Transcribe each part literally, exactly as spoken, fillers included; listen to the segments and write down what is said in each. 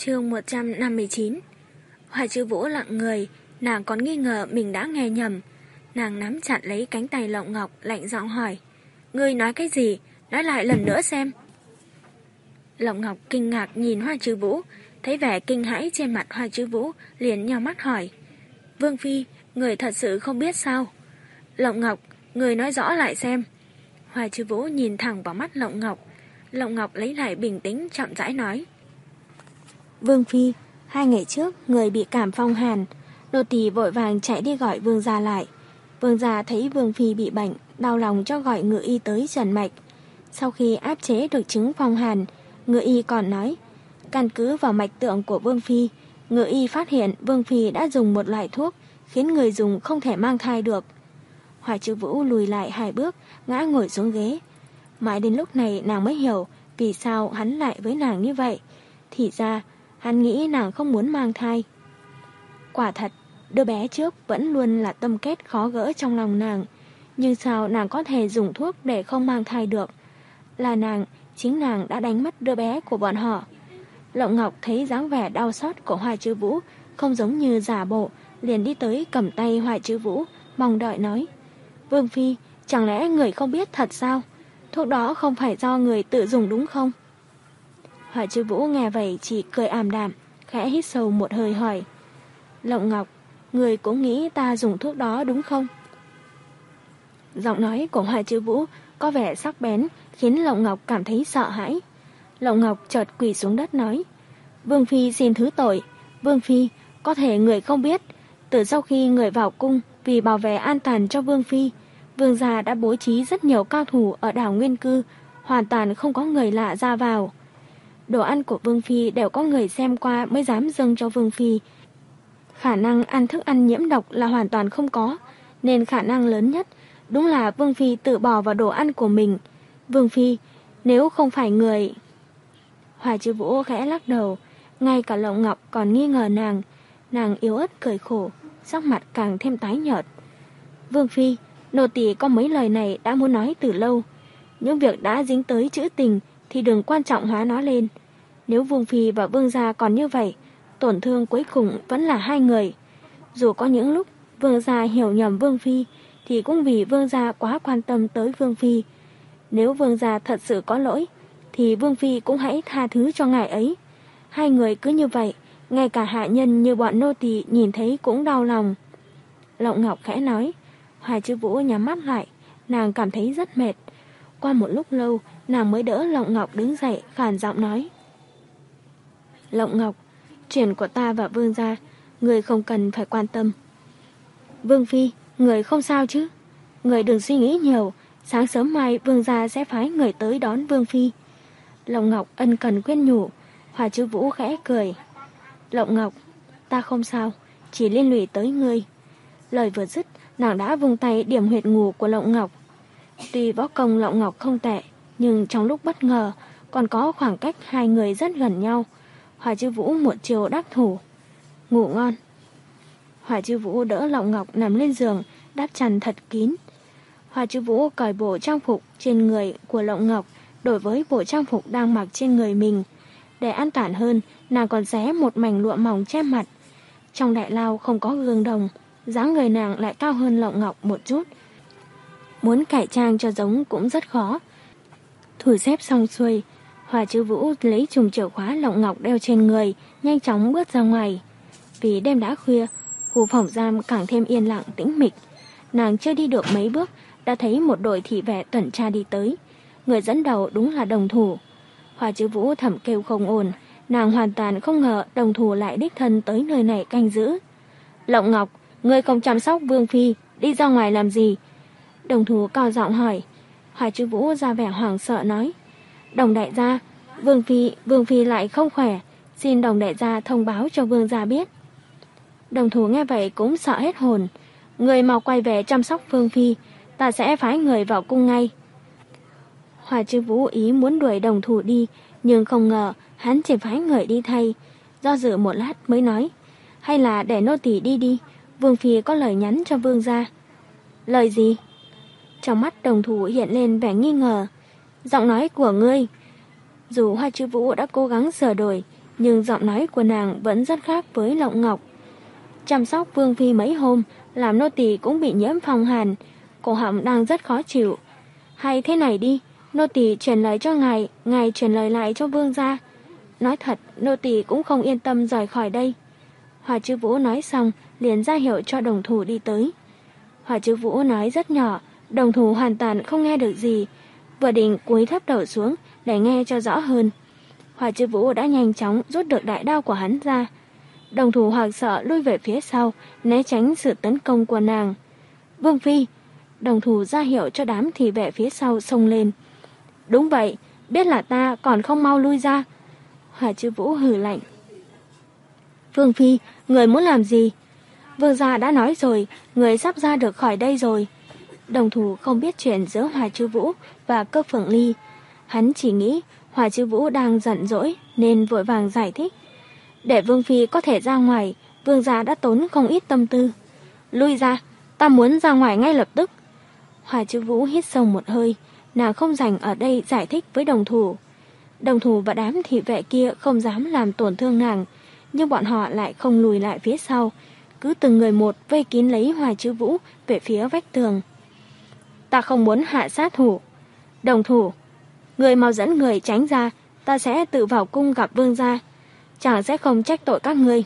Chương một trăm năm mươi chín. Hoài Chư Vũ lặng người, nàng còn nghi ngờ mình đã nghe nhầm. Nàng nắm chặt lấy cánh tay Lộng Ngọc, lạnh giọng hỏi: "Ngươi nói cái gì? Nói lại lần nữa xem." Lộng Ngọc kinh ngạc nhìn Hoài Chư Vũ, thấy vẻ kinh hãi trên mặt Hoài Chư Vũ, liền nhíu mắt hỏi: "Vương phi, người thật sự không biết sao?" "Lộng Ngọc, người nói rõ lại xem." Hoài Chư Vũ nhìn thẳng vào mắt Lộng Ngọc. Lộng Ngọc lấy lại bình tĩnh, chậm rãi nói: "Vương phi, hai ngày trước người bị cảm phong hàn, nô tỳ vội vàng chạy đi gọi vương gia lại. Vương gia thấy vương phi bị bệnh, đau lòng cho gọi ngự y tới trần mạch. Sau khi áp chế được chứng phong hàn, ngự y còn nói, căn cứ vào mạch tượng của vương phi, ngự y phát hiện vương phi đã dùng một loại thuốc khiến người dùng không thể mang thai được." Hoài Chư Vũ lùi lại hai bước, ngã ngồi xuống ghế. Mãi đến lúc này nàng mới hiểu vì sao hắn lại với nàng như vậy. Thì ra hắn nghĩ nàng không muốn mang thai. Quả thật, đứa bé trước vẫn luôn là tâm kết khó gỡ trong lòng nàng. Nhưng sao nàng có thể dùng thuốc để không mang thai được? Là nàng, chính nàng đã đánh mất đứa bé của bọn họ. Lộng Ngọc thấy dáng vẻ đau xót của Hoài Chư Vũ không giống như giả bộ, liền đi tới cầm tay Hoài Chư Vũ, mong đợi nói: "Vương phi, chẳng lẽ người không biết thật sao? Thuốc đó không phải do người tự dùng đúng không?" Hoài Chư Vũ nghe vậy chỉ cười ảm đạm, khẽ hít sâu một hơi hỏi: "Lộng Ngọc, người cũng nghĩ ta dùng thuốc đó đúng không?" Giọng nói của Hoài Chư Vũ có vẻ sắc bén, khiến Lộng Ngọc cảm thấy sợ hãi. Lộng Ngọc chợt quỳ xuống đất nói: "Vương phi xin thứ tội. Vương phi, có thể người không biết, từ sau khi người vào cung, vì bảo vệ an toàn cho vương phi, vương gia đã bố trí rất nhiều cao thủ ở đảo Nguyên Cư, hoàn toàn không có người lạ ra vào. Đồ ăn của vương phi đều có người xem qua mới dám dâng cho vương phi. Khả năng ăn thức ăn nhiễm độc là hoàn toàn không có, nên khả năng lớn nhất đúng là vương phi tự bỏ vào đồ ăn của mình. Vương phi, nếu không phải người..." Hoài Chư Vũ khẽ lắc đầu, ngay cả Lộng Ngọc còn nghi ngờ nàng. Nàng yếu ớt cười khổ, sắc mặt càng thêm tái nhợt. "Vương phi, nô tỳ có mấy lời này đã muốn nói từ lâu. Những việc đã dính tới chữ tình thì đừng quan trọng hóa nó lên. Nếu vương phi và vương gia còn như vậy, tổn thương cuối cùng vẫn là hai người. Dù có những lúc vương gia hiểu nhầm vương phi, thì cũng vì vương gia quá quan tâm tới vương phi. Nếu vương gia thật sự có lỗi, thì vương phi cũng hãy tha thứ cho ngài ấy. Hai người cứ như vậy, ngay cả hạ nhân như bọn nô tỳ nhìn thấy cũng đau lòng." Lộng Ngọc khẽ nói. Hoài Chư Vũ nhắm mắt lại, nàng cảm thấy rất mệt. Qua một lúc lâu, nàng mới đỡ Lộng Ngọc đứng dậy, khàn giọng nói: "Lộng Ngọc, chuyện của ta và vương gia, người không cần phải quan tâm." "Vương phi, người không sao chứ? Người đừng suy nghĩ nhiều, sáng sớm mai vương gia sẽ phái người tới đón vương phi." Lộng Ngọc ân cần khuyên nhủ. Hoài Chư Vũ khẽ cười: "Lộng Ngọc, ta không sao, chỉ liên lụy tới ngươi." Lời vừa dứt, nàng đã vung tay điểm huyệt ngủ của Lộng Ngọc. Tuy võ công Lộng Ngọc không tệ, nhưng trong lúc bất ngờ còn có khoảng cách hai người rất gần nhau. Hoài Chư Vũ một chiều đắc thủ. "Ngủ ngon." Hoài Chư Vũ đỡ Lộng Ngọc nằm lên giường, đắp chăn thật kín. Hoài Chư Vũ cởi bộ trang phục trên người của Lộng Ngọc đổi với bộ trang phục đang mặc trên người mình. Để an toàn hơn, nàng còn xé một mảnh lụa mỏng che mặt. Trong đại lao không có gương đồng, dáng người nàng lại cao hơn Lộng Ngọc một chút. Muốn cải trang cho giống cũng rất khó. Thử xếp xong xuôi, Hoài Chư Vũ lấy chùm chìa khóa Lộng Ngọc đeo trên người, nhanh chóng bước ra ngoài. Vì đêm đã khuya, khu phòng giam càng thêm yên lặng tĩnh mịch. Nàng chưa đi được mấy bước đã thấy một đội thị vệ tuần tra đi tới. Người dẫn đầu đúng là đồng thủ. Hoài Chư Vũ thầm kêu không ổn, nàng hoàn toàn không ngờ đồng thủ lại đích thân tới nơi này canh giữ. "Lộng Ngọc, ngươi không chăm sóc vương phi, đi ra ngoài làm gì?" Đồng thủ cao giọng hỏi. Hoài Chư Vũ ra vẻ hoảng sợ nói: "Đồng đại gia, vương phi, vương phi lại không khỏe, xin đồng đại gia thông báo cho vương gia biết." Đồng thủ nghe vậy cũng sợ hết hồn. "Người mau quay về chăm sóc vương phi, ta sẽ phái người vào cung ngay." Hoài Chư Vũ ý muốn đuổi đồng thủ đi, nhưng không ngờ hắn chỉ phái người đi thay. Do dự một lát mới nói: "Hay là để nô tỳ đi đi, vương phi có lời nhắn cho vương gia." "Lời gì?" Trong mắt đồng thủ hiện lên vẻ nghi ngờ. "Giọng nói của ngươi." Dù Hoài Chư Vũ đã cố gắng sửa đổi, nhưng giọng nói của nàng vẫn rất khác với Lộng Ngọc. Chăm sóc Vương Phi mấy hôm, làm nô tỳ cũng bị nhiễm phong hàn, cổ họng đang rất khó chịu. Hay thế này đi, nô tỳ truyền lời cho ngài, ngài truyền lời lại cho vương gia. Nói thật, nô tỳ cũng không yên tâm rời khỏi đây. Hòa Chư Vũ nói xong, liền ra hiệu cho đồng thủ đi tới. Hòa Chư Vũ nói rất nhỏ, đồng thủ hoàn toàn không nghe được gì, vừa định cúi thấp đầu xuống để nghe cho rõ hơn. Hòa Chư Vũ đã nhanh chóng rút được đại đao của hắn ra. Đồng thủ hoảng sợ lui về phía sau, né tránh sự tấn công của nàng. Vương Phi, đồng thủ ra hiệu cho đám thị vệ phía sau xông lên. Đúng vậy, biết là ta còn không mau lui ra. Hòa Chư Vũ hừ lạnh. Vương Phi, người muốn làm gì? Vương gia đã nói rồi, người sắp ra được khỏi đây rồi. Đồng thủ không biết chuyện giữa Hòa Chư Vũ và Cơ Phượng Ly. Hắn chỉ nghĩ Hòa Chư Vũ đang giận dỗi nên vội vàng giải thích. Để Vương Phi có thể ra ngoài, Vương gia đã tốn không ít tâm tư. Lui ra, ta muốn ra ngoài ngay lập tức. Hòa Chư Vũ hít sâu một hơi, nàng không rảnh ở đây giải thích với đồng thủ. Đồng thủ và đám thị vệ kia không dám làm tổn thương nàng, nhưng bọn họ lại không lùi lại phía sau, cứ từng người một vây kín lấy Hòa Chư Vũ về phía vách tường. Ta không muốn hạ sát thủ. Đồng thủ, người mau dẫn người tránh ra, ta sẽ tự vào cung gặp vương gia, chàng sẽ không trách tội các ngươi.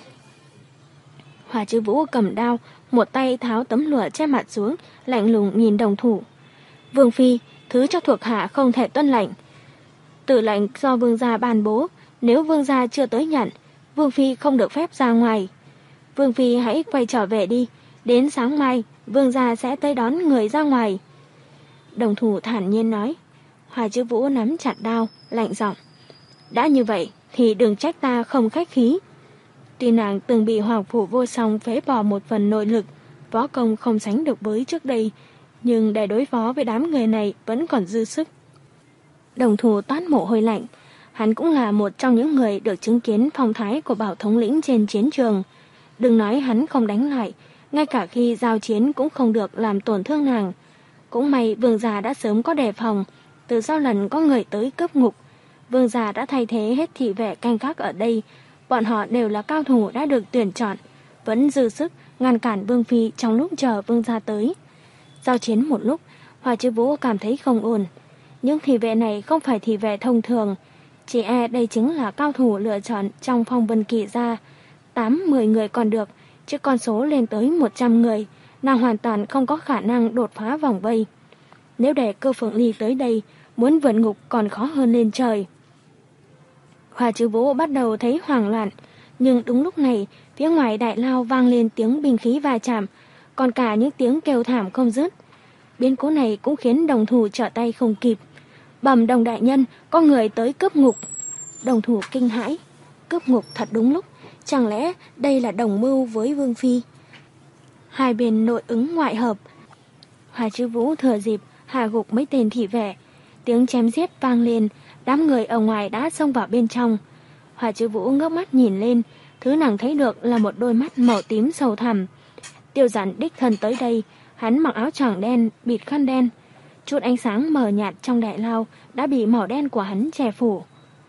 Hòa Chư Vũ cầm đao, một tay tháo tấm lụa che mặt xuống, lạnh lùng nhìn đồng thủ. Vương Phi, thứ cho thuộc hạ không thể tuân lệnh. Tử lệnh do vương gia ban bố, nếu vương gia chưa tới nhận, Vương Phi không được phép ra ngoài. Vương Phi hãy quay trở về đi, đến sáng mai, vương gia sẽ tới đón người ra ngoài. Đồng thủ thản nhiên nói. Hòa Chư Vũ nắm chặt đao, lạnh giọng. Đã như vậy thì đừng trách ta không khách khí. Tuy nàng từng bị Hoàng Phủ Vô Song phế bỏ một phần nội lực, võ công không sánh được với trước đây, nhưng để đối phó với đám người này vẫn còn dư sức. Đồng thủ toát mồ hôi lạnh. Hắn cũng là một trong những người được chứng kiến phong thái của Bảo thống lĩnh trên chiến trường. Đừng nói hắn không đánh lại, ngay cả khi giao chiến cũng không được làm tổn thương nàng. Cũng may vương gia đã sớm có đề phòng, từ sau lần có người tới cướp ngục, vương gia đã thay thế hết thị vệ canh gác ở đây. Bọn họ đều là cao thủ đã được tuyển chọn, vẫn dư sức ngăn cản Vương Phi trong lúc chờ vương gia tới. Giao chiến một lúc, Hòa Chư Vũ cảm thấy không ổn. Những thị vệ này không phải thị vệ thông thường, chỉ e đây chính là cao thủ lựa chọn trong Phong Vân Kỳ gia. Tám, mười người còn được, chứ con số lên tới một trăm người, nàng hoàn toàn không có khả năng đột phá vòng vây. Nếu để Cơ Phượng Ly tới đây, muốn vượt ngục còn khó hơn lên trời. Hòa Chư Vũ bắt đầu thấy hoảng loạn, nhưng đúng lúc này, phía ngoài đại lao vang lên tiếng binh khí va chạm, còn cả những tiếng kêu thảm không dứt. Biến cố này cũng khiến đồng thủ trở tay không kịp. Bẩm Đồng đại nhân, có người tới cướp ngục. Đồng thủ kinh hãi. Cướp ngục thật đúng lúc, chẳng lẽ đây là đồng mưu với Vương Phi? Hai bên nội ứng ngoại hợp. Hòa Chư Vũ thừa dịp hạ gục mấy tên thị vệ. Tiếng chém giết vang lên, đám người ở ngoài đã xông vào bên trong. Hòa Chư Vũ ngước mắt nhìn lên, thứ nàng thấy được là một đôi mắt màu tím sâu thẳm. Tiêu Giản đích thân tới đây, hắn mặc áo choàng đen, bịt khăn đen. Chút ánh sáng mờ nhạt trong đại lao đã bị màu đen của hắn che phủ.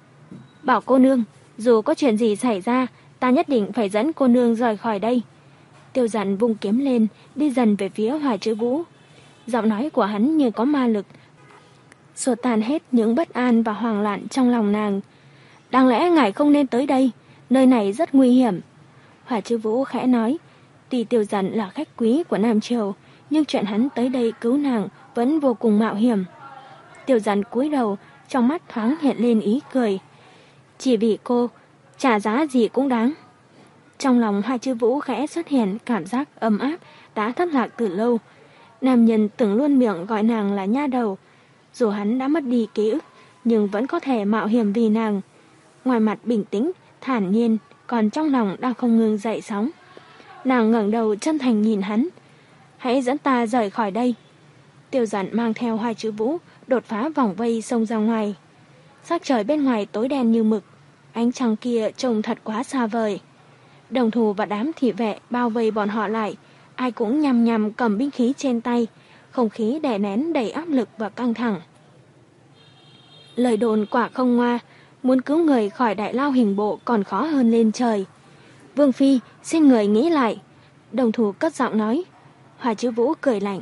Bảo cô nương, dù có chuyện gì xảy ra, ta nhất định phải dẫn cô nương rời khỏi đây. Tiêu Giản vung kiếm lên, đi dần về phía Hòa Chư Vũ. Giọng nói của hắn như có ma lực, xua tan hết những bất an và hoang loạn trong lòng nàng. Đáng lẽ ngài không nên tới đây, nơi này rất nguy hiểm. Hòa Chư Vũ khẽ nói, tuy Tiêu Giản là khách quý của Nam Triều, nhưng chuyện hắn tới đây cứu nàng vẫn vô cùng mạo hiểm. Tiêu Giản cúi đầu, trong mắt thoáng hiện lên ý cười. Chỉ vì cô, trả giá gì cũng đáng. Trong lòng Hòa Chư Vũ khẽ xuất hiện cảm giác ấm áp đã thất lạc từ lâu. Nam nhân từng luôn miệng gọi nàng là nha đầu. Dù hắn đã mất đi ký ức, nhưng vẫn có thể mạo hiểm vì nàng. Ngoài mặt bình tĩnh, thản nhiên, còn trong lòng đang không ngừng dậy sóng. Nàng ngẩng đầu chân thành nhìn hắn. Hãy dẫn ta rời khỏi đây. Tiêu Giản mang theo Hòa Chư Vũ, đột phá vòng vây xông ra ngoài. Sắc trời bên ngoài tối đen như mực, ánh trăng kia trông thật quá xa vời. Đồng thủ và đám thị vệ bao vây bọn họ lại, ai cũng nhằm nhằm cầm binh khí trên tay, không khí đè nén đầy áp lực và căng thẳng. Lời đồn quả không ngoa, muốn cứu người khỏi đại lao hình bộ còn khó hơn lên trời. Vương phi, xin người nghĩ lại. Đồng thủ cất giọng nói. Hoa Chiếu Vũ cười lạnh.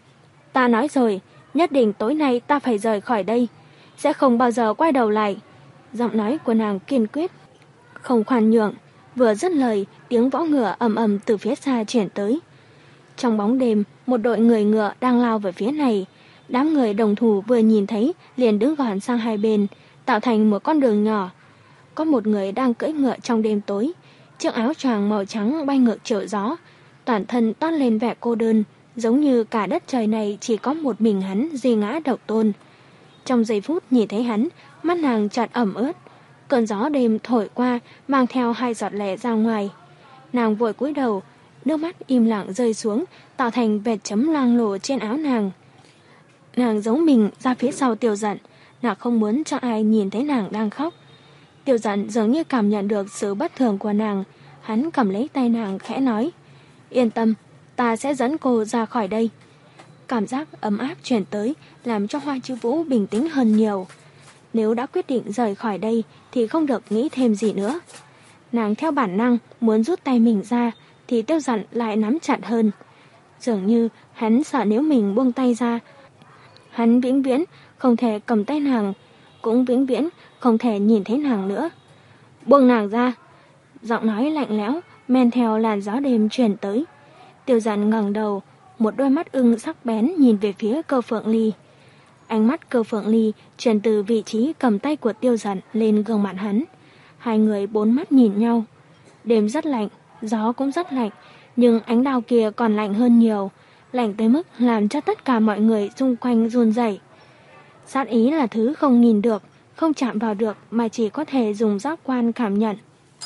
Ta nói rồi, nhất định tối nay ta phải rời khỏi đây, sẽ không bao giờ quay đầu lại. Giọng nói của nàng kiên quyết, không khoan nhượng. Vừa dứt lời, tiếng võ ngựa ầm ầm từ phía xa chuyển tới. Trong bóng đêm, một đội người ngựa đang lao về phía này. Đám người đồng thủ vừa nhìn thấy liền đứng gọn sang hai bên, tạo thành một con đường nhỏ. Có một người đang cưỡi ngựa trong đêm tối, chiếc áo choàng màu trắng bay ngược chiều gió, toàn thân toát lên vẻ cô đơn, giống như cả đất trời này chỉ có một mình hắn duy ngã độc tôn. Trong giây phút nhìn thấy hắn, mắt nàng chợt ẩm ướt. Cơn gió đêm thổi qua mang theo hai giọt lệ ra ngoài. Nàng vội cúi đầu, nước mắt im lặng rơi xuống, tạo thành vệt chấm loang lổ trên áo nàng. Nàng giấu mình ra phía sau Tiêu Dận, nàng không muốn cho ai nhìn thấy nàng đang khóc. Tiêu Dận dường như cảm nhận được sự bất thường của nàng, hắn cầm lấy tay nàng khẽ nói, yên tâm, ta sẽ dẫn cô ra khỏi đây. Cảm giác ấm áp truyền tới làm cho Hoa Chiếu Vũ bình tĩnh hơn nhiều. Nếu đã quyết định rời khỏi đây thì không được nghĩ thêm gì nữa. Nàng theo bản năng muốn rút tay mình ra thì Tiêu Dận lại nắm chặt hơn. Dường như hắn sợ nếu mình buông tay ra, hắn vĩnh viễn không thể cầm tay nàng, cũng vĩnh viễn không thể nhìn thấy nàng nữa. Buông nàng ra. Giọng nói lạnh lẽo men theo làn gió đêm truyền tới. Tiêu Dận ngẩng đầu, một đôi mắt ưng sắc bén nhìn về phía Cơ Phượng Ly. Ánh mắt Cơ Phượng Ly truyền từ vị trí cầm tay của Tiêu Dận lên gương mặt hắn. Hai người bốn mắt nhìn nhau. Đêm rất lạnh, gió cũng rất lạnh, nhưng ánh đao kia còn lạnh hơn nhiều, lạnh tới mức làm cho tất cả mọi người xung quanh run rẩy. Sát ý là thứ không nhìn được, không chạm vào được mà chỉ có thể dùng giác quan cảm nhận.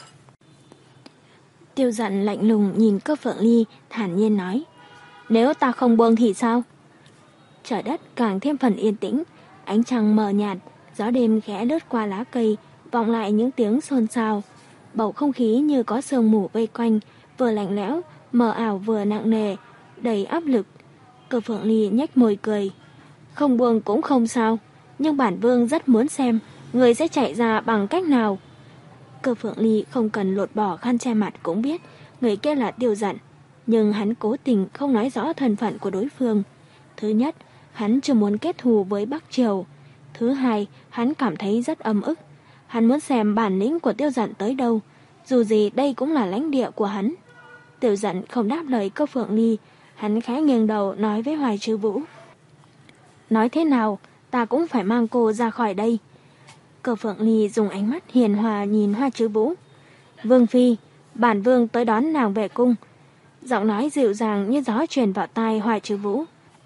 Tiêu Dận lạnh lùng nhìn Cơ Phượng Ly, thản nhiên nói, nếu ta không buông thì sao? Trời đất càng thêm phần yên tĩnh, ánh trăng mờ nhạt, gió đêm khẽ lướt qua lá cây, vọng lại những tiếng xôn xao. Bầu không khí như có sương mù vây quanh, vừa lạnh lẽo, mờ ảo vừa nặng nề, đầy áp lực. Cơ Phượng Ly nhếch môi cười. Không buông cũng không sao, nhưng bản vương rất muốn xem người sẽ chạy ra bằng cách nào. Cơ Phượng Ly không cần lột bỏ khăn che mặt cũng biết người kia là Tiêu Dận, nhưng hắn cố tình không nói rõ thân phận của đối phương. Thứ nhất, hắn chưa muốn kết thù với Bắc Triều. Thứ hai, hắn cảm thấy rất ấm ức. Hắn muốn xem bản lĩnh của Tiêu Dận tới đâu, dù gì đây cũng là lãnh địa của hắn. Tiêu Dận không đáp lời Cơ Phượng Ly, hắn khẽ nghiêng đầu nói với Hoài Trư Vũ. Nói thế nào, ta cũng phải mang cô ra khỏi đây. Cơ Phượng Ly dùng ánh mắt hiền hòa nhìn Hoa Trư Vũ. Vương phi, bản vương tới đón nàng về cung. Giọng nói dịu dàng như gió truyền vào tai Hoa Trư Vũ.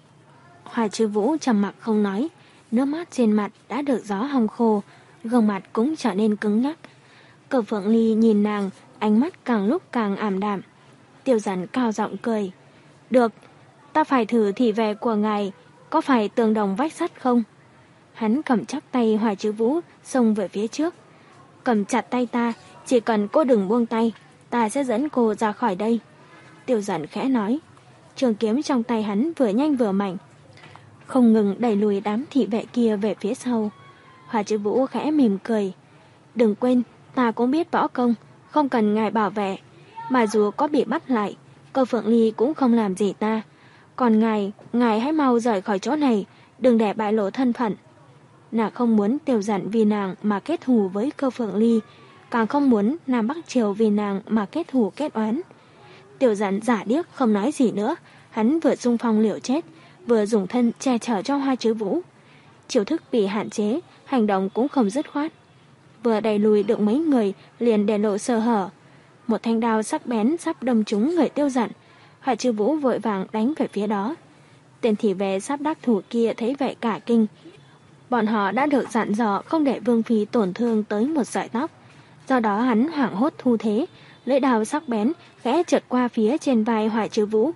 Hoa Trư Vũ trầm mặc không nói, nước mắt trên mặt đã được gió hong khô, gương mặt cũng trở nên cứng nhắc. Cơ Phượng Ly nhìn nàng, ánh mắt càng lúc càng ảm đạm. Tiêu Dận cao giọng cười. Được, ta phải thử thị vệ của ngài, có phải tường đồng vách sắt không? Hắn cầm chắc tay Hoài Trư Vũ, xông về phía trước. Cầm chặt tay ta, chỉ cần cô đừng buông tay, ta sẽ dẫn cô ra khỏi đây. Tiêu Dận khẽ nói. Trường kiếm trong tay hắn vừa nhanh vừa mạnh, không ngừng đẩy lùi đám thị vệ kia về phía sau. Hoài Trư Vũ khẽ mỉm cười. Đừng quên, ta cũng biết võ công, không cần ngài bảo vệ. Mà dù có bị bắt lại, Cơ Phượng Ly cũng không làm gì ta. Còn ngài, ngài hãy mau rời khỏi chỗ này, đừng để bại lộ thân phận. Nàng không muốn Tiêu Dận vì nàng mà kết thù với Cơ Phượng Ly, càng không muốn Nam Bắc Triều vì nàng mà kết thù kết oán. Tiêu Dận giả điếc không nói gì nữa, hắn vừa xung phong liều chết, vừa dùng thân che chở cho Hoa Trư Vũ. Chiêu thức bị hạn chế, hành động cũng không dứt khoát. Vừa đẩy lùi được mấy người liền để lộ sơ hở. Một thanh đao sắc bén sắp đâm trúng người Tiêu Dận. Hoa Trư Vũ vội vàng đánh về phía đó. Tên thị vệ sắp đắc thủ kia thấy vậy cả kinh. Bọn họ đã được dặn dò không để Vương phi tổn thương tới một sợi tóc. Do đó hắn hoảng hốt thu thế, lưỡi đao sắc bén khẽ trượt qua phía trên vai Hoài Trư Vũ.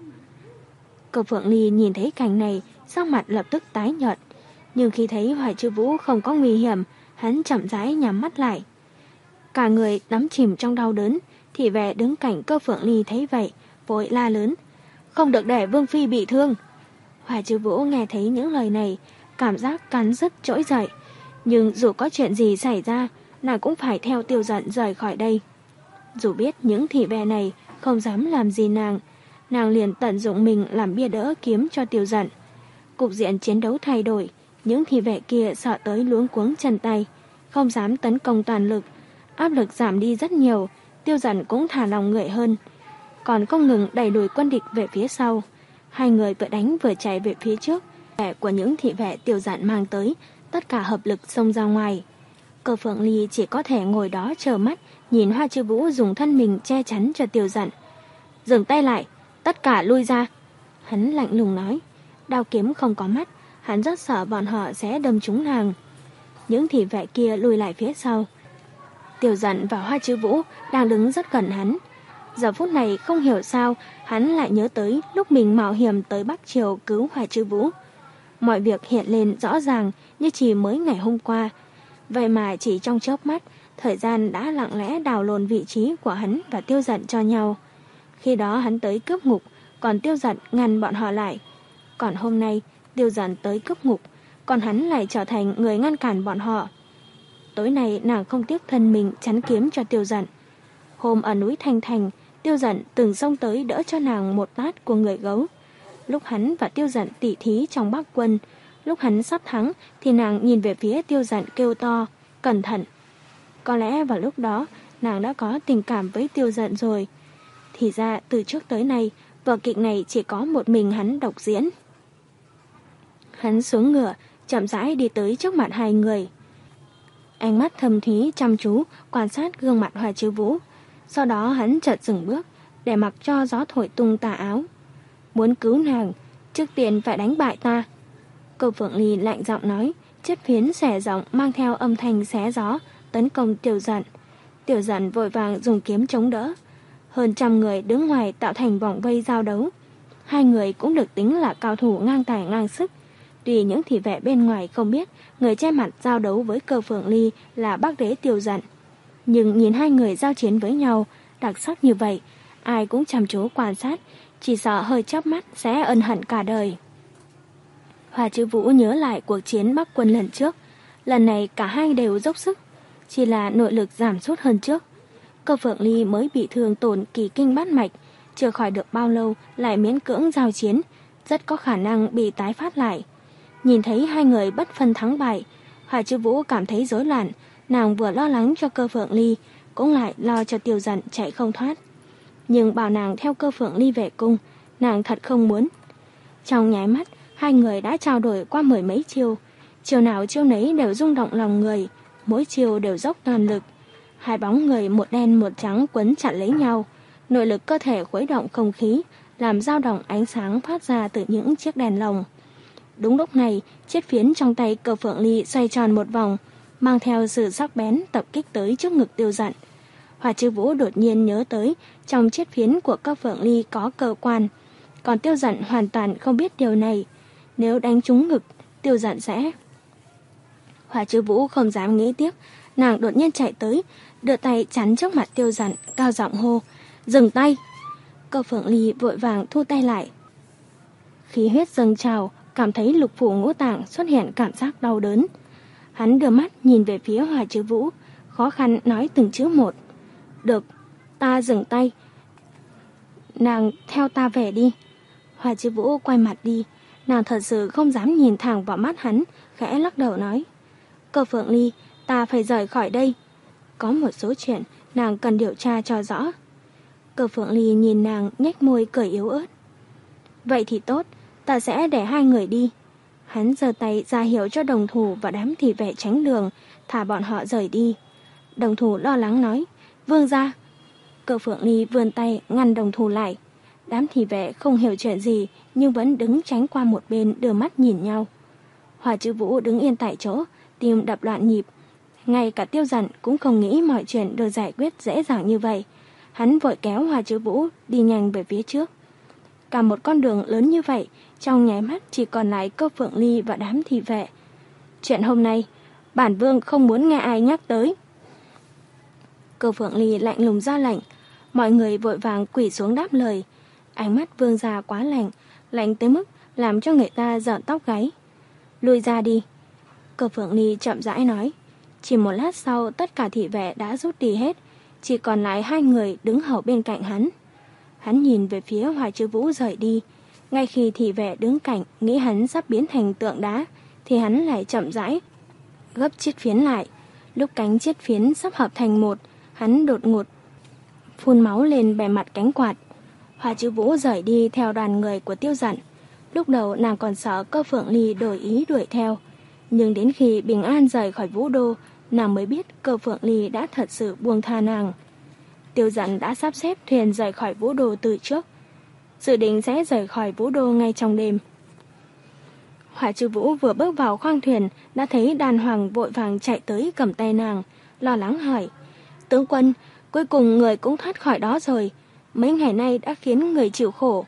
Cơ Phượng Ly nhìn thấy cảnh này, sắc mặt lập tức tái nhợt. Nhưng khi thấy Hoài Trư Vũ không có nguy hiểm, hắn chậm rãi nhắm mắt lại. Cả người đắm chìm trong đau đớn, thị vệ đứng cạnh Cơ Phượng Ly thấy vậy, vội la lớn. Không được để Vương phi bị thương. Hoài Trư Vũ nghe thấy những lời này, cảm giác cắn rứt trỗi dậy. Nhưng dù có chuyện gì xảy ra, nàng cũng phải theo Tiêu Dận rời khỏi đây. Dù biết những thị vệ này không dám làm gì nàng, nàng liền tận dụng mình làm bia đỡ kiếm cho Tiêu Dận. Cục diện chiến đấu thay đổi, những thị vệ kia sợ tới luống cuống chân tay, không dám tấn công toàn lực, áp lực giảm đi rất nhiều, Tiêu Dận cũng thả lòng người hơn, còn không ngừng đẩy lùi quân địch về phía sau. Hai người vừa đánh vừa chạy về phía trước, vẻ của những thị vệ Tiêu Dận mang tới, tất cả hợp lực xông ra ngoài. Cơ Phượng Ly chỉ có thể ngồi đó chờ mắt, nhìn Hoa Chiêu Vũ dùng thân mình che chắn cho Tiêu Dận. Dừng tay lại, tất cả lui ra. Hắn lạnh lùng nói, đao kiếm không có mắt, hắn rất sợ bọn họ sẽ đâm trúng nàng. Những thị vệ kia lùi lại phía sau. Tiêu Dận và Hoa Chiêu Vũ đang đứng rất gần hắn. Giờ phút này không hiểu sao hắn lại nhớ tới lúc mình mạo hiểm tới Bắc Triều cứu Hoa Chiêu Vũ. Mọi việc hiện lên rõ ràng như chỉ mới ngày hôm qua. Vậy mà chỉ trong chớp mắt, thời gian đã lặng lẽ đào lộn vị trí của hắn và Tiêu Dận cho nhau. Khi đó hắn tới cướp ngục, còn Tiêu Dận ngăn bọn họ lại. Còn hôm nay, Tiêu Dận tới cướp ngục, còn hắn lại trở thành người ngăn cản bọn họ. Tối nay nàng không tiếc thân mình chắn kiếm cho Tiêu Dận. Hôm ở núi Thanh Thành, Tiêu Dận từng xông tới đỡ cho nàng một tát của người gấu. Lúc hắn và Tiêu Dận tỉ thí trong Bắc quân, lúc hắn sắp thắng thì nàng nhìn về phía Tiêu Dận kêu to, cẩn thận. Có lẽ vào lúc đó nàng đã có tình cảm với Tiêu Dận rồi. Thì ra từ trước tới nay, vở kịch này chỉ có một mình hắn độc diễn. Hắn xuống ngựa, chậm rãi đi tới trước mặt hai người. Ánh mắt thâm thúy chăm chú quan sát gương mặt Hoa Chiêu Vũ. Sau đó hắn chợt dừng bước, để mặc cho gió thổi tung tà áo. Muốn cứu nàng, trước tiên phải đánh bại ta. Câu Phượng Ly lạnh giọng nói, chiếc phiến xẻ rộng mang theo âm thanh xé gió, tấn công Tiêu Dận. Tiêu Dận vội vàng dùng kiếm chống đỡ. Hơn trăm người đứng ngoài tạo thành vòng vây giao đấu. Hai người cũng được tính là cao thủ ngang tài ngang sức. Tuy những thị vệ bên ngoài không biết người che mặt giao đấu với Cơ Phượng Ly là Bắc Đế Tiêu Dận, nhưng nhìn hai người giao chiến với nhau đặc sắc như vậy, ai cũng chăm chú quan sát, chỉ sợ hơi chớp mắt sẽ ân hận cả đời. Hoa Chiêu Vũ nhớ lại cuộc chiến Bắc quân lần trước, lần này cả hai đều dốc sức, chỉ là nội lực giảm sút hơn trước. Cơ Phượng Ly mới bị thương tổn kỳ kinh bát mạch, chưa khỏi được bao lâu lại miễn cưỡng giao chiến, rất có khả năng bị tái phát lại. Nhìn thấy hai người bất phân thắng bại, Hoa Chiêu Vũ cảm thấy rối loạn, nàng vừa lo lắng cho Cơ Phượng Ly, cũng lại lo cho Tiêu Dận chạy không thoát. Nhưng bảo nàng theo Cơ Phượng Ly về cung, nàng thật không muốn. Trong nháy mắt, hai người đã trao đổi qua mười mấy chiêu, chiêu nào chiêu nấy đều rung động lòng người, mỗi chiêu đều dốc toàn lực. Hai bóng người một đen một trắng quấn chặt lấy nhau, nội lực cơ thể khuấy động không khí, làm dao động ánh sáng phát ra từ những chiếc đèn lồng. Đúng lúc này, chiếc phiến trong tay Cơ Phượng Ly xoay tròn một vòng, mang theo sự sắc bén tập kích tới trước ngực Tiêu Dận. Hoa Chiêu Vũ đột nhiên nhớ tới trong chiếc phiến của Cơ Phượng Ly có cơ quan, còn Tiêu Dận hoàn toàn không biết điều này. Nếu đánh trúng ngực, Tiêu Dận sẽ... Hoa Chiêu Vũ không dám nghĩ tiếp, nàng đột nhiên chạy tới, đưa tay chắn trước mặt Tiêu Dận, cao giọng hô, dừng tay. Cơ Phượng Ly vội vàng thu tay lại. Khí huyết dâng trào, cảm thấy lục phủ ngũ tạng xuất hiện cảm giác đau đớn. Hắn đưa mắt nhìn về phía Hoa Chiêu Vũ, khó khăn nói từng chữ một. Được, ta dừng tay. Nàng theo ta về đi. Hoa Chiêu Vũ quay mặt đi, nàng thật sự không dám nhìn thẳng vào mắt hắn, khẽ lắc đầu nói. Cơ Phượng Ly, ta phải rời khỏi đây. Có một số chuyện nàng cần điều tra cho rõ. Cơ Phượng Ly nhìn nàng nhếch môi cười yếu ớt. Vậy thì tốt, ta sẽ để hai người đi. Hắn giơ tay ra hiệu cho đồng thủ và đám thị vệ tránh đường, thả bọn họ rời đi. Đồng thủ lo lắng nói, vương gia. Cơ Phượng Ly vươn tay ngăn đồng thủ lại. Đám thị vệ không hiểu chuyện gì nhưng vẫn đứng tránh qua một bên, đưa mắt nhìn nhau. Hoa Chiêu Vũ đứng yên tại chỗ, tim đập loạn nhịp. Ngay cả Tiêu Dận cũng không nghĩ mọi chuyện được giải quyết dễ dàng như vậy. Hắn vội kéo Hoa Chiêu Vũ đi nhanh về phía trước. Cả một con đường lớn như vậy, trong nháy mắt chỉ còn lại Cơ Phượng Ly và đám thị vệ. Chuyện hôm nay, bản vương không muốn nghe ai nhắc tới. Cơ Phượng Ly lạnh lùng ra lệnh, mọi người vội vàng quỳ xuống đáp lời. Ánh mắt vương gia quá lạnh, lạnh tới mức làm cho người ta rợn tóc gáy. Lui ra đi. Cơ Phượng Ly chậm rãi nói, Chỉ một lát sau tất cả thị vệ đã rút đi hết, chỉ còn lại hai người đứng hầu bên cạnh hắn. Hắn nhìn về phía Hoài Trư Vũ rời đi. Ngay khi thị vệ đứng cạnh nghĩ hắn sắp biến thành tượng đá, thì hắn lại chậm rãi gấp chiếc phiến lại. Lúc cánh chiếc phiến sắp hợp thành một, hắn đột ngột phun máu lên bề mặt cánh quạt. Hoài Trư Vũ rời đi theo đoàn người của Tiêu Dặn. Lúc đầu nàng còn sợ Cơ Phượng Ly đổi ý đuổi theo, nhưng đến khi bình an rời khỏi Vũ Đô, nàng mới biết Cơ Phượng Ly đã thật sự buông tha nàng. Tiêu Dặn đã sắp xếp thuyền rời khỏi Vũ Đô từ trước, dự định sẽ rời khỏi Vũ Đô ngay trong đêm. Hoài Trư Vũ vừa bước vào khoang thuyền đã thấy Đàn Hoàng vội vàng chạy tới cầm tay nàng, lo lắng hỏi: "Tướng quân, cuối cùng người cũng thoát khỏi đó rồi, mấy ngày nay đã khiến người chịu khổ."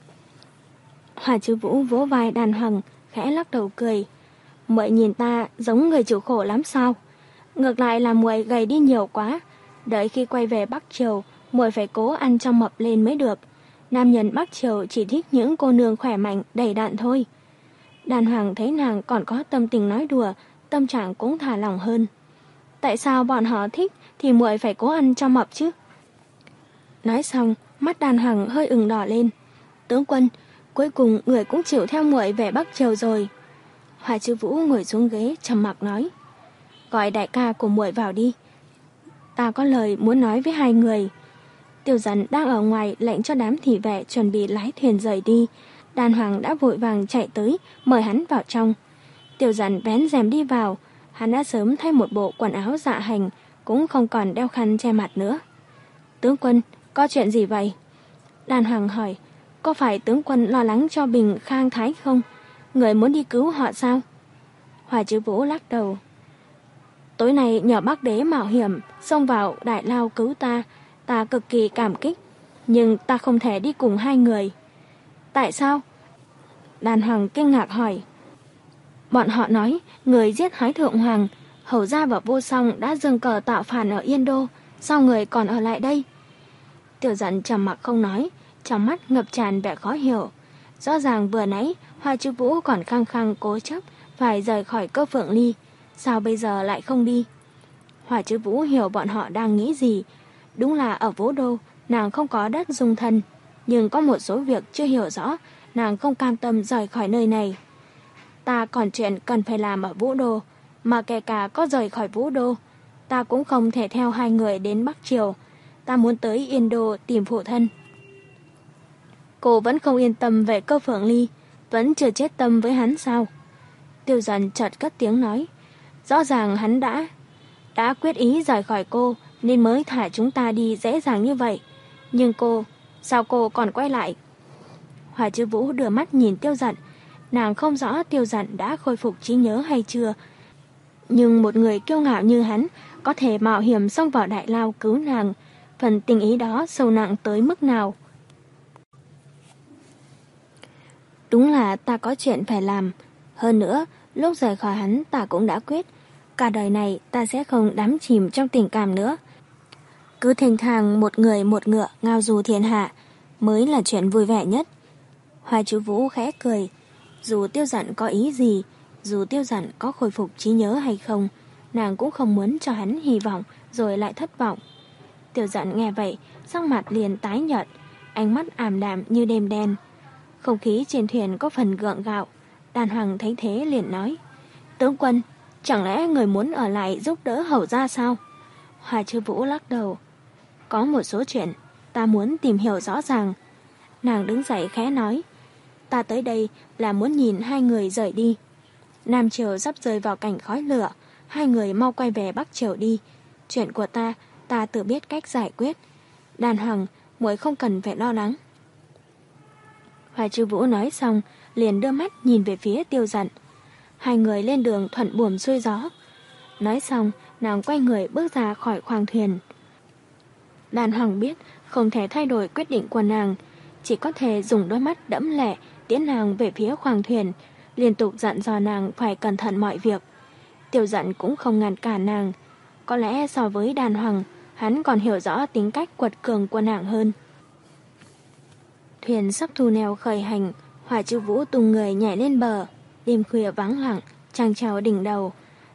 Hoài Trư Vũ vỗ vai Đàn Hoàng, khẽ lắc đầu cười: "Muội nhìn ta giống người chịu khổ lắm sao? Ngược lại là muội gầy đi nhiều quá, đợi khi quay về Bắc Triều, muội phải cố ăn cho mập lên mới được. Nam nhân Bắc Triều chỉ thích những cô nương khỏe mạnh, đầy đặn thôi." Đàn Hoàng thấy nàng còn có tâm tình nói đùa, tâm trạng cũng thả lỏng hơn. "Tại sao bọn họ thích thì muội phải cố ăn cho mập chứ?" Nói xong, mắt Đàn Hoàng hơi ửng đỏ lên. "Tướng quân, cuối cùng người cũng chịu theo muội về Bắc Triều rồi." Hoài Trư Vũ ngồi xuống ghế trầm mặc nói: "Gọi đại ca của muội vào đi, ta có lời muốn nói với hai người." Tiêu Dặn đang ở ngoài lệnh cho đám thị vệ chuẩn bị lái thuyền rời đi. Đàn Hoàng đã vội vàng chạy tới mời hắn vào trong. Tiêu Dặn vén rèm đi vào, hắn đã sớm thay một bộ quần áo dạ hành, cũng không còn đeo khăn che mặt nữa. "Tướng quân, có chuyện gì vậy?" Đàn Hoàng hỏi: "Có phải tướng quân lo lắng cho Bình Khang Thái không? Người muốn đi cứu họ sao?" Hoài Trư Vũ lắc đầu: "Tối nay nhờ Bắc Đế mạo hiểm xông vào đại lao cứu ta, ta cực kỳ cảm kích, nhưng ta không thể đi cùng hai người." "Tại sao?" Đàn Hoàng kinh ngạc hỏi. "Bọn họ nói người giết Thái Thượng Hoàng, Hầu Gia và Vô Song đã dâng cờ tạo phản ở Yên Đô, sao người còn ở lại đây?" Tiêu Dặn trầm mặc không nói, trong mắt ngập tràn vẻ khó hiểu. Rõ ràng vừa nãy Hoài Trư Vũ còn khăng khăng cố chấp phải rời khỏi Cơ Phượng Ly, sao bây giờ lại không đi? Hoài Trư Vũ hiểu bọn họ đang nghĩ gì. Đúng là ở Vũ Đô nàng không có đất dung thân, nhưng có một số việc chưa hiểu rõ, nàng không cam tâm rời khỏi nơi này. "Ta còn chuyện cần phải làm ở Vũ Đô, mà kể cả có rời khỏi Vũ Đô, ta cũng không thể theo hai người đến Bắc Triều. Ta muốn tới Yên Đô tìm phụ thân." "Cô vẫn không yên tâm về Cơ Phượng Ly, vẫn chưa chết tâm với hắn sao?" Tiêu Dặn chợt cất tiếng nói: "Rõ ràng hắn đã đã quyết ý rời khỏi cô, nên mới thả chúng ta đi dễ dàng như vậy. Nhưng cô, sao cô còn quay lại?" Hoài Trư Vũ đưa mắt nhìn Tiêu Dặn. Nàng không rõ Tiêu Dặn đã khôi phục trí nhớ hay chưa, nhưng một người kiêu ngạo như hắn có thể mạo hiểm xông vào đại lao cứu nàng, phần tình ý đó sâu nặng tới mức nào? "Đúng là ta có chuyện phải làm. Hơn nữa, lúc rời khỏi hắn ta cũng đã quyết, cả đời này ta sẽ không đắm chìm trong tình cảm nữa. Cứ thênh thang một người một ngựa ngao du thiên hạ mới là chuyện vui vẻ nhất." Hoài Trư Vũ khẽ cười. Dù Tiêu Dặn có ý gì, dù Tiêu Dặn có khôi phục trí nhớ hay không, nàng cũng không muốn cho hắn hy vọng rồi lại thất vọng. Tiêu Dặn nghe vậy, sắc mặt liền tái nhợt, ánh mắt ảm đạm như đêm đen. Không khí trên thuyền có phần gượng gạo. Đàn Hoàng thấy thế liền nói: "Tướng quân, chẳng lẽ người muốn ở lại giúp đỡ Hầu Gia sao?" Hoài Trư Vũ lắc đầu: "Có một số chuyện ta muốn tìm hiểu rõ ràng." Nàng đứng dậy khẽ nói: "Ta tới đây là muốn nhìn hai người rời đi. Nam Triều sắp rơi vào cảnh khói lửa, hai người mau quay về Bắc Triều đi. Chuyện của ta, ta tự biết cách giải quyết. Đàn Hoàng, muội không cần phải lo lắng." Hoài Trư Vũ nói xong, liền đưa mắt nhìn về phía Tiêu Dặn. Hai người lên đường thuận buồm xuôi gió. Nói xong, nàng quay người bước ra khỏi khoang thuyền. Đàn Hoàng biết không thể thay đổi quyết định của nàng, chỉ có thể dùng đôi mắt đẫm lệ tiễn nàng về phía khoang thuyền, liên tục dặn dò nàng phải cẩn thận mọi việc. Tiêu Dặn cũng không ngăn cản nàng. Có lẽ so với Đàn Hoàng, hắn còn hiểu rõ tính cách quật cường của nàng hơn. Thuyền sắp thu neo khởi hành, Hoài Trư Vũ tung người nhảy lên bờ. Đêm khuya vắng lặng, trăng treo đỉnh đầu.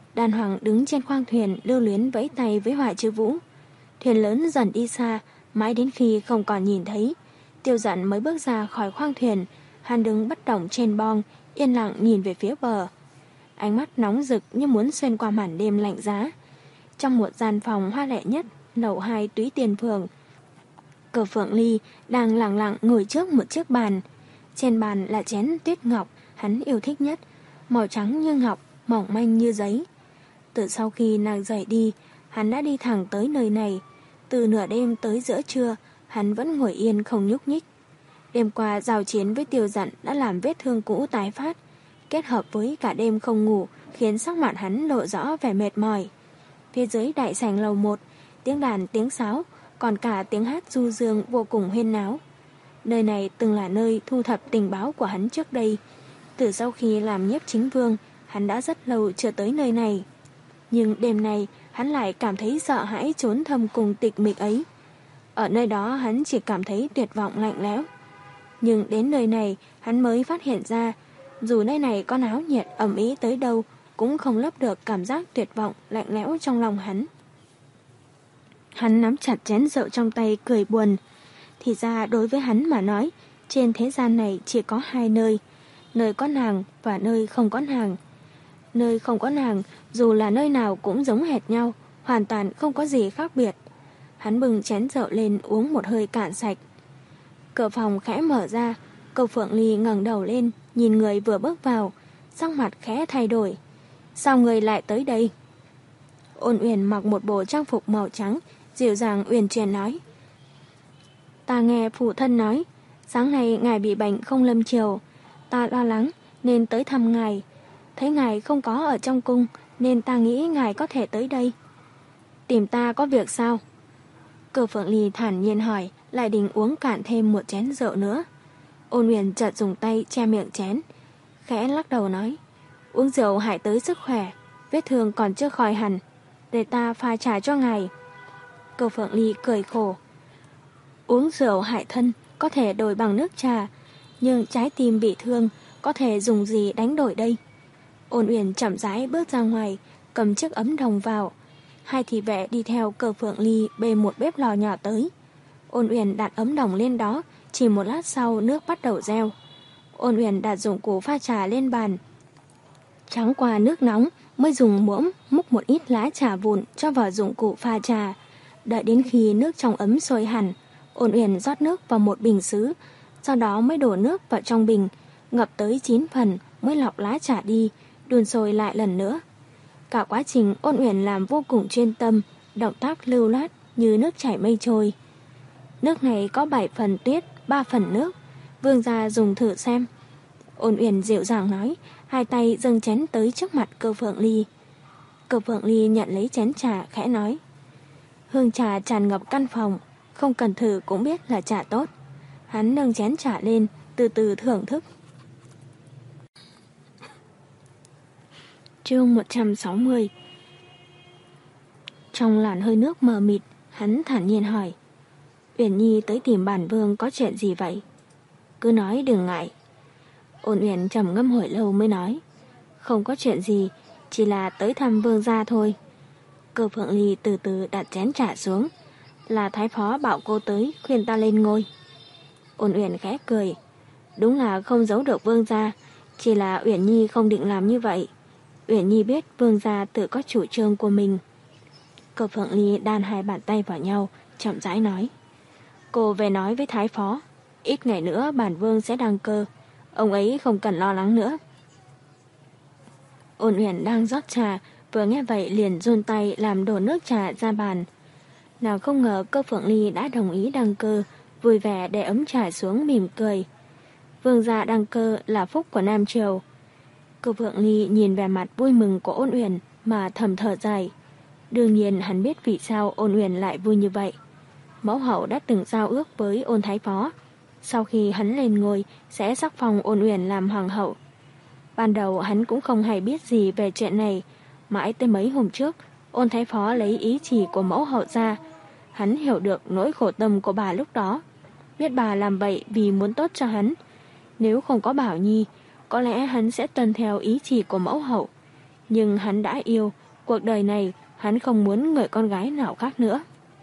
Đàn Hoàng đứng trên khoang thuyền lưu luyến vẫy tay với Hoài Chư Vũ. Thuyền lớn dần đi xa, mãi đến khi không còn nhìn thấy, Tiêu Dận mới bước ra khỏi khoang thuyền. Hắn đứng bất động trên bong, yên lặng nhìn về phía bờ. Ánh mắt nóng rực như muốn xuyên qua màn đêm lạnh giá. Trong một gian phòng hoa lệ nhất, lầu hai Túy Tiền Phường, Cờ Phượng Ly đang lặng lặng ngồi trước một chiếc bàn. Trên bàn là chén tuyết ngọc hắn yêu thích nhất, màu trắng như ngọc, mỏng manh như giấy. Từ sau khi nàng rời đi, hắn đã đi thẳng tới nơi này. Từ nửa đêm tới giữa trưa, hắn vẫn ngồi yên không nhúc nhích. Đêm qua giao chiến với Tiêu Dận đã làm vết thương cũ tái phát, kết hợp với cả đêm không ngủ khiến sắc mặt hắn lộ rõ vẻ mệt mỏi. Phía dưới đại sảnh lầu một, tiếng đàn tiếng sáo, còn cả tiếng hát du dương vô cùng huyên náo. Nơi này từng là nơi thu thập tình báo của hắn trước đây. Từ sau khi làm nhiếp chính vương, hắn đã rất lâu chưa tới nơi này. Nhưng đêm nay hắn lại cảm thấy sợ hãi trốn thâm cùng tịch mịch ấy. Ở nơi đó hắn chỉ cảm thấy tuyệt vọng lạnh lẽo. Nhưng đến nơi này hắn mới phát hiện ra, dù nơi này có náo nhiệt ầm ĩ tới đâu cũng không lấp được cảm giác tuyệt vọng lạnh lẽo trong lòng hắn. Hắn nắm chặt chén rượu trong tay cười buồn. Thì ra đối với hắn mà nói, trên thế gian này chỉ có hai nơi, nơi có nàng và nơi không có nàng. Nơi không có nàng, dù là nơi nào cũng giống hệt nhau, hoàn toàn không có gì khác biệt. Hắn bưng chén rượu lên uống một hơi cạn sạch. Cửa phòng khẽ mở ra, Cầu Phượng Ly ngẩng đầu lên, nhìn người vừa bước vào, sắc mặt khẽ thay đổi. Sao người lại tới đây? Ôn Uyển mặc một bộ trang phục màu trắng, dịu dàng uyển chuyển nói. Ta nghe phụ thân nói, sáng nay ngài bị bệnh không lâm chiều. Ta lo lắng nên tới thăm ngài. Thấy ngài không có ở trong cung nên ta nghĩ ngài có thể tới đây. Tìm ta có việc sao? Cờ Phượng Ly thản nhiên hỏi, lại định uống cạn thêm một chén rượu nữa. Ôn Uyển chợt dùng tay che miệng chén, khẽ lắc đầu nói, uống rượu hại tới sức khỏe, vết thương còn chưa khỏi hẳn, để ta pha trà cho ngài. Cờ Phượng Ly cười khổ, uống rượu hại thân có thể đổi bằng nước trà, nhưng trái tim bị thương có thể dùng gì đánh đổi đây? Ôn Uyển chậm rãi bước ra ngoài, cầm chiếc ấm đồng vào. Hai thị vệ đi theo Cờ Phượng Ly bê một bếp lò nhỏ tới. Ôn Uyển đặt ấm đồng lên đó, chỉ một lát sau nước bắt đầu reo. Ôn Uyển đặt dụng cụ pha trà lên bàn, tráng qua nước nóng mới dùng muỗng múc một ít lá trà vụn cho vào dụng cụ pha trà. Đợi đến khi nước trong ấm sôi hẳn, Ôn Uyển rót nước vào một bình sứ, sau đó mới đổ nước vào trong bình, ngập tới chín phần mới lọc lá trà đi, đun sôi lại lần nữa. Cả quá trình Ôn Uyển làm vô cùng chuyên tâm, động tác lưu loát như nước chảy mây trôi. Nước này có bảy phần tuyết, ba phần nước, vương gia dùng thử xem. Ôn Uyển dịu dàng nói, hai tay dâng chén tới trước mặt Cơ Phượng Ly. Cơ Phượng Ly nhận lấy chén trà khẽ nói, hương trà tràn ngập căn phòng, không cần thử cũng biết là trà tốt. Hắn nâng chén trà lên, từ từ thưởng thức. Chương một trăm sáu mươi. Trong làn hơi nước mờ mịt, hắn thản nhiên hỏi, Uyển Nhi tới tìm bản vương có chuyện gì vậy? Cứ nói đừng ngại. Ôn Uyển trầm ngâm hồi lâu mới nói, không có chuyện gì, chỉ là tới thăm vương gia thôi. Cơ Phượng Ly từ từ đặt chén trà xuống, là thái phó bảo cô tới khuyên ta lên ngôi. Ôn Uyển khẽ cười, đúng là không giấu được vương gia, chỉ là Uyển Nhi không định làm như vậy. Uyển Nhi biết vương gia tự có chủ trương của mình. Cơ Phượng Ly đan hai bàn tay vào nhau, chậm rãi nói, cô về nói với thái phó, ít ngày nữa bản vương sẽ đăng cơ, ông ấy không cần lo lắng nữa. Ôn Uyển đang rót trà, vừa nghe vậy liền run tay làm đổ nước trà ra bàn. Nào không ngờ Cơ Phượng Ly đã đồng ý đăng cơ, vui vẻ để ấm trà xuống mỉm cười. Vương gia đăng cơ là phúc của Nam Triều. Cơ Phượng Ly nhìn vẻ mặt vui mừng của Ôn Uyển mà thầm thở dài. Đương nhiên hắn biết vì sao Ôn Uyển lại vui như vậy. Mẫu hậu đã từng giao ước với Ôn thái phó, sau khi hắn lên ngôi sẽ sắc phong Ôn Uyển làm hoàng hậu. Ban đầu hắn cũng không hay biết gì về chuyện này, mãi tới mấy hôm trước Ôn thái phó lấy ý chỉ của mẫu hậu ra, hắn hiểu được nỗi khổ tâm của bà lúc đó, biết bà làm vậy vì muốn tốt cho hắn. Nếu không có Bảo Nhi, có lẽ hắn sẽ tuân theo ý chỉ của mẫu hậu. Nhưng hắn đã yêu, cuộc đời này hắn không muốn người con gái nào khác nữa.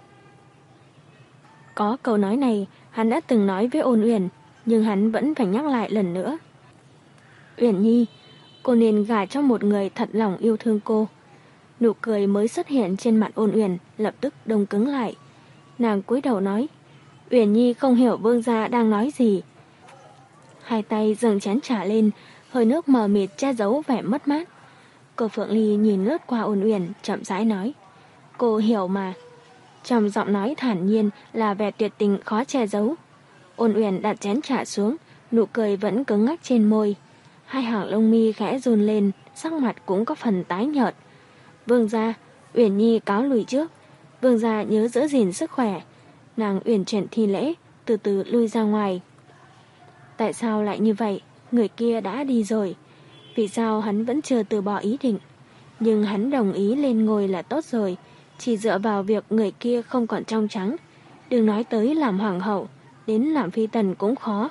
Có câu nói này hắn đã từng nói với Ôn Uyển, nhưng hắn vẫn phải nhắc lại lần nữa. Uyển Nhi, cô nên gả cho một người thật lòng yêu thương cô. Nụ cười mới xuất hiện trên mặt Ôn Uyển lập tức đông cứng lại. Nàng cúi đầu nói, Uyển Nhi không hiểu vương gia đang nói gì. Hai tay dâng chén trà lên, hơi nước mờ mịt che giấu vẻ mất mát. Cô Phượng Ly nhìn lướt qua Ôn Uyển, chậm rãi nói, cô hiểu mà. Trong giọng nói thản nhiên là vẻ tuyệt tình khó che giấu. Ôn Uyển đặt chén trà xuống, nụ cười vẫn cứng ngắc trên môi. Hai hàng lông mi khẽ run lên, sắc mặt cũng có phần tái nhợt. Vương gia, Uyển Nhi cáo lùi trước. Vương gia nhớ giữ gìn sức khỏe. Nàng uyển chuyển thi lễ, từ từ lui ra ngoài. Tại sao lại như vậy? Người kia đã đi rồi. Vì sao hắn vẫn chưa từ bỏ ý định? Nhưng hắn đồng ý lên ngôi là tốt rồi. Chỉ dựa vào việc người kia không còn trong trắng. Đừng nói tới làm hoàng hậu, đến làm phi tần cũng khó.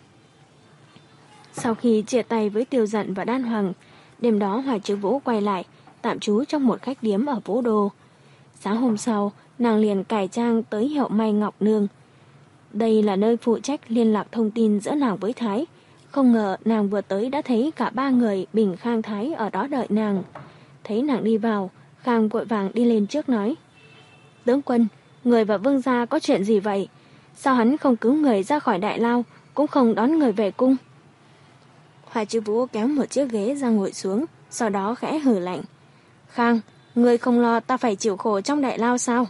Sau khi chia tay với Tiêu Dận và Đan Hoàng, đêm đó Hoài Chứ Vũ quay lại, tạm trú trong một khách điếm ở Vũ Đô. Sáng hôm sau, nàng liền cải trang tới hiệu may Ngọc Nương. Đây là nơi phụ trách liên lạc thông tin giữa nàng với Thái. Không ngờ nàng vừa tới đã thấy cả ba người Bình, Khang, Thái ở đó đợi nàng. Thấy nàng đi vào, Khang vội vàng đi lên trước nói, tướng quân, người và vương gia có chuyện gì vậy? Sao hắn không cứu người ra khỏi đại lao, cũng không đón người về cung? Hoài Chứ Vũ kéo một chiếc ghế ra ngồi xuống, sau đó khẽ hừ lạnh, Khang, người không lo ta phải chịu khổ trong đại lao sao?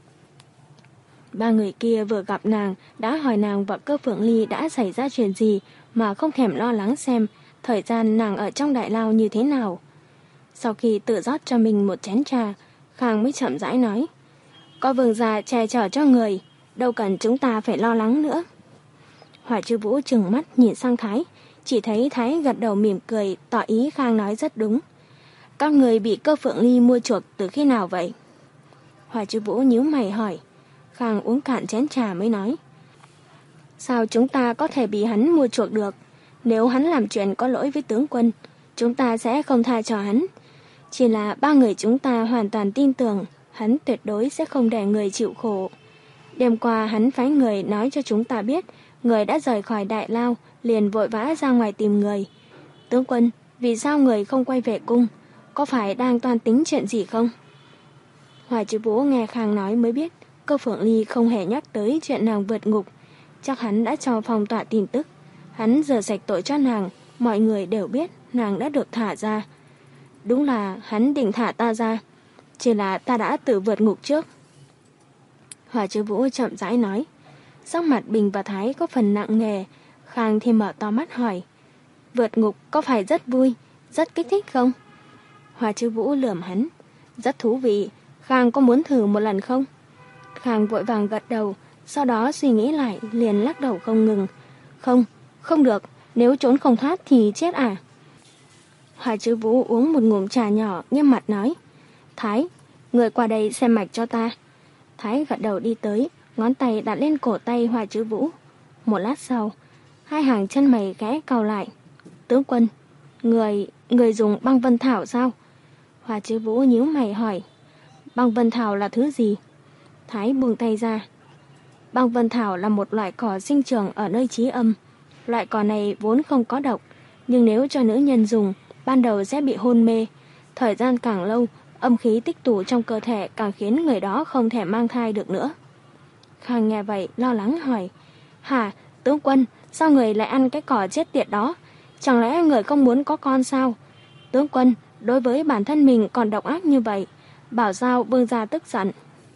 Ba người kia vừa gặp nàng đã hỏi nàng và Cơ Phượng Ly đã xảy ra chuyện gì mà không thèm lo lắng xem thời gian nàng ở trong đại lao như thế nào. Sau khi tự rót cho mình một chén trà, Khang mới chậm rãi nói, có vương gia che chở cho người, đâu cần chúng ta phải lo lắng nữa. Hoài Chứ Vũ trừng mắt nhìn sang Thái, chỉ thấy Thái gật đầu mỉm cười, tỏ ý Khang nói rất đúng. Các người bị Cơ Phượng Ly mua chuộc từ khi nào vậy? Hoài Chứ Vũ nhíu mày hỏi. Khang uống cạn chén trà mới nói, sao chúng ta có thể bị hắn mua chuộc được? Nếu hắn làm chuyện có lỗi với tướng quân, chúng ta sẽ không tha cho hắn. Chỉ là ba người chúng ta hoàn toàn tin tưởng hắn tuyệt đối sẽ không để người chịu khổ. Đêm qua hắn phái người nói cho chúng ta biết người đã rời khỏi đại lao, liền vội vã ra ngoài tìm người. Tướng quân, vì sao người không quay về cung? Có phải đang toan tính chuyện gì không? Hoài Chứ Vũ nghe Khang nói mới biết Cơ Phượng Ly không hề nhắc tới chuyện nàng vượt ngục. Chắc hắn đã cho phong tỏa tin tức. Hắn rửa sạch tội cho nàng, mọi người đều biết nàng đã được thả ra. Đúng là hắn định thả ta ra, chỉ là ta đã tự vượt ngục trước. Hoài Chứ Vũ chậm rãi nói. Sắc mặt Bình và Thái có phần nặng nề. Khang thì mở to mắt hỏi, vượt ngục có phải rất vui, rất kích thích không? Hoài Chứ Vũ lườm hắn, rất thú vị, Khang có muốn thử một lần không? Khang vội vàng gật đầu, sau đó suy nghĩ lại liền lắc đầu không ngừng. Không, không được, nếu trốn không thoát thì chết à? Hoài Chứ Vũ uống một ngụm trà nhỏ, nghiêm mặt nói, Thái, người qua đây xem mạch cho ta. Thái gật đầu đi tới, ngón tay đặt lên cổ tay Hoài Chứ Vũ. Một lát sau, hai hàng chân mày khẽ cau lại. Tướng quân, người, người dùng băng vân thảo sao? Hoài Chứ Vũ nhíu mày hỏi, băng vân thảo là thứ gì? Thái buông tay ra. Băng vân thảo là một loại cỏ sinh trưởng ở nơi trí âm. Loại cỏ này vốn không có độc, nhưng nếu cho nữ nhân dùng, ban đầu sẽ bị hôn mê. Thời gian càng lâu, âm khí tích tụ trong cơ thể càng khiến người đó không thể mang thai được nữa. Khang nghe vậy lo lắng hỏi, hả, tướng quân, sao người lại ăn cái cỏ chết tiệt đó? Chẳng lẽ người không muốn có con sao? Tướng quân, đối với bản thân mình còn độc ác như vậy, bảo sao vương gia tức giận.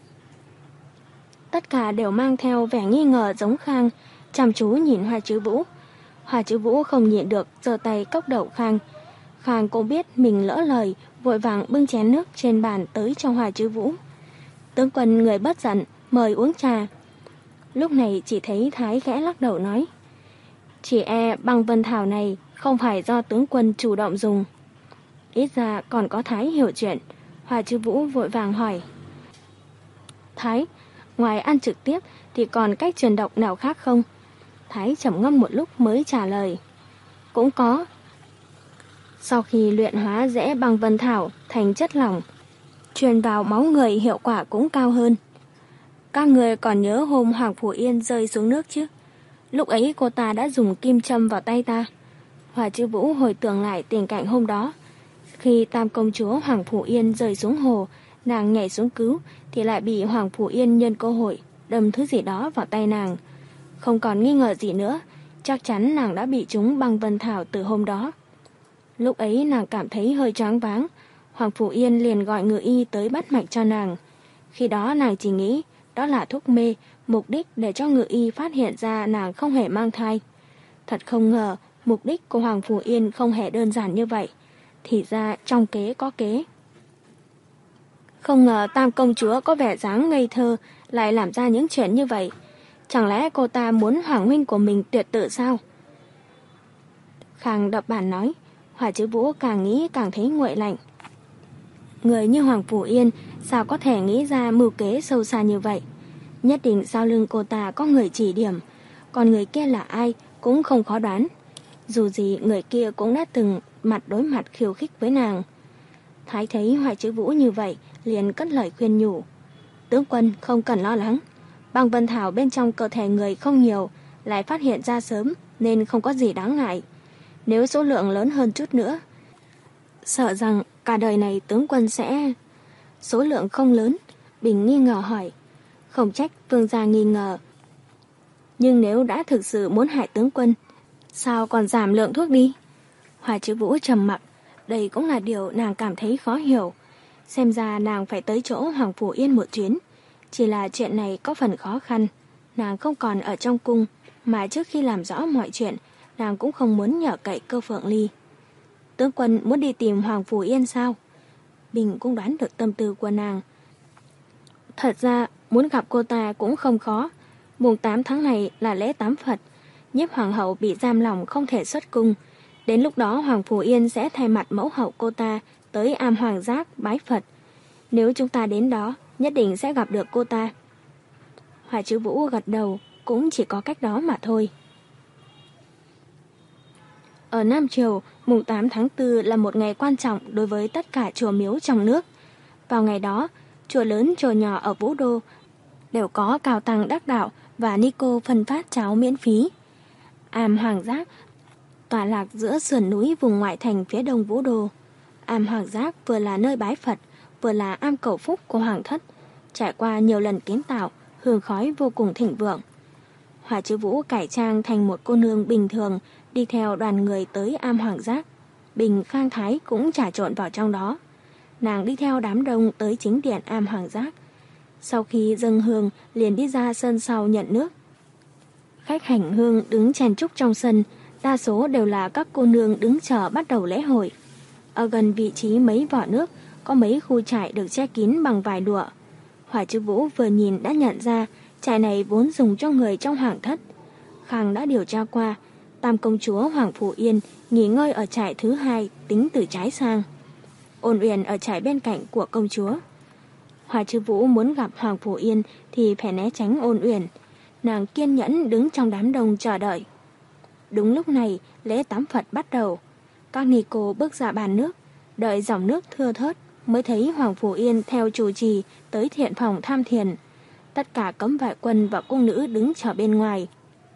Tất cả đều mang theo vẻ nghi ngờ giống Khang, chăm chú nhìn Hoài Chứ Vũ. Hoài Chứ Vũ không nhịn được, giơ tay cốc đầu Khang. Khang cũng biết mình lỡ lời, vội vàng bưng chén nước trên bàn tới cho Hoài Chứ Vũ. Tướng quân người bất giận, mời uống trà. Lúc này chỉ thấy Thái khẽ lắc đầu nói, chỉ e băng vân thảo này không phải do tướng quân chủ động dùng. Ít ra còn có Thái hiểu chuyện. Hoài Chứ Vũ vội vàng hỏi, Thái, ngoài ăn trực tiếp thì còn cách truyền độc nào khác không? Thái trầm ngâm một lúc mới trả lời, cũng có. Sau khi luyện hóa rễ băng vân thảo thành chất lỏng, truyền vào máu người hiệu quả cũng cao hơn. Các người còn nhớ hôm Hoàng Phủ Yên rơi xuống nước chứ? Lúc ấy cô ta đã dùng kim châm vào tay ta. Hỏa Chư Vũ hồi tưởng lại tình cảnh hôm đó. Khi Tam công chúa Hoàng Phủ Yên rơi xuống hồ, nàng nhảy xuống cứu thì lại bị Hoàng Phủ Yên nhân cơ hội đâm thứ gì đó vào tay nàng. Không còn nghi ngờ gì nữa, chắc chắn nàng đã bị trúng băng vân thảo từ hôm đó. Lúc ấy nàng cảm thấy hơi choáng váng, Hoàng Phủ Yên liền gọi ngự y tới bắt mạch cho nàng. Khi đó nàng chỉ nghĩ đó là thuốc mê, mục đích để cho ngự y phát hiện ra nàng không hề mang thai. Thật không ngờ, mục đích của Hoàng Phủ Yên không hề đơn giản như vậy. Thì ra trong kế có kế. Không ngờ Tam công chúa có vẻ dáng ngây thơ lại làm ra những chuyện như vậy. Chẳng lẽ cô ta muốn Hoàng huynh của mình tuyệt tự sao? Khang đập bàn nói. Hỏa Chư Vũ càng nghĩ càng thấy nguội lạnh. Người như Hoàng Phủ Yên sao có thể nghĩ ra mưu kế sâu xa như vậy? Nhất định sau lưng cô ta có người chỉ điểm, còn người kia là ai cũng không khó đoán. Dù gì người kia cũng đã từng mặt đối mặt khiêu khích với nàng. Thái thấy Hỏa Chư Vũ như vậy, liền cất lời khuyên nhủ. Tướng quân không cần lo lắng, băng vân thảo bên trong cơ thể người không nhiều, lại phát hiện ra sớm nên không có gì đáng ngại. Nếu số lượng lớn hơn chút nữa, sợ rằng cả đời này tướng quân sẽ... Số lượng không lớn, Bình nghi ngờ hỏi. Không trách Vương gia nghi ngờ. Nhưng nếu đã thực sự muốn hại tướng quân, sao còn giảm lượng thuốc đi? Hỏa Chư Vũ trầm mặc, đây cũng là điều nàng cảm thấy khó hiểu. Xem ra nàng phải tới chỗ Hoàng Phủ Yên một chuyến. Chỉ là chuyện này có phần khó khăn. Nàng không còn ở trong cung, mà trước khi làm rõ mọi chuyện, nàng cũng không muốn nhờ cậy Cơ Phượng Ly. Tướng quân muốn đi tìm Hoàng Phủ Yên sao? Bình cũng đoán được tâm tư của nàng. Thật ra muốn gặp cô ta cũng không khó. Mùng tám tháng này là lễ tám Phật, Nhiếp hoàng hậu bị giam lỏng không thể xuất cung. Đến lúc đó Hoàng Phủ Yên sẽ thay mặt mẫu hậu cô ta tới am Hoàng Giác bái Phật. Nếu chúng ta đến đó, nhất định sẽ gặp được cô ta. Hỏa Chư Vũ gật đầu, cũng chỉ có cách đó mà thôi. Ở Nam Triều, mùng tám tháng tư là một ngày quan trọng đối với tất cả chùa miếu trong nước. Vào ngày đó, chùa lớn chùa nhỏ ở Vũ Đô đều có cao tăng đắc đạo và ni cô phân phát cháo miễn phí. Am Hoàng Giác tọa lạc giữa sườn núi vùng ngoại thành phía đông Vũ Đô. Am Hoàng Giác vừa là nơi bái Phật, vừa là am cầu phúc của Hoàng thất, trải qua nhiều lần kiến tạo, hương khói vô cùng thịnh vượng. Hỏa Chư Vũ cải trang thành một cô nương bình thường, đi theo đoàn người tới am Hoàng Giác. Bình Khang Thái cũng trà trộn vào trong đó. Nàng đi theo đám đông tới chính điện am Hoàng Giác. Sau khi dâng hương, liền đi ra sân sau nhận nước. Khách hành hương đứng chen chúc trong sân, đa số đều là các cô nương đứng chờ bắt đầu lễ hội. Ở gần vị trí mấy vỏ nước, có mấy khu trại được che kín bằng vải lụa. Hỏa Chư Vũ vừa nhìn đã nhận ra trại này vốn dùng cho người trong hoàng thất. Khang đã điều tra qua, Tam công chúa Hoàng Phủ Yên nghỉ ngơi ở trại thứ hai tính từ trái sang. Ôn Uyển ở trại bên cạnh của công chúa. Hỏa Chư Vũ muốn gặp Hoàng Phủ Yên thì phải né tránh Ôn Uyển. Nàng kiên nhẫn đứng trong đám đông chờ đợi. Đúng lúc này, lễ tắm Phật bắt đầu. Các ni cô bước ra bàn nước, đợi dòng nước thưa thớt mới thấy Hoàng Phủ Yên theo chủ trì tới thiện phòng tham thiền. Tất cả cấm vệ quân và cung nữ đứng chờ bên ngoài.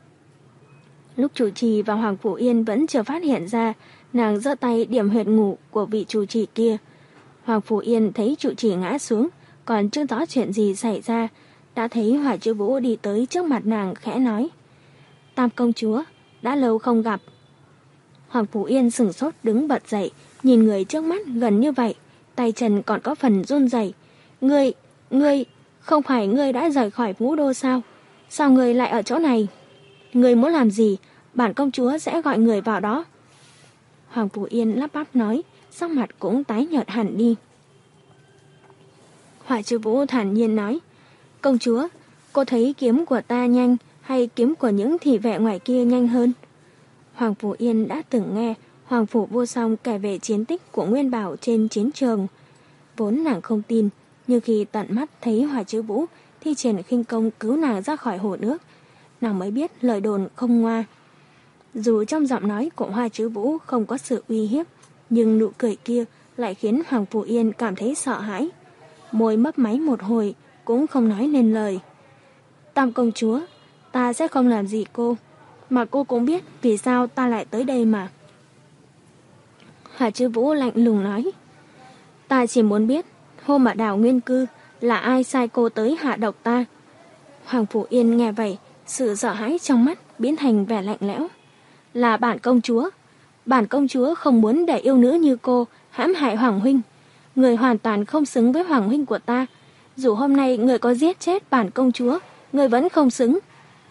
Lúc chủ trì và Hoàng Phủ Yên vẫn chưa phát hiện ra, nàng giơ tay điểm huyệt ngủ của vị chủ trì kia. Hoàng Phủ Yên thấy chủ trì ngã xuống, còn chưa rõ chuyện gì xảy ra, đã thấy Hỏa Chư Vũ đi tới trước mặt nàng khẽ nói. Tam công chúa, đã lâu không gặp. Hoàng Phủ Yên sửng sốt đứng bật dậy, nhìn người trước mắt gần như vậy, tay chân còn có phần run rẩy. Ngươi, ngươi, không phải ngươi đã rời khỏi Vũ Đô sao? Sao ngươi lại ở chỗ này? Ngươi muốn làm gì? Bản công chúa sẽ gọi người vào đó. Hoàng Phủ Yên lắp bắp nói, sắc mặt cũng tái nhợt hẳn đi. Hỏa Chư Vũ thản nhiên nói, công chúa, cô thấy kiếm của ta nhanh hay kiếm của những thị vệ ngoài kia nhanh hơn? Hoàng Phủ Yên đã từng nghe Hoàng Phủ Vô Song kể về chiến tích của Nguyên Bảo trên chiến trường. Vốn nàng không tin, nhưng khi tận mắt thấy Hỏa Chư Vũ thi triển khinh công cứu nàng ra khỏi hồ nước, nàng mới biết lời đồn không ngoa. Dù trong giọng nói của Hỏa Chư Vũ không có sự uy hiếp, nhưng nụ cười kia lại khiến Hoàng Phủ Yên cảm thấy sợ hãi. Môi mấp máy một hồi, cũng không nói nên lời. Tam công chúa, ta sẽ không làm gì cô, mà cô cũng biết vì sao ta lại tới đây mà. Hỏa Chư Vũ lạnh lùng nói, ta chỉ muốn biết hôm ở đảo Nguyên Cư là ai sai cô tới hạ độc ta. Hoàng Phủ Yên nghe vậy, sự sợ hãi trong mắt biến thành vẻ lạnh lẽo. Là bản công chúa. Bản công chúa không muốn để yêu nữ như cô hãm hại Hoàng huynh. Người hoàn toàn không xứng với Hoàng huynh của ta. Dù hôm nay người có giết chết bản công chúa, người vẫn không xứng.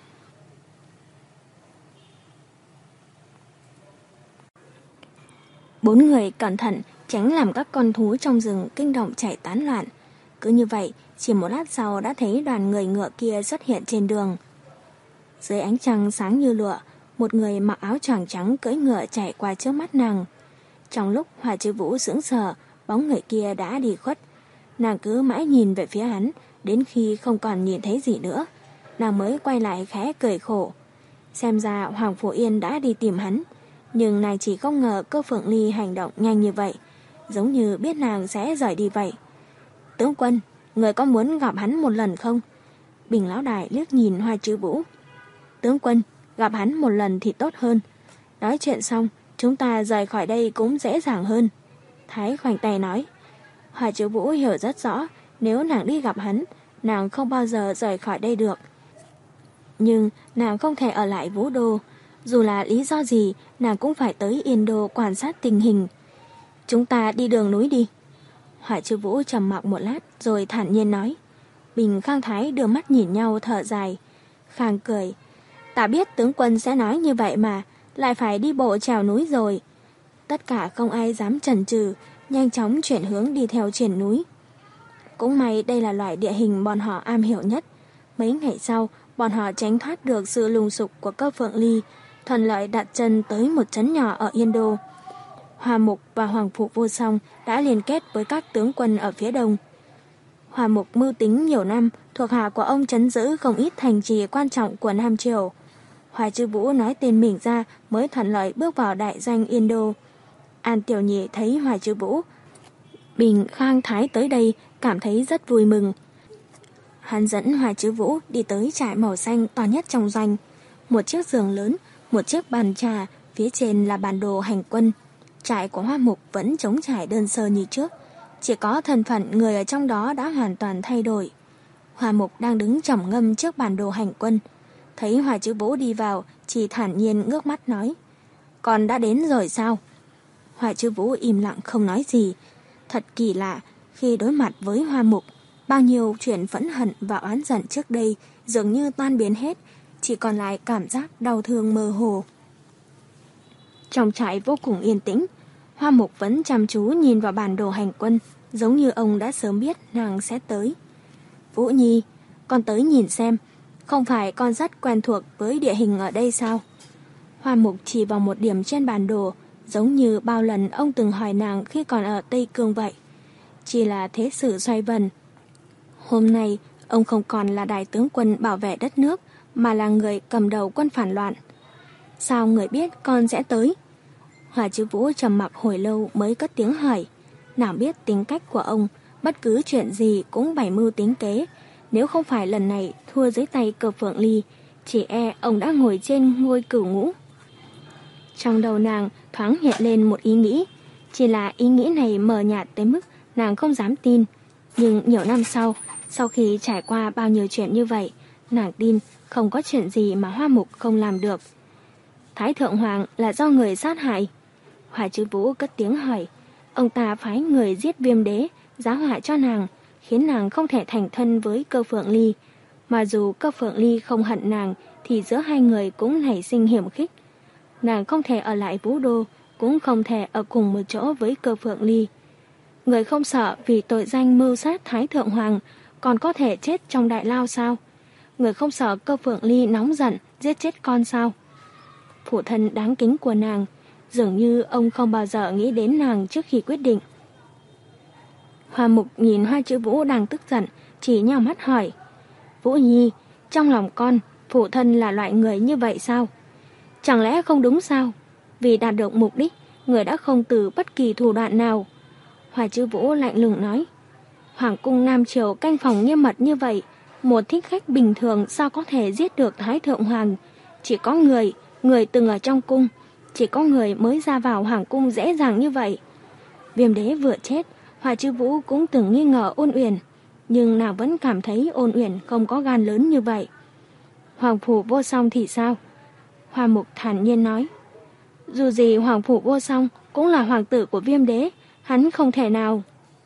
Bốn người cẩn thận tránh làm các con thú trong rừng kinh động chạy tán loạn. Cứ như vậy, chỉ một lát sau đã thấy đoàn người ngựa kia xuất hiện trên đường. Dưới ánh trăng sáng như lụa, một người mặc áo choàng trắng cưỡi ngựa chạy qua trước mắt nàng. Trong lúc Hỏa Chư Vũ sững sờ, bóng người kia đã đi khuất. Nàng cứ mãi nhìn về phía hắn, đến khi không còn nhìn thấy gì nữa, nàng mới quay lại khẽ cười khổ. Xem ra Hoàng Phủ Yên đã đi tìm hắn, nhưng nàng chỉ không ngờ Cơ Phượng Ly hành động nhanh như vậy, giống như biết nàng sẽ rời đi vậy. Tướng quân, người có muốn gặp hắn một lần không? Bình lão đại liếc nhìn Hỏa Chư Vũ. Tướng quân, gặp hắn một lần thì tốt hơn. Nói chuyện xong, chúng ta rời khỏi đây cũng dễ dàng hơn. Thái khoanh tay nói. Hỏa Chư Vũ hiểu rất rõ, nếu nàng đi gặp hắn, nàng không bao giờ rời khỏi đây được. Nhưng nàng không thể ở lại Vũ Đô. Dù là lý do gì, nàng cũng phải tới Yên Đô quan sát tình hình. Chúng ta đi đường núi đi. Hỏa Chư Vũ trầm mặc một lát rồi thản nhiên nói. Bình Khang Thái đưa mắt nhìn nhau thở dài. Khang cười. Ta biết tướng quân sẽ nói như vậy mà, lại phải đi bộ trèo núi rồi. Tất cả không ai dám chần chừ, nhanh chóng chuyển hướng đi theo triển núi. Cũng may đây là loại địa hình bọn họ am hiểu nhất. Mấy ngày sau, bọn họ tránh thoát được sự lùng sục của Cơ Phượng Ly, thuận lợi đặt chân tới một trấn nhỏ ở Yên Đô. Hoa Mục và Hoàng Phụ Vô Song đã liên kết với các tướng quân ở phía đông. Hoa Mục mưu tính nhiều năm, thuộc hạ của ông trấn giữ không ít thành trì quan trọng của Nam Triều. Hỏa Chư Vũ nói tên mình ra mới thuận lợi bước vào đại doanh Yên Đô. An Tiểu Nhị thấy Hỏa Chư Vũ, Bình Khang Thái tới đây cảm thấy rất vui mừng. Hắn dẫn Hỏa Chư Vũ đi tới trại màu xanh to nhất trong doanh. Một chiếc giường lớn, một chiếc bàn trà, phía trên là bản đồ hành quân. Trại của Hoa Mục vẫn trống trải đơn sơ như trước, chỉ có thân phận người ở trong đó đã hoàn toàn thay đổi. Hoa Mục đang đứng trầm ngâm trước bản đồ hành quân. Thấy Hỏa Chư Vũ đi vào, chỉ thản nhiên ngước mắt nói. Con đã đến rồi sao? Hỏa Chư Vũ im lặng không nói gì. Thật kỳ lạ, khi đối mặt với Hoa Mục, bao nhiêu chuyện phẫn hận và oán giận trước đây dường như tan biến hết, chỉ còn lại cảm giác đau thương mơ hồ. Trong trại vô cùng yên tĩnh, Hoa Mục vẫn chăm chú nhìn vào bản đồ hành quân, giống như ông đã sớm biết nàng sẽ tới. Vũ Nhi, con tới nhìn xem, không phải con rất quen thuộc với địa hình ở đây sao? Hoa Mục chỉ vào một điểm trên bản đồ, giống như bao lần ông từng hỏi nàng khi còn ở Tây Cương vậy. Chỉ là thế sự xoay vần. Hôm nay, ông không còn là đại tướng quân bảo vệ đất nước, mà là người cầm đầu quân phản loạn. Sao người biết con sẽ tới? Hỏa Chư Vũ trầm mặc hồi lâu mới cất tiếng hỏi. Nàng biết tính cách của ông, bất cứ chuyện gì cũng bày mưu tính kế. Nếu không phải lần này thua dưới tay Cơ Phượng Ly, chỉ e ông đã ngồi trên ngôi cửu ngũ. Trong đầu nàng thoáng hiện lên một ý nghĩ, chỉ là ý nghĩ này mờ nhạt tới mức nàng không dám tin. Nhưng nhiều năm sau, sau khi trải qua bao nhiêu chuyện như vậy, nàng tin không có chuyện gì mà Hoa Mục không làm được. Thái Thượng Hoàng là do người sát hại. Hỏa Chư Vũ cất tiếng hỏi. Ông ta phái người giết Viêm Đế, giá họa cho nàng, khiến nàng không thể thành thân với Cơ Phượng Ly. Mà dù Cơ Phượng Ly không hận nàng, thì giữa hai người cũng nảy sinh hiểm khích. Nàng không thể ở lại Vũ Đô, cũng không thể ở cùng một chỗ với Cơ Phượng Ly. Người không sợ vì tội danh mưu sát Thái Thượng Hoàng, còn có thể chết trong đại lao sao? Người không sợ Cơ Phượng Ly nóng giận, giết chết con sao? Phụ thân đáng kính của nàng, dường như ông không bao giờ nghĩ đến nàng trước khi quyết định. Hoa Mục nhìn Hoa Chữ Vũ đang tức giận, chỉ nhào mắt hỏi. Vũ Nhi, trong lòng con, phụ thân là loại người như vậy sao? Chẳng lẽ không đúng sao? Vì đạt được mục đích, người đã không từ bất kỳ thủ đoạn nào. Hoài Chữ Vũ lạnh lùng nói, Hoàng cung Nam Triều canh phòng nghiêm mật như vậy, một thích khách bình thường sao có thể giết được Thái Thượng Hoàng? Chỉ có người, người từng ở trong cung, chỉ có người mới ra vào Hoàng cung dễ dàng như vậy. Viêm đế vừa chết, Hoài Chữ Vũ cũng từng nghi ngờ Ôn Uyển, nhưng nàng vẫn cảm thấy Ôn Uyển không có gan lớn như vậy. Hoàng phủ vô song thì sao? Hoa Mục thản nhiên nói, dù gì Hoàng phủ vô song cũng là hoàng tử của Viêm đế, hắn không thể nào.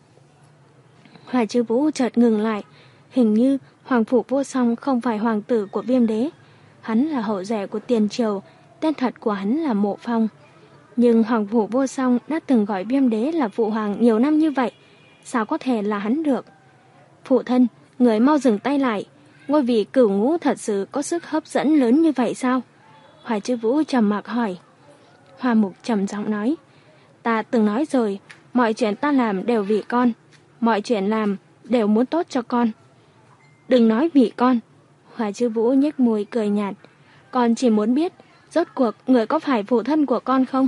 Hoài Chữ Vũ chợt ngừng lại, hình như Hoàng phủ vô song không phải hoàng tử của Viêm đế. Hắn là hậu duệ của Tiền Triều, tên thật của hắn là Mộ Phong. Nhưng Hoàng phủ vô song đã từng gọi Viêm đế là phụ hoàng nhiều năm như vậy, sao có thể là hắn được? Phụ thân, người mau dừng tay lại, ngôi vị cửu ngũ thật sự có sức hấp dẫn lớn như vậy sao? Hoài Chữ Vũ trầm mặc hỏi. Hoa Mục trầm giọng nói, ta từng nói rồi, mọi chuyện ta làm đều vì con, mọi chuyện làm đều muốn tốt cho con. Đừng nói vì con. Hoài Chữ Vũ nhếch môi cười nhạt, con chỉ muốn biết, rốt cuộc người có phải phụ thân của con không?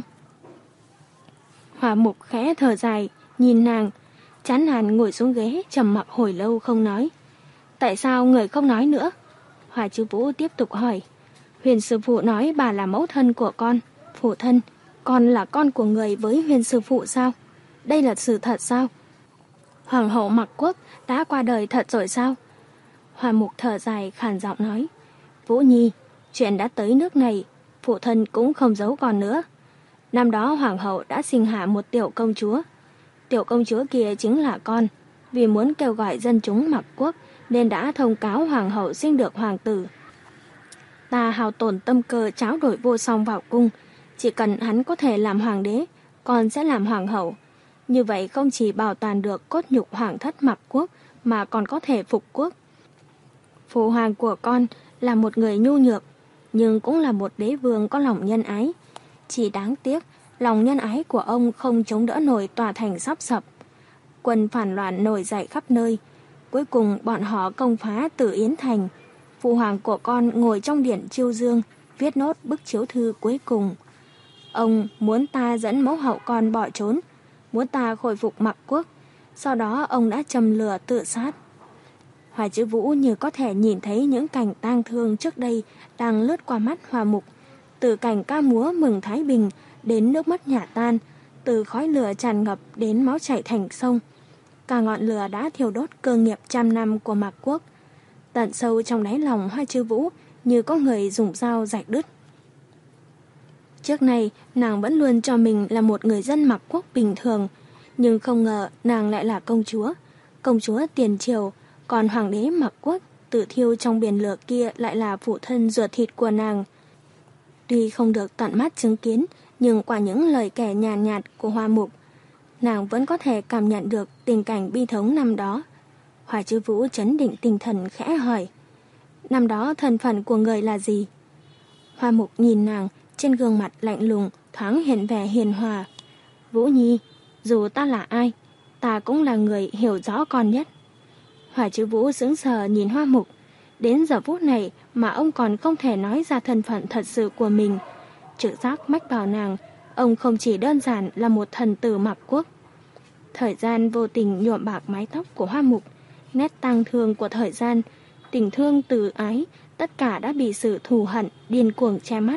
Hoa Mục khẽ thở dài, nhìn nàng, chán nản ngồi xuống ghế trầm mặc hồi lâu không nói. Tại sao người không nói nữa? Hoài Chữ Vũ tiếp tục hỏi. Huyền sư phụ nói bà là mẫu thân của con. Phụ thân, con là con của người với Huyền sư phụ sao? Đây là sự thật sao? Hoàng hậu Mặc Quốc đã qua đời thật rồi sao? Hoa Mục thở dài khàn giọng nói, Vũ Nhi, chuyện đã tới nước này, phụ thân cũng không giấu con nữa. Năm đó hoàng hậu đã sinh hạ một tiểu công chúa. Tiểu công chúa kia chính là con. Vì muốn kêu gọi dân chúng Mặc Quốc nên đã thông cáo hoàng hậu sinh được hoàng tử. Ta hao tổn tâm cơ tráo đổi Vô Song vào cung, chỉ cần hắn có thể làm hoàng đế, con sẽ làm hoàng hậu. Như vậy không chỉ bảo toàn được cốt nhục hoàng thất Mặc Quốc mà còn có thể phục quốc. Phụ hoàng của con là một người nhu nhược, nhưng cũng là một đế vương có lòng nhân ái. Chỉ đáng tiếc, lòng nhân ái của ông không chống đỡ nổi tòa thành sắp sập. Quân phản loạn nổi dậy khắp nơi. Cuối cùng bọn họ công phá Tử Yến Thành. Phụ hoàng của con ngồi trong điện chiêu dương, viết nốt bức chiếu thư cuối cùng. Ông muốn ta dẫn mẫu hậu con bỏ trốn, muốn ta khôi phục Mặc Quốc. Sau đó ông đã châm lửa tự sát. Hoài Chữ Vũ như có thể nhìn thấy những cảnh tang thương trước đây đang lướt qua mắt Hoa Mục. Từ cảnh ca múa mừng Thái Bình đến nước mắt nhả tan, từ khói lửa tràn ngập đến máu chảy thành sông. Cả ngọn lửa đã thiêu đốt cơ nghiệp trăm năm của Mạc Quốc. Tận sâu trong đáy lòng Hoài Chữ Vũ như có người dùng dao rạch đứt. Trước này nàng vẫn luôn cho mình là một người dân Mạc Quốc bình thường, nhưng không ngờ nàng lại là công chúa, công chúa Tiền Triều, còn hoàng đế Mạc Quốc tự thiêu trong biển lửa kia lại là phụ thân ruột thịt của nàng. Tuy không được tận mắt chứng kiến, nhưng qua những lời kể nhàn nhạt, nhạt của Hoa Mục, nàng vẫn có thể cảm nhận được tình cảnh bi thống năm đó. Hoài Chữ Vũ trấn định tinh thần khẽ hỏi, năm đó thân phận của người là gì? Hoa Mục nhìn nàng, trên gương mặt lạnh lùng thoáng hiện vẻ hiền hòa. Vũ Nhi, dù ta là ai, ta cũng là người hiểu rõ con nhất. Hoài Chữ Vũ sững sờ nhìn Hoa Mục. Đến giờ phút này mà ông còn không thể nói ra thân phận thật sự của mình. Trực giác mách bảo nàng, ông không chỉ đơn giản là một thần tử Mạc Quốc. Thời gian vô tình nhuộm bạc mái tóc của Hoa Mục, nét tang thương của thời gian, tình thương từ ái, tất cả đã bị sự thù hận điên cuồng che mắt.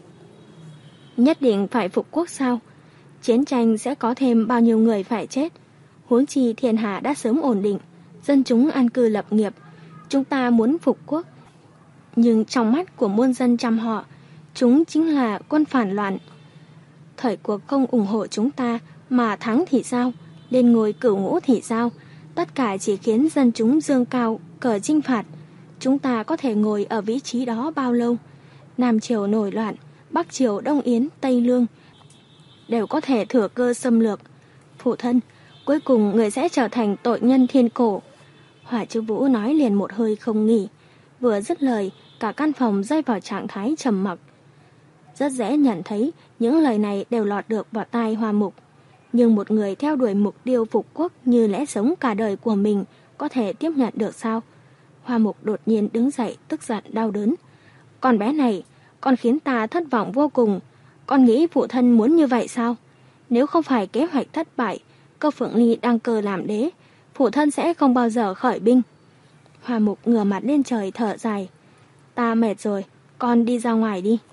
Nhất định phải phục quốc sao? Chiến tranh sẽ có thêm bao nhiêu người phải chết? Huống chi thiên hạ đã sớm ổn định, dân chúng an cư lập nghiệp. Chúng ta muốn phục quốc, nhưng trong mắt của muôn dân trăm họ, chúng chính là quân phản loạn. Thời cuộc không ủng hộ chúng ta mà thắng thì sao? Lên ngôi cửu ngũ thì sao? Tất cả chỉ khiến dân chúng dương cao cờ chinh phạt. Chúng ta có thể ngồi ở vị trí đó bao lâu? Nam Triều nổi loạn, Bắc Triều, Đông Yến, Tây Lương đều có thể thừa cơ xâm lược. Phụ thân, cuối cùng người sẽ trở thành tội nhân thiên cổ. Hoài Chữ Vũ nói liền một hơi không nghỉ. Vừa dứt lời, cả căn phòng rơi vào trạng thái trầm mặc. Rất dễ nhận thấy những lời này đều lọt được vào tai Hoa Mục. Nhưng một người theo đuổi mục tiêu phục quốc như lẽ sống cả đời của mình có thể tiếp nhận được sao? Hoa Mục đột nhiên đứng dậy, tức giận đau đớn. Con bé này, con khiến ta thất vọng vô cùng. Con nghĩ phụ thân muốn như vậy sao? Nếu không phải kế hoạch thất bại, Cơ Phượng Ly đăng cơ làm đế, phụ thân sẽ không bao giờ khởi binh. Hoa Mục ngửa mặt lên trời thở dài. Ta mệt rồi, con đi ra ngoài đi.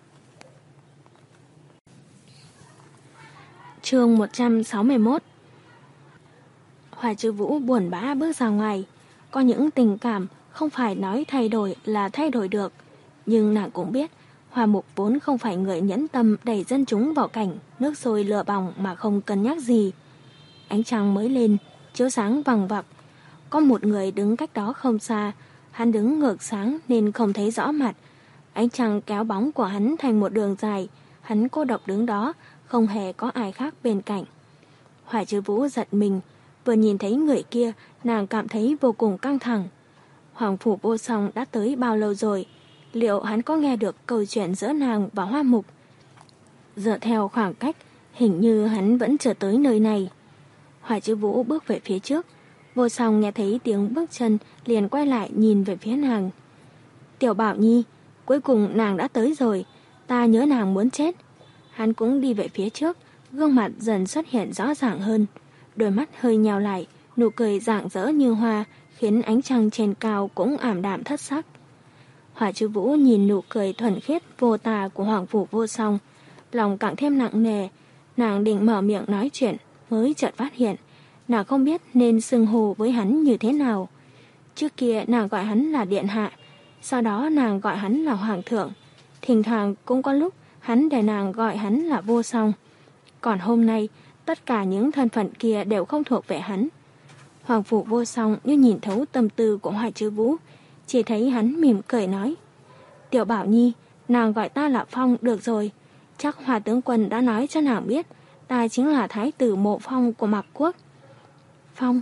Chương một trăm sáu mươi mốt. Hoài Trư Vũ buồn bã bước ra ngoài. Có những tình cảm không phải nói thay đổi là thay đổi được. Nhưng nàng cũng biết Hoa Mục vốn không phải người nhẫn tâm đẩy dân chúng vào cảnh nước sôi lửa bỏng mà không cân nhắc gì. Ánh trăng mới lên, chiếu sáng vằng vặc. Có một người đứng cách đó không xa. Hắn đứng ngược sáng nên không thấy rõ mặt. Ánh trăng kéo bóng của hắn thành một đường dài. Hắn cô độc đứng đó, không hề có ai khác bên cạnh. Hoài Trư Vũ giật mình. Vừa nhìn thấy người kia, nàng cảm thấy vô cùng căng thẳng. Hoàng Phủ Vô Song đã tới bao lâu rồi? Liệu hắn có nghe được câu chuyện giữa nàng và Hoa Mục? Dựa theo khoảng cách, hình như hắn vẫn chưa tới nơi này. Hoài Trư Vũ bước về phía trước. Vô Song nghe thấy tiếng bước chân liền quay lại nhìn về phía nàng. Tiểu Bảo Nhi, cuối cùng nàng đã tới rồi. Ta nhớ nàng muốn chết. Hắn cũng đi về phía trước, gương mặt dần xuất hiện rõ ràng hơn. Đôi mắt hơi nhào lại, nụ cười rạng rỡ như hoa, khiến ánh trăng trên cao cũng ảm đạm thất sắc. Hoài Trư Vũ nhìn nụ cười thuần khiết vô tà của Hoàng Phủ Vô Song, lòng càng thêm nặng nề. Nàng định mở miệng nói chuyện, mới chợt phát hiện nàng không biết nên xưng hô với hắn như thế nào. Trước kia nàng gọi hắn là điện hạ, sau đó nàng gọi hắn là hoàng thượng, thỉnh thoảng cũng có lúc hắn để nàng gọi hắn là Vô Song. Còn hôm nay, tất cả những thân phận kia đều không thuộc về hắn. Hoàng Phủ Vô Song như nhìn thấu tâm tư của Hoài Trư Vũ, chỉ thấy hắn mỉm cười nói: Tiểu Bảo Nhi, nàng gọi ta là Phong được rồi. Chắc Hòa tướng quân đã nói cho nàng biết ta chính là thái tử Mộ Phong của Mạc Quốc. Phong.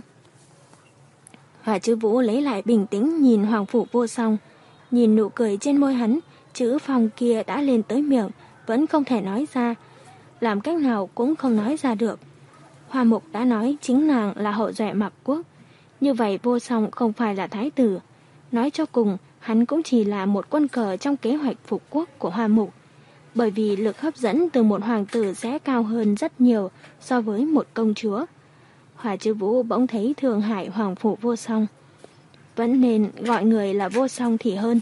Hoài Trư Vũ lấy lại bình tĩnh nhìn Hoàng Phủ Vô Song, nhìn nụ cười trên môi hắn, chữ Phong kia đã lên tới miệng, vẫn không thể nói ra, làm cách nào cũng không nói ra được. Hoa Mục đã nói chính nàng là hậu duệ Mạc Quốc, như vậy Vô Song không phải là thái tử. Nói cho cùng, hắn cũng chỉ là một quân cờ trong kế hoạch phục quốc của Hoa Mục, bởi vì lực hấp dẫn từ một hoàng tử sẽ cao hơn rất nhiều so với một công chúa. Hoài Trư Vũ bỗng thấy thương hại Hoàng Phủ Vô Song. Vẫn nên gọi người là Vô Song thì hơn.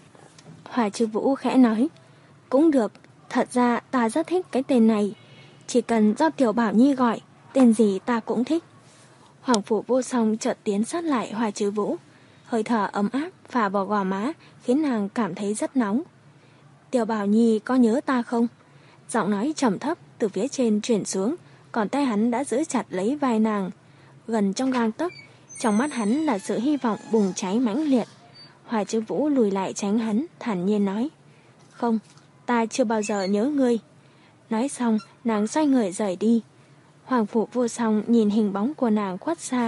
Hoài Trư Vũ khẽ nói: Cũng được, thật ra ta rất thích cái tên này. Chỉ cần do Tiểu Bảo Nhi gọi, tên gì ta cũng thích. Hoàng Phủ Vô Song chợt tiến sát lại Hoài Trư Vũ. Hơi thở ấm áp phả vào gò má, khiến nàng cảm thấy rất nóng. Tiểu Bảo Nhi có nhớ ta không? Giọng nói trầm thấp từ phía trên chuyển xuống, còn tay hắn đã giữ chặt lấy vai nàng. Gần trong gang tấc, trong mắt hắn là sự hy vọng bùng cháy mãnh liệt. Hoài Trư Vũ lùi lại tránh hắn, thản nhiên nói: Không, ta chưa bao giờ nhớ ngươi. Nói xong, nàng xoay người rời đi. Hoàng Phủ Vô Song nhìn hình bóng của nàng khuất xa.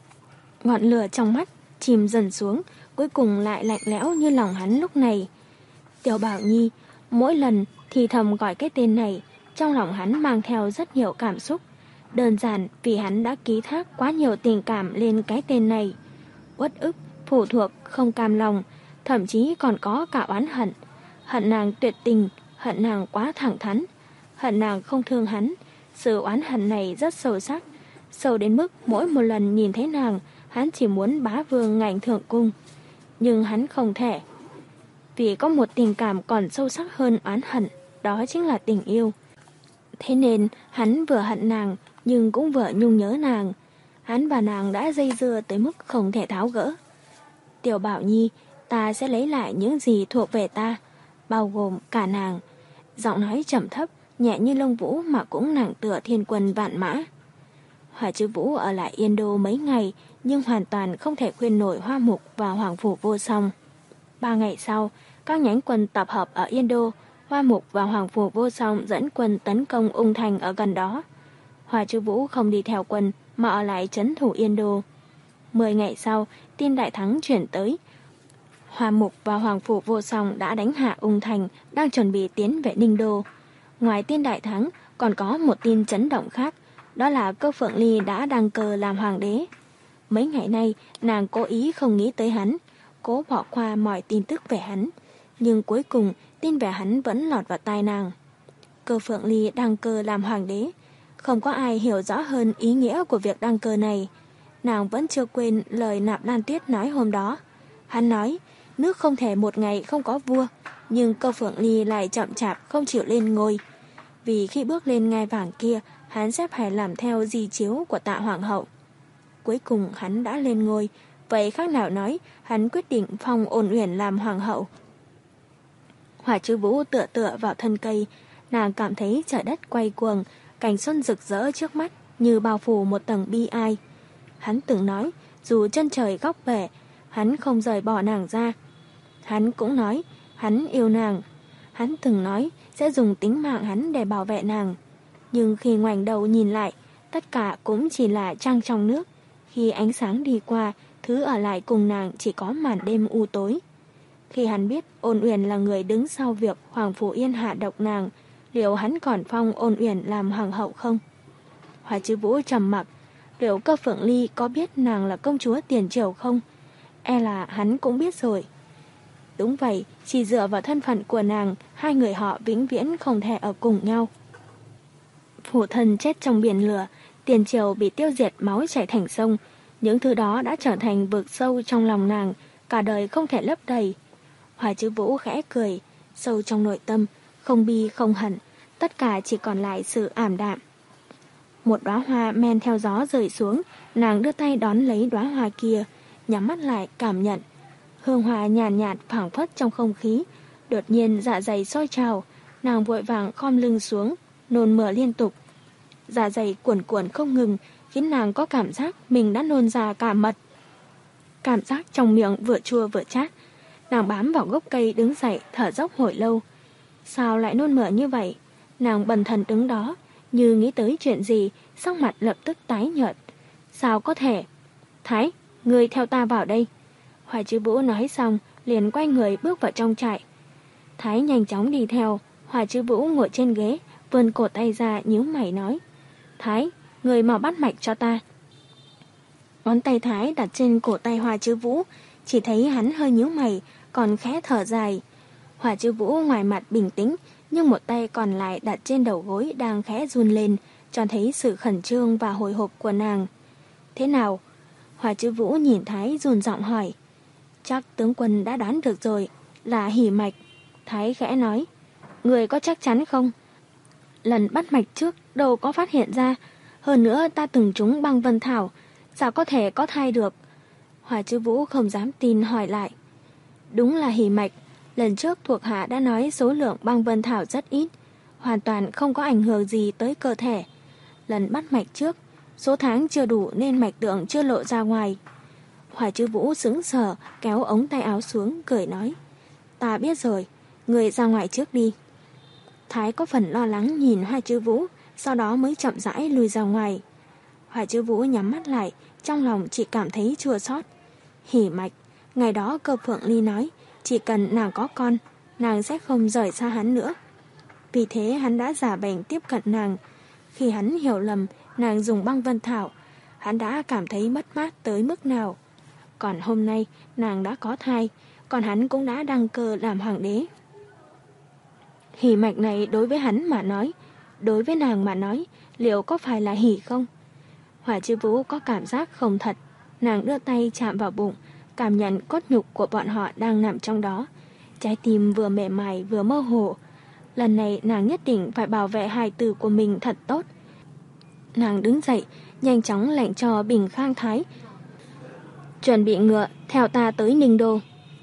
Ngọn lửa trong mắt chìm dần xuống, cuối cùng lại lạnh lẽo như lòng hắn lúc này. Tiểu Bảo Nhi, mỗi lần thì thầm gọi cái tên này, trong lòng hắn mang theo rất nhiều cảm xúc. Đơn giản vì hắn đã ký thác quá nhiều tình cảm lên cái tên này. Uất ức, phụ thuộc, không cam lòng, thậm chí còn có cả oán hận. Hận nàng tuyệt tình, hận nàng quá thẳng thắn, hận nàng không thương hắn. Sự oán hận này rất sâu sắc, sâu đến mức mỗi một lần nhìn thấy nàng, hắn chỉ muốn bá vương ngành thượng cung. Nhưng hắn không thể. Vì có một tình cảm còn sâu sắc hơn oán hận, đó chính là tình yêu. Thế nên hắn vừa hận nàng, nhưng cũng vừa nhung nhớ nàng. Hắn và nàng đã dây dưa tới mức không thể tháo gỡ. Tiểu Bảo Nhi, ta sẽ lấy lại những gì thuộc về ta, bao gồm cả nàng. Giọng nói trầm thấp, nhẹ như lông vũ mà cũng nặng tựa thiên quân vạn mã. Hoài Trư Vũ ở lại Yên Đô mấy ngày, nhưng hoàn toàn không thể khuyên nổi Hoa Mục và Hoàng Phủ Vô Song. Ba ngày sau, các nhánh quân tập hợp ở Yên Đô. Hoa Mục và Hoàng Phủ Vô Song dẫn quân tấn công Ung Thành ở gần đó. Hoài Trư Vũ không đi theo quân mà ở lại trấn thủ Yên Đô. Mười ngày sau, tin đại thắng chuyển tới. Hoa Mục và Hoàng Phủ Vô Song đã đánh hạ Ung Thành, đang chuẩn bị tiến về Ninh Đô. Ngoài tin đại thắng, còn có một tin chấn động khác, đó là Cơ Phượng Ly đã đăng cơ làm hoàng đế. Mấy ngày nay, nàng cố ý không nghĩ tới hắn, cố bỏ qua mọi tin tức về hắn, nhưng cuối cùng tin về hắn vẫn lọt vào tai nàng. Cơ Phượng Ly đăng cơ làm hoàng đế. Không có ai hiểu rõ hơn ý nghĩa của việc đăng cơ này. Nàng vẫn chưa quên lời Nạp Lan Tuyết nói hôm đó. Hắn nói, nước không thể một ngày không có vua, nhưng Cơ Phượng Ly lại chậm chạp không chịu lên ngôi. Vì khi bước lên ngai vàng kia, hắn sẽ phải làm theo di chiếu của Tạ Hoàng hậu. Cuối cùng hắn đã lên ngôi, vậy khác nào nói hắn quyết định phong Ôn Uyển làm hoàng hậu. Hỏa Trư Vũ tựa tựa vào thân cây, nàng cảm thấy trời đất quay cuồng, cảnh xuân rực rỡ trước mắt như bao phủ một tầng bi ai. Hắn từng nói, dù chân trời góc bể, hắn không rời bỏ nàng ra. Hắn cũng nói, hắn yêu nàng. Hắn từng nói sẽ dùng tính mạng hắn để bảo vệ nàng. Nhưng khi ngoảnh đầu nhìn lại, tất cả cũng chỉ là trăng trong nước. Khi ánh sáng đi qua, thứ ở lại cùng nàng chỉ có màn đêm u tối. Khi hắn biết Ôn Uyển là người đứng sau việc Hoàng Phủ Yên hạ độc nàng, liệu hắn còn phong Ôn Uyển làm hoàng hậu không? Hỏa Trư Vũ trầm mặc, liệu Cơ Phượng Ly có biết nàng là công chúa tiền triều không? E là hắn cũng biết rồi. Đúng vậy, chỉ dựa vào thân phận của nàng, hai người họ vĩnh viễn không thể ở cùng nhau. Phụ thân chết trong biển lửa, tiền triều bị tiêu diệt, máu chảy thành sông. Những thứ đó đã trở thành vực sâu trong lòng nàng, cả đời không thể lấp đầy. Hỏa Trư Vũ khẽ cười, sâu trong nội tâm, không bi không hận, tất cả chỉ còn lại sự ảm đạm. Một đóa hoa men theo gió rơi xuống, nàng đưa tay đón lấy đóa hoa kia, nhắm mắt lại cảm nhận. Hương hoa nhàn nhạt, nhạt phảng phất trong không khí, đột nhiên dạ dày sôi trào, nàng vội vàng khom lưng xuống, nôn mửa liên tục. Dạ dày cuồn cuộn không ngừng, khiến nàng có cảm giác mình đã nôn ra cả mật. Cảm giác trong miệng vừa chua vừa chát. Nàng bám vào gốc cây đứng dậy thở dốc hồi lâu. Sao lại nôn mửa như vậy? Nàng bần thần đứng đó, như nghĩ tới chuyện gì, sắc mặt lập tức tái nhợt. Sao có thể? Thái, ngươi theo ta vào đây. Hỏa Trư Vũ nói xong, liền quay người bước vào trong trại. Thái nhanh chóng đi theo. Hỏa Trư Vũ ngồi trên ghế, vươn cổ tay ra nhíu mày nói. Thái, người mau bắt mạch cho ta. Ngón tay Thái đặt trên cổ tay Hỏa Trư Vũ, chỉ thấy hắn hơi nhíu mày, còn khẽ thở dài. Hỏa Trư Vũ ngoài mặt bình tĩnh, nhưng một tay còn lại đặt trên đầu gối đang khẽ run lên, cho thấy sự khẩn trương và hồi hộp của nàng. Thế nào? Hỏa Trư Vũ nhìn Thái run giọng hỏi. Chắc tướng quân đã đoán được rồi, là hỉ mạch. Thái khẽ nói. Người có chắc chắn không? Lần bắt mạch trước đâu có phát hiện ra. Hơn nữa ta từng trúng băng vân thảo, sao có thể có thai được? Hỏa Trư Vũ không dám tin hỏi lại. Đúng là hỉ mạch. Lần trước thuộc hạ đã nói số lượng băng vân thảo rất ít, hoàn toàn không có ảnh hưởng gì tới cơ thể. Lần bắt mạch trước, số tháng chưa đủ nên mạch tượng chưa lộ ra ngoài. Hỏa Trư Vũ sững sờ, kéo ống tay áo xuống, cười nói. Ta biết rồi, người ra ngoài trước đi. Thái có phần lo lắng nhìn Hỏa Trư Vũ, sau đó mới chậm rãi lùi ra ngoài. Hỏa Trư Vũ nhắm mắt lại, trong lòng chỉ cảm thấy chua xót. Hỉ mạch, ngày đó Cơ Phượng Ly nói, chỉ cần nàng có con, nàng sẽ không rời xa hắn nữa. Vì thế hắn đã giả bệnh tiếp cận nàng. Khi hắn hiểu lầm nàng dùng băng vân thảo, hắn đã cảm thấy mất mát tới mức nào. Còn hôm nay nàng đã có thai, còn hắn cũng đã đăng cơ làm hoàng đế. Hỉ mạch này đối với hắn mà nói, đối với nàng mà nói, liệu có phải là hỉ không? Hỏa Trư Vũ có cảm giác không thật. Nàng đưa tay chạm vào bụng, cảm nhận cốt nhục của bọn họ đang nằm trong đó. Trái tim vừa mềm mại vừa mơ hồ. Lần này nàng nhất định phải bảo vệ hài tử của mình thật tốt. Nàng đứng dậy, nhanh chóng lệnh cho Bình Khang Thái. Chuẩn bị ngựa, theo ta tới Ninh Đô.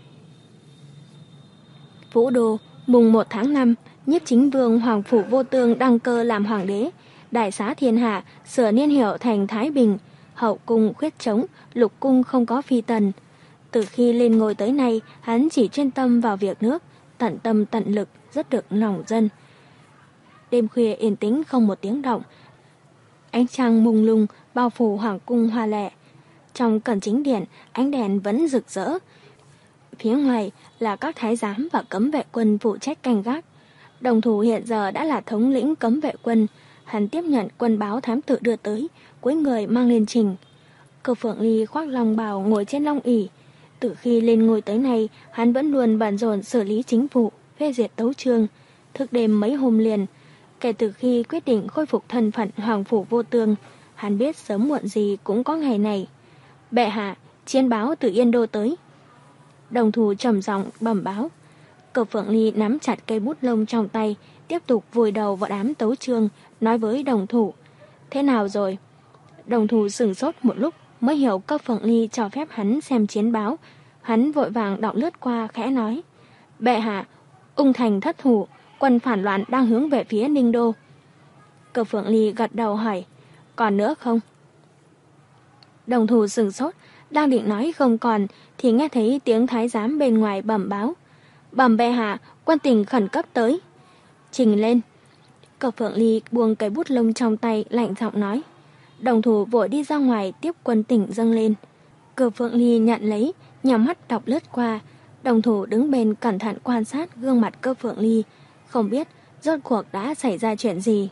Vũ Đô, mùng một tháng năm, Nhiếp Chính Vương Hoàng Phủ Vô Tương đăng cơ làm hoàng đế. Đại xá thiên hạ, sửa niên hiệu thành Thái Bình. Hậu cung khuyết trống, lục cung không có phi tần. Từ khi lên ngôi tới nay, hắn chỉ chuyên tâm vào việc nước, tận tâm tận lực, rất được lòng dân. Đêm khuya yên tĩnh không một tiếng động. Ánh trăng mông lung bao phủ hoàng cung hoa lệ. Trong cổng chính điện, ánh đèn vẫn rực rỡ. Phía ngoài là các thái giám và cấm vệ quân phụ trách canh gác. Đồng thủ hiện giờ đã là thống lĩnh cấm vệ quân. Hắn tiếp nhận quân báo thám tử đưa tới, cuối người mang lên trình. Cơ Phượng Ly khoác long bào ngồi trên long ỷ. Từ khi lên ngôi tới nay, hắn vẫn luôn bận rộn xử lý chính vụ, phê duyệt tấu chương, thức đêm mấy hôm liền. Kể từ khi quyết định khôi phục thân phận Hoàng Phủ Vô Tương, hắn biết sớm muộn gì cũng có ngày này. Bệ hạ, chiến báo từ Yên Đô tới. Đồng thủ trầm giọng bẩm báo. Cờ Phượng Ly nắm chặt cây bút lông trong tay, tiếp tục vùi đầu vào đám tấu chương, nói với đồng thủ. Thế nào rồi? Đồng thủ sửng sốt một lúc mới hiểu Cơ Phượng Ly cho phép hắn xem chiến báo. Hắn vội vàng đọc lướt qua khẽ nói. Bệ hạ, Ung Thành thất thủ, quân phản loạn đang hướng về phía Ninh Đô. Cơ Phượng Ly gật đầu hỏi. Còn nữa không? Đồng thủ sửng sốt, đang định nói không còn thì nghe thấy tiếng thái giám bên ngoài bẩm báo. Bẩm bệ hạ, quân tình khẩn cấp tới. Trình lên. Cơ Phượng Ly buông cái bút lông trong tay, lạnh giọng nói. Đồng thủ vội đi ra ngoài tiếp quân tình dâng lên. Cơ Phượng Ly nhận lấy, nhắm mắt đọc lướt qua. Đồng thủ đứng bên cẩn thận quan sát gương mặt Cơ Phượng Ly, không biết rốt cuộc đã xảy ra chuyện gì.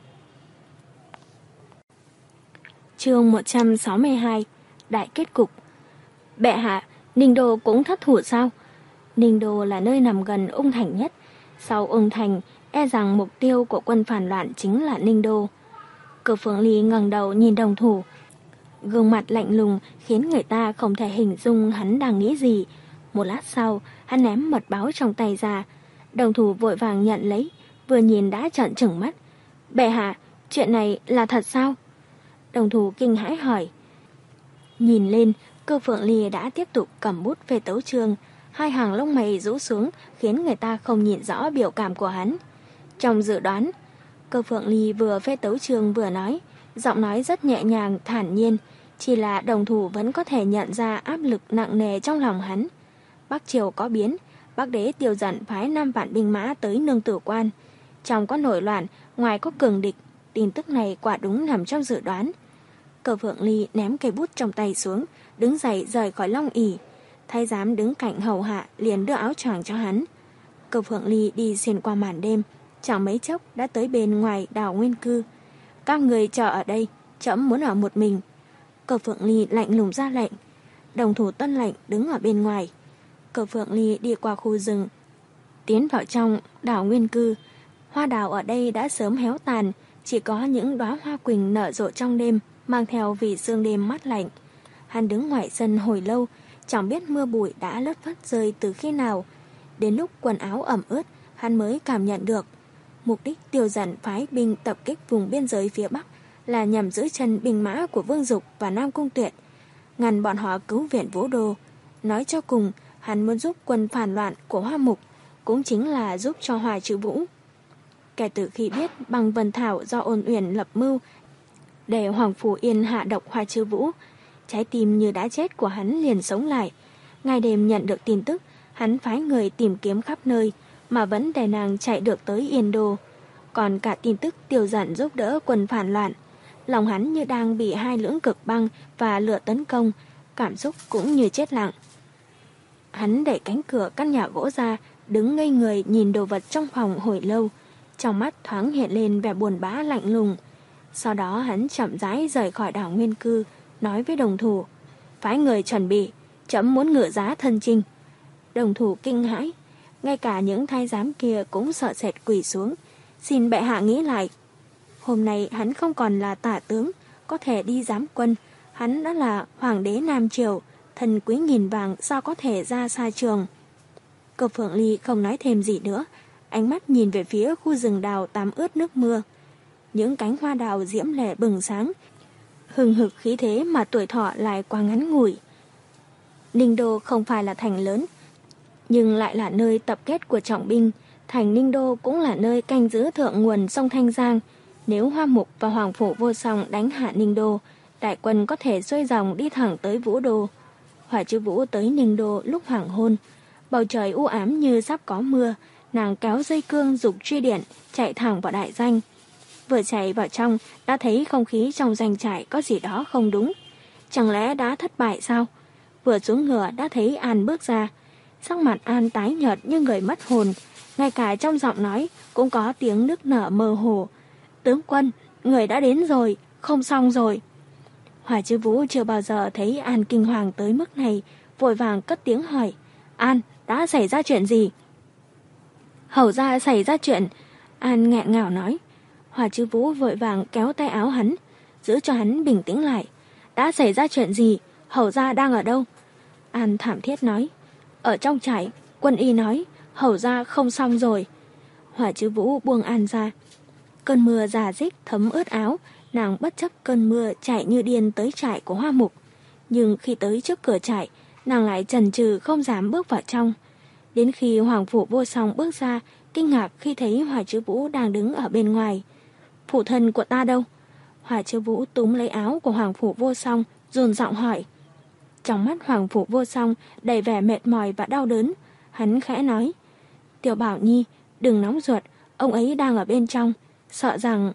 Chương một trăm sáu mươi hai. Đại kết cục. Bệ hạ, Ninh Đô cũng thất thủ sao? Ninh Đô là nơi nằm gần Ung Thành nhất. Sau Ung Thành, e rằng mục tiêu của quân phản loạn chính là Ninh Đô. Cơ Phượng Ly ngẩng đầu nhìn đồng thủ. Gương mặt lạnh lùng khiến người ta không thể hình dung hắn đang nghĩ gì. Một lát sau, hắn ném mật báo trong tay ra. Đồng thủ vội vàng nhận lấy, vừa nhìn đã trợn trừng mắt. Bệ hạ, chuyện này là thật sao? Đồng thủ kinh hãi hỏi. Nhìn lên, Cơ Phượng Ly đã tiếp tục cầm bút về tấu chương. Hai hàng lông mày rũ xuống khiến người ta không nhìn rõ biểu cảm của hắn. Trong dự đoán, Cơ Phượng Ly vừa phê tấu chương vừa nói, giọng nói rất nhẹ nhàng, thản nhiên, chỉ là đồng thủ vẫn có thể nhận ra áp lực nặng nề trong lòng hắn. Bắc Triều có biến, Bắc đế Tiêu Dận phái năm vạn binh mã tới Nương Tử Quan. Trong có nổi loạn, ngoài có cường địch, tin tức này quả đúng nằm trong dự đoán. Cơ Phượng Ly ném cây bút trong tay xuống, đứng dậy rời khỏi long ỷ. Thái giám đứng cạnh hầu hạ liền đưa áo choàng cho hắn. Cơ Phượng Ly đi xuyên qua màn đêm, chẳng mấy chốc đã tới bên ngoài đảo Nguyên Cư. Các người chờ ở đây, trẫm muốn ở một mình. Cơ Phượng Ly lạnh lùng ra lệnh. Đồng thủ tuân lệnh đứng ở bên ngoài. Cơ Phượng Ly đi qua khu rừng, tiến vào trong đảo Nguyên Cư. Hoa đào ở đây đã sớm héo tàn, chỉ có những đóa hoa quỳnh nở rộ trong đêm, mang theo vị sương đêm mát lạnh. Hắn đứng ngoài sân hồi lâu, chẳng biết mưa bụi đã lất phất rơi từ khi nào. Đến lúc quần áo ẩm ướt, hắn mới cảm nhận được. Mục đích Tiêu Dận phái binh tập kích vùng biên giới phía Bắc là nhằm giữ chân binh mã của Vương Dục và Nam Cung Tuyệt, ngăn bọn họ cứu viện Vũ Đô. Nói cho cùng, hắn muốn giúp quân phản loạn của Hoa Mục, cũng chính là giúp cho Hoài Trừ Vũ. Kể từ khi biết Băng Vân Thảo do Ôn Uyển lập mưu để Hoàng Phủ Yên hạ độc Hoài Trừ Vũ, trái tim như đã chết của hắn liền sống lại. Ngày đêm nhận được tin tức, hắn phái người tìm kiếm khắp nơi, mà vẫn để nàng chạy được tới Yên Đô. Còn cả tin tức Tiêu Dận giúp đỡ quân phản loạn, lòng hắn như đang bị hai lưỡng cực băng và lửa tấn công, cảm xúc cũng như chết lặng. Hắn đẩy cánh cửa căn nhà gỗ ra, đứng ngây người nhìn đồ vật trong phòng hồi lâu, trong mắt thoáng hiện lên vẻ buồn bã lạnh lùng. Sau đó hắn chậm rãi rời khỏi đảo Nguyên Cư, nói với đồng thủ, phái người chuẩn bị, trẫm muốn ngựa giá thân chinh. Đồng thủ kinh hãi, ngay cả những thái giám kia cũng sợ sệt quỳ xuống, xin bệ hạ nghĩ lại. Hôm nay hắn không còn là tả tướng, có thể đi giám quân, hắn đã là hoàng đế Nam Triều, thần quý nghìn vàng, sao có thể ra xa trường. Cơ Phượng Ly không nói thêm gì nữa, ánh mắt nhìn về phía khu rừng đào tắm ướt nước mưa. Những cánh hoa đào diễm lệ bừng sáng, hừng hực khí thế mà tuổi thọ lại quá ngắn ngủi. Ninh Đô không phải là thành lớn, nhưng lại là nơi tập kết của trọng binh. Thành Ninh Đô cũng là nơi canh giữ thượng nguồn sông Thanh Giang. Nếu Hoa Mục và Hoàng Phủ Vô Song đánh hạ Ninh Đô, đại quân có thể xuôi dòng đi thẳng tới Vũ Đô. Hoài Trừ Vũ tới Ninh Đô lúc hoàng hôn, bầu trời u ám như sắp có mưa. Nàng kéo dây cương dục truy điện, chạy thẳng vào đại danh. Vừa chạy vào trong, đã thấy không khí trong doanh trại có gì đó không đúng. Chẳng lẽ đã thất bại sao? Vừa xuống ngựa đã thấy An bước ra. Sắc mặt An tái nhợt như người mất hồn, ngay cả trong giọng nói cũng có tiếng nức nở mơ hồ. Tướng quân, người đã đến rồi, không xong rồi. Hoài Trừ Vũ chưa bao giờ thấy An kinh hoàng tới mức này, vội vàng cất tiếng hỏi, An, đã xảy ra chuyện gì? Hầu ra xảy ra chuyện, An nghẹn ngào nói. Hòa Chư Vũ vội vàng kéo tay áo hắn, giữ cho hắn bình tĩnh lại. Đã xảy ra chuyện gì? Hầu gia đang ở đâu? An thảm thiết nói. Ở trong trại. Quân y nói hầu gia không xong rồi. Hòa Chư Vũ buông An ra. Cơn mưa rà rích thấm ướt áo, nàng bất chấp cơn mưa chạy như điên tới trại của Hoa Mục. Nhưng khi tới trước cửa trại, nàng lại chần chừ không dám bước vào trong. Đến khi Hoàng Phủ Vô Song bước ra, kinh ngạc khi thấy Hòa Chư Vũ đang đứng ở bên ngoài. Phụ thân của ta đâu? Hòa Chư Vũ túm lấy áo của Hoàng Phủ Vô Song, dồn giọng hỏi. Trong mắt Hoàng Phủ Vô Song đầy vẻ mệt mỏi và đau đớn, hắn khẽ nói. Tiểu Bảo Nhi, đừng nóng ruột, ông ấy đang ở bên trong, sợ rằng...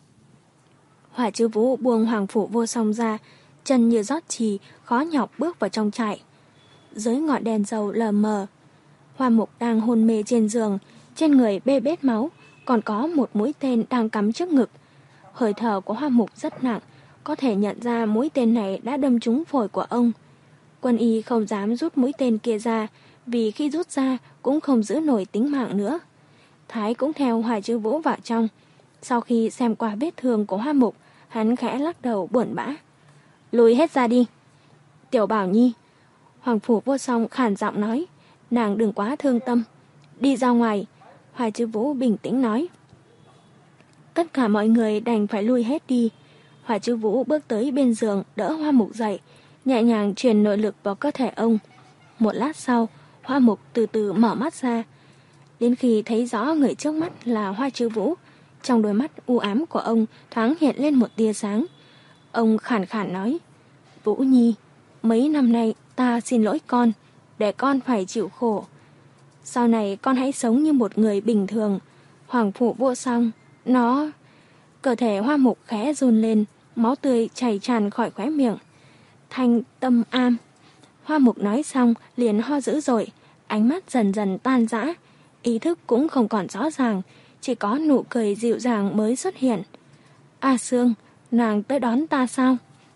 Hòa Chư Vũ buông Hoàng Phủ Vô Song ra, chân như rót chì, khó nhọc bước vào trong trại. Dưới ngọn đèn dầu lờ mờ, Hoa Mục đang hôn mê trên giường, trên người bê bết máu, còn có một mũi tên đang cắm trước ngực. Hơi thở của Hoa Mục rất nặng, có thể nhận ra mũi tên này đã đâm trúng phổi của ông. Quân y không dám rút mũi tên kia ra, vì khi rút ra cũng không giữ nổi tính mạng nữa. Thái cũng theo Hòa Chư Vũ vào trong. Sau khi xem qua vết thương của Hoa Mục, hắn khẽ lắc đầu buồn bã. Lùi hết ra đi. Tiểu Bảo Nhi. Hoàng Phủ Vô Song khàn giọng nói. Nàng đừng quá thương tâm. Đi ra ngoài. Hòa Chư Vũ bình tĩnh nói. Tất cả mọi người đành phải lui hết đi. Hòa Chư Vũ bước tới bên giường đỡ Hoa Mục dậy, nhẹ nhàng truyền nội lực vào cơ thể ông. Một lát sau, Hoa Mục từ từ mở mắt ra. Đến khi thấy rõ người trước mắt là Hoa Chư Vũ, trong đôi mắt u ám của ông thoáng hiện lên một tia sáng. Ông khàn khàn nói. Vũ Nhi, mấy năm nay ta xin lỗi con, để con phải chịu khổ. Sau này con hãy sống như một người bình thường. Hoàng Phủ Vô Song, nó... Cơ thể Hoa Mục khẽ run lên, máu tươi chảy tràn khỏi khóe miệng. Thanh Tâm Am. Hoa Mục nói xong liền ho dữ dội, ánh mắt dần dần tan rã, ý thức cũng không còn rõ ràng, chỉ có nụ cười dịu dàng mới xuất hiện. A Sương, nàng tới đón ta sao?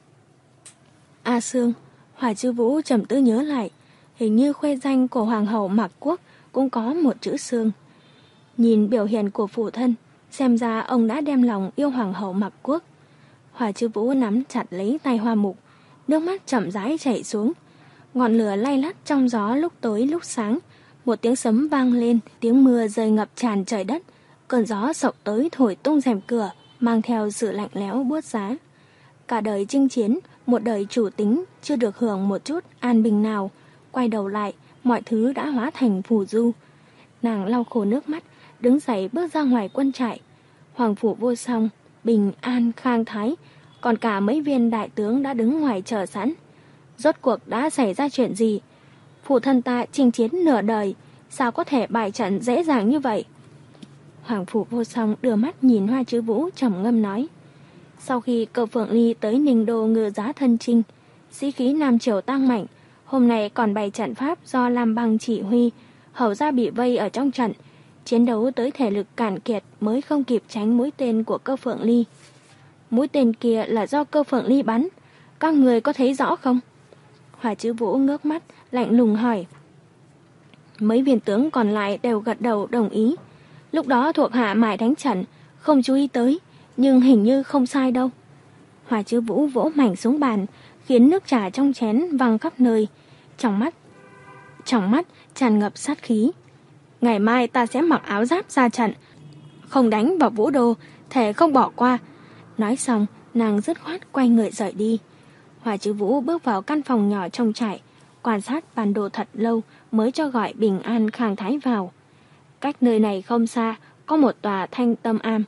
A Sương. Hòa Chư Vũ trầm tư nhớ lại, hình như khuê danh của Hoàng hậu Mạc Quốc cũng có một chữ Sương. Nhìn biểu hiện của phụ thân, xem ra ông đã đem lòng yêu Hoàng hậu Mạc Quốc. Hòa Chư Vũ nắm chặt lấy tay Hoa Mục, nước mắt chậm rãi chảy xuống. Ngọn lửa lay lắt trong gió lúc tối lúc sáng, một tiếng sấm vang lên, tiếng mưa rơi ngập tràn trời đất. Cơn gió sộc tới thổi tung rèm cửa, mang theo sự lạnh lẽo buốt giá. Cả đời chinh chiến, một đời chủ tính, chưa được hưởng một chút an bình nào. Quay đầu lại, mọi thứ đã hóa thành phù du. Nàng lau khô nước mắt, đứng dậy bước ra ngoài quân trại. Hoàng Phủ Vô Song, Bình An, Khang Thái, còn cả mấy viên đại tướng đã đứng ngoài chờ sẵn. Rốt cuộc đã xảy ra chuyện gì? Phụ thân ta chinh chiến nửa đời, sao có thể bại trận dễ dàng như vậy? Hoàng Phủ Vô Song đưa mắt nhìn Hoa Chư Vũ trầm ngâm nói. Sau khi Cơ Phượng Ly tới Ninh Đô ngự giá thân chinh, sĩ khí Nam Triều tăng mạnh, hôm nay còn bày trận pháp do Lam Bang chỉ huy, hầu ra bị vây ở trong trận, chiến đấu tới thể lực cạn kiệt mới không kịp tránh mũi tên của Cơ Phượng Ly. Mũi tên kia là do Cơ Phượng Ly bắn, các người có thấy rõ không? Hòa Chư Vũ ngước mắt, lạnh lùng hỏi. Mấy viên tướng còn lại đều gật đầu đồng ý. Lúc đó thuộc hạ mải đánh trận, không chú ý tới, nhưng hình như không sai đâu. Hòa Chư Vũ vỗ mảnh xuống bàn, khiến nước trà trong chén văng khắp nơi. Trong mắt, trong mắt tràn ngập sát khí. Ngày mai ta sẽ mặc áo giáp ra trận, không đánh vào Vũ Đô, thể không bỏ qua. Nói xong, nàng dứt khoát quay người rời đi. Hòa Chư Vũ bước vào căn phòng nhỏ trong trại, quan sát bản đồ thật lâu mới cho gọi Bình An Khang Thái vào. Cách nơi này không xa, có một tòa Thanh Tâm Am.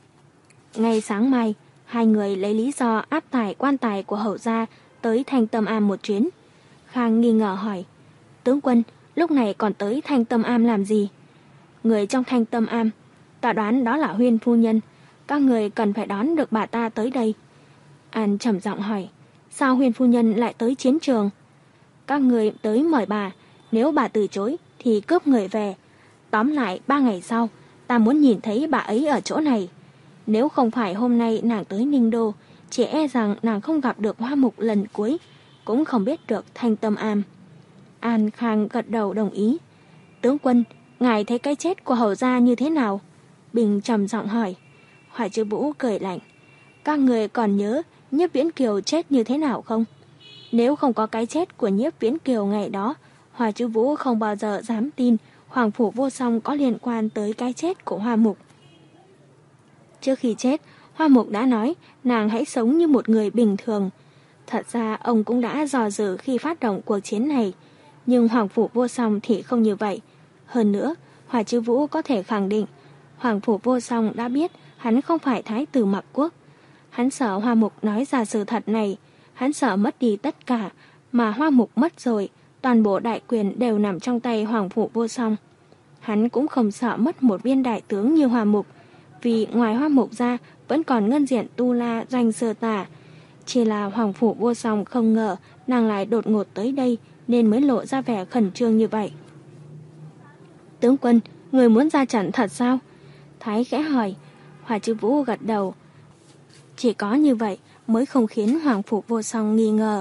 Ngay sáng mai, hai người lấy lý do áp tải quan tài của hầu gia tới Thanh Tâm Am một chuyến. Khang nghi ngờ hỏi, tướng quân, lúc này còn tới Thanh Tâm Am làm gì? Người trong Thanh Tâm Am, ta đoán đó là Huyên phu nhân, các người cần phải đón được bà ta tới đây. An trầm giọng hỏi, sao Huyên phu nhân lại tới chiến trường? Các người tới mời bà, nếu bà từ chối thì cướp người về. Tóm lại ba ngày sau, ta muốn nhìn thấy bà ấy ở chỗ này. Nếu không phải hôm nay nàng tới Ninh Đô, chỉ e rằng nàng không gặp được Hoa Mục lần cuối, cũng không biết được Thanh Tâm Am. An Khang gật đầu đồng ý. Tướng quân, ngài thấy cái chết của hầu gia như thế nào? Bình trầm giọng hỏi. Hoài Chư Vũ cười lạnh. Các người còn nhớ Nhiếp Viễn Kiều chết như thế nào không? Nếu không có cái chết của Nhiếp Viễn Kiều ngày đó, Hoài Chư Vũ không bao giờ dám tin Hoàng Phủ Vô Song có liên quan tới cái chết của Hoa Mục. Trước khi chết, Hoa Mục đã nói nàng hãy sống như một người bình thường. Thật ra ông cũng đã dò dự khi phát động cuộc chiến này, nhưng Hoàng Phủ Vô Song thì không như vậy. Hơn nữa, Hoài Chư Vũ có thể khẳng định Hoàng Phủ Vô Song đã biết hắn không phải thái tử Mạc Quốc. Hắn sợ Hoa Mục nói ra sự thật này, hắn sợ mất đi tất cả, mà Hoa Mục mất rồi, toàn bộ đại quyền đều nằm trong tay Hoàng Phủ Vô Song. Hắn cũng không sợ mất một viên đại tướng như Hoa Mục, vì ngoài Hoa Mục ra vẫn còn Ngân Diện Tu La Doanh Sơ Tả. Chỉ là Hoàng Phủ Vô Song không ngờ nàng lại đột ngột tới đây nên mới lộ ra vẻ khẩn trương như vậy. Tướng quân, người muốn ra trận thật sao? Thái khẽ hỏi. Hoài Chư Vũ gật đầu. Chỉ có như vậy mới không khiến Hoàng Phủ Vô Song nghi ngờ.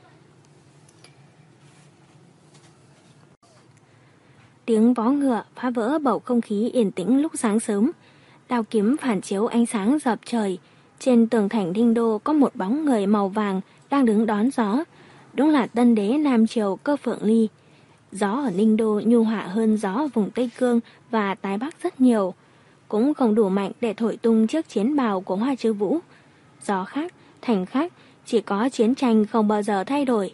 Tiếng vó ngựa phá vỡ bầu không khí yên tĩnh lúc sáng sớm. Đao kiếm phản chiếu ánh sáng dập trời. Trên tường thành Ninh Đô có một bóng người màu vàng đang đứng đón gió. Đúng là tân đế Nam Triều Cơ Phượng Ly. Gió ở Ninh Đô nhu hòa hơn gió ở vùng Tây Cương và Tái Bắc rất nhiều. Cũng không đủ mạnh để thổi tung chiếc chiến bào của Hoài Chư Vũ. Gió khác, thành khác, chỉ có chiến tranh không bao giờ thay đổi.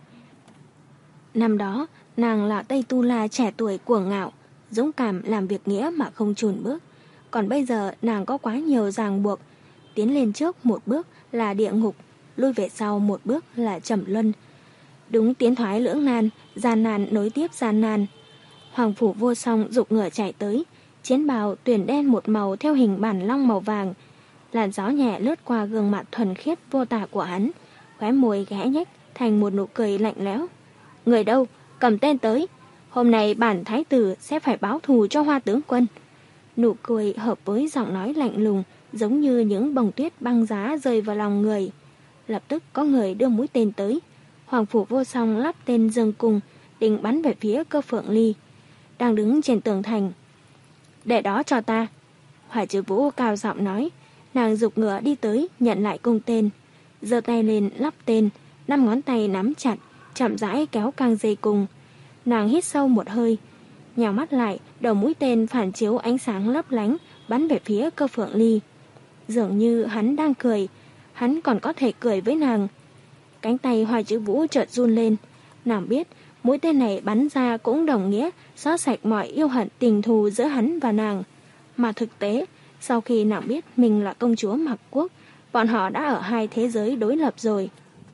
Năm đó, nàng là Tây Tu La trẻ tuổi cuồng ngạo, dũng cảm làm việc nghĩa mà không chùn bước. Còn bây giờ nàng có quá nhiều ràng buộc. Tiến lên trước một bước là địa ngục, lui về sau một bước là trầm luân. Đúng tiến thoái lưỡng nan, gian nan nối tiếp gian nan. Hoàng Phủ Vô Song giục ngựa chạy tới, chiến bào tuyển đen một màu theo hình bản long màu vàng. Làn gió nhẹ lướt qua gương mặt thuần khiết vô tả của hắn, khóe môi ghé nhếch thành một nụ cười lạnh lẽo. Người đâu? Cầm tên tới. Hôm nay bản thái tử sẽ phải báo thù cho Hoa tướng quân. Nụ cười hợp với giọng nói lạnh lùng, giống như những bông tuyết băng giá rơi vào lòng người. Lập tức có người đưa mũi tên tới. Hoàng Phủ Vô Song lắp tên Dương Cung, định bắn về phía Cơ Phượng Ly đang đứng trên tường thành. Để đó cho ta. Hoài Chư Vũ cao giọng nói. Nàng giục ngựa đi tới nhận lại cung tên, giơ tay lên lắp tên, năm ngón tay nắm chặt, chậm rãi kéo căng dây cung. Nàng hít sâu một hơi, nhào mắt lại, đầu mũi tên phản chiếu ánh sáng lấp lánh bắn về phía Cơ Phượng Ly. Dường như hắn đang cười, hắn còn có thể cười với nàng. Cánh tay Hoài Chư Vũ chợt run lên. Nàng biết mũi tên này bắn ra cũng đồng nghĩa xóa sạch mọi yêu hận tình thù giữa hắn và nàng. Mà thực tế, sau khi nàng biết mình là công chúa Mạc Quốc, bọn họ đã ở hai thế giới đối lập rồi.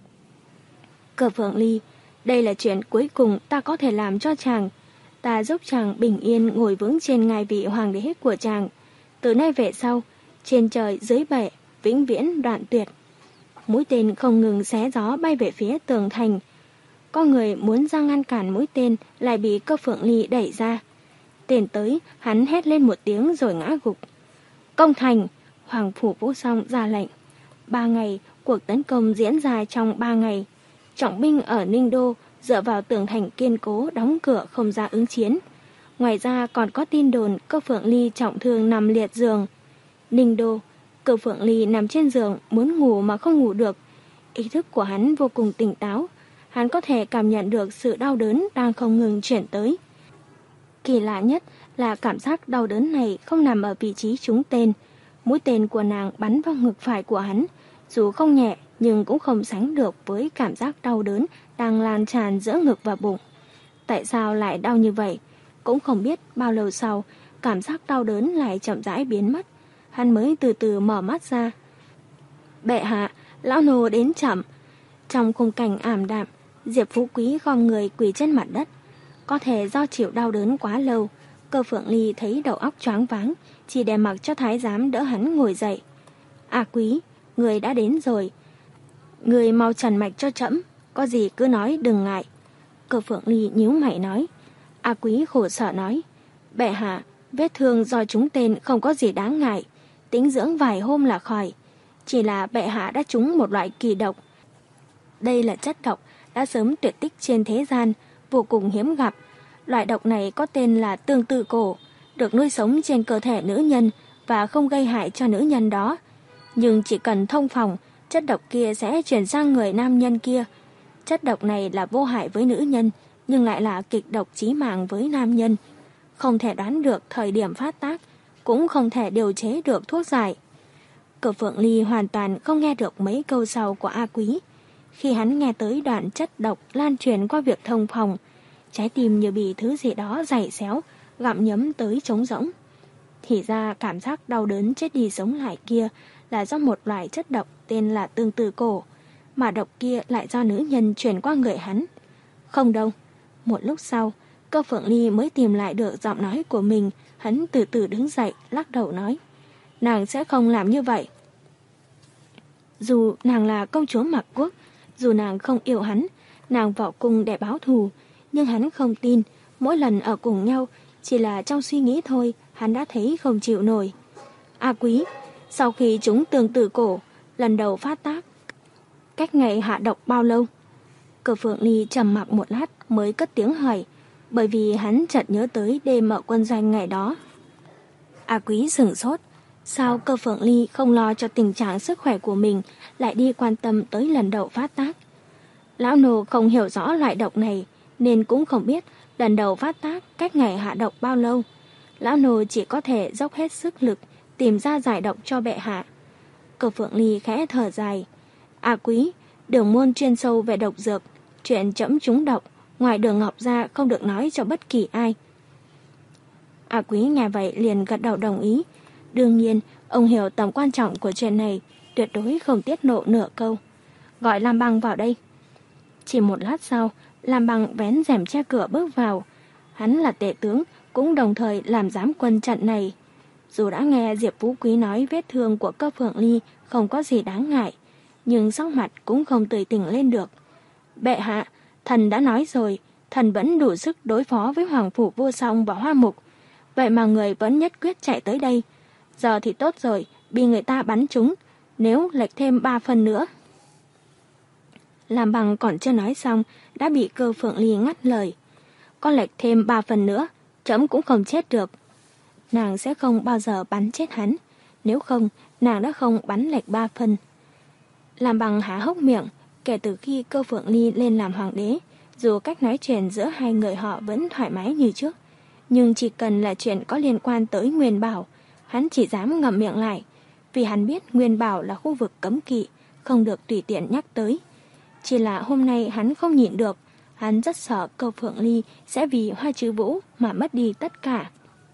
Cơ Phượng Ly, đây là chuyện cuối cùng ta có thể làm cho chàng. Ta giúp chàng bình yên ngồi vững trên ngai vị hoàng đế của chàng. Từ nay về sau, trên trời dưới bể, vĩnh viễn đoạn tuyệt. Mũi tên không ngừng xé gió bay về phía tường thành. Có người muốn ra ngăn cản mũi tên lại bị Cơ Phượng Ly đẩy ra. Tên tới, hắn hét lên một tiếng rồi ngã gục. Công thành! Hoàng Phủ Vô Song ra lệnh. Ba ngày, cuộc tấn công diễn ra trong ba ngày. Trọng binh ở Ninh Đô dựa vào tường thành kiên cố đóng cửa không ra ứng chiến. Ngoài ra còn có tin đồn Cơ Phượng Ly trọng thương nằm liệt giường. Ninh Đô, Cơ Phượng Ly nằm trên giường muốn ngủ mà không ngủ được. Ý thức của hắn vô cùng tỉnh táo. Hắn có thể cảm nhận được sự đau đớn đang không ngừng chuyển tới. Kỳ lạ nhất là cảm giác đau đớn này không nằm ở vị trí trúng tên. Mũi tên của nàng bắn vào ngực phải của hắn, dù không nhẹ nhưng cũng không sánh được với cảm giác đau đớn đang lan tràn giữa ngực và bụng. Tại sao lại đau như vậy? Cũng không biết bao lâu sau, cảm giác đau đớn lại chậm rãi biến mất. Hắn mới từ từ mở mắt ra. Bệ hạ, lão nô đến chậm. Trong khung cảnh ảm đạm, Diệp Phú Quý gom người quỳ trên mặt đất. Có thể do chịu đau đớn quá lâu, Cơ Phượng Ly thấy đầu óc choáng váng, chỉ để mặc cho thái giám đỡ hắn ngồi dậy. À Quý, người đã đến rồi. Người mau trần mạch cho trẫm, có gì cứ nói đừng ngại. Cơ Phượng Ly nhíu mày nói. A Quý khổ sở nói. Bệ hạ, vết thương do trúng tên không có gì đáng ngại, tĩnh dưỡng vài hôm là khỏi. Chỉ là bệ hạ đã trúng một loại kỳ độc. Đây là chất độc đã sớm tuyệt tích trên thế gian, vô cùng hiếm gặp. Loại độc này có tên là tương tự cổ, được nuôi sống trên cơ thể nữ nhân và không gây hại cho nữ nhân đó. Nhưng chỉ cần thông phòng, chất độc kia sẽ chuyển sang người nam nhân kia. Chất độc này là vô hại với nữ nhân, nhưng lại là kịch độc chí mạng với nam nhân. Không thể đoán được thời điểm phát tác, cũng không thể điều chế được thuốc giải. Cửu Phượng Ly hoàn toàn không nghe được mấy câu sau của A Quý. Khi hắn nghe tới đoạn chất độc lan truyền qua việc thông phòng, trái tim như bị thứ gì đó giày xéo, gặm nhấm tới trống rỗng. Thì ra cảm giác đau đớn chết đi sống lại kia là do một loại chất độc tên là tương tư cổ, mà độc kia lại do nữ nhân truyền qua người hắn. Không đâu. Một lúc sau, Cửu Phượng Ly mới tìm lại được giọng nói của mình. Hắn từ từ đứng dậy, lắc đầu nói, nàng sẽ không làm như vậy. Dù nàng là công chúa Mạc Quốc, dù nàng không yêu hắn, nàng vào cung để báo thù, nhưng hắn không tin. Mỗi lần ở cùng nhau, chỉ là trong suy nghĩ thôi, hắn đã thấy không chịu nổi. A Quý, sau khi chúng tương tự cổ, lần đầu phát tác, cách ngày hạ độc bao lâu? Cửu Phượng Ly trầm mặc một lát mới cất tiếng hỏi, bởi vì hắn chợt nhớ tới đêm ở quân doanh ngày đó. A Quý sửng sốt, sao Cửu Phượng Ly không lo cho tình trạng sức khỏe của mình, lại đi quan tâm tới lần đầu phát tác? Lão nô không hiểu rõ loại độc này, nên cũng không biết lần đầu phát tác cách ngày hạ độc bao lâu. Lão nô chỉ có thể dốc hết sức lực tìm ra giải độc cho bệ hạ. Cửu Phượng Ly khẽ thở dài. A Quý, Đường môn chuyên sâu về độc dược, chuyện trẫm trúng độc, ngoài Đường Ngọc ra không được nói cho bất kỳ ai. A Quý nghe vậy liền gật đầu đồng ý. Đương nhiên, ông hiểu tầm quan trọng của chuyện này, tuyệt đối không tiết lộ nửa câu. Gọi Lam Băng vào đây. Chỉ một lát sau, Lam Băng vén rèm che cửa bước vào. Hắn là tể tướng, cũng đồng thời làm giám quân trận này. Dù đã nghe Diệp Phú Quý nói vết thương của Cửu Phượng Ly không có gì đáng ngại, nhưng sắc mặt cũng không tươi tỉnh lên được. Bệ hạ, thần đã nói rồi, thần vẫn đủ sức đối phó với Hoàng Phủ Vô Song và Hoa Mục. Vậy mà người vẫn nhất quyết chạy tới đây. Giờ thì tốt rồi, bị người ta bắn trúng, nếu lệch thêm ba phần nữa. Lam Băng còn chưa nói xong, đã bị Cửu Phượng Ly ngắt lời. Có lệch thêm ba phần nữa, trẫm cũng không chết được. Nàng sẽ không bao giờ bắn chết hắn, nếu không, nàng đã không bắn lệch ba phần. Lam Băng há hốc miệng, kể từ khi Cửu Phượng Ly lên làm hoàng đế, dù cách nói chuyện giữa hai người họ vẫn thoải mái như trước, nhưng chỉ cần là chuyện có liên quan tới Nguyên Bảo, hắn chỉ dám ngậm miệng lại, vì hắn biết Nguyên Bảo là khu vực cấm kỵ, không được tùy tiện nhắc tới. Chỉ là hôm nay hắn không nhịn được, hắn rất sợ Cửu Phượng Ly sẽ vì Hoa Trư Vũ mà mất đi tất cả.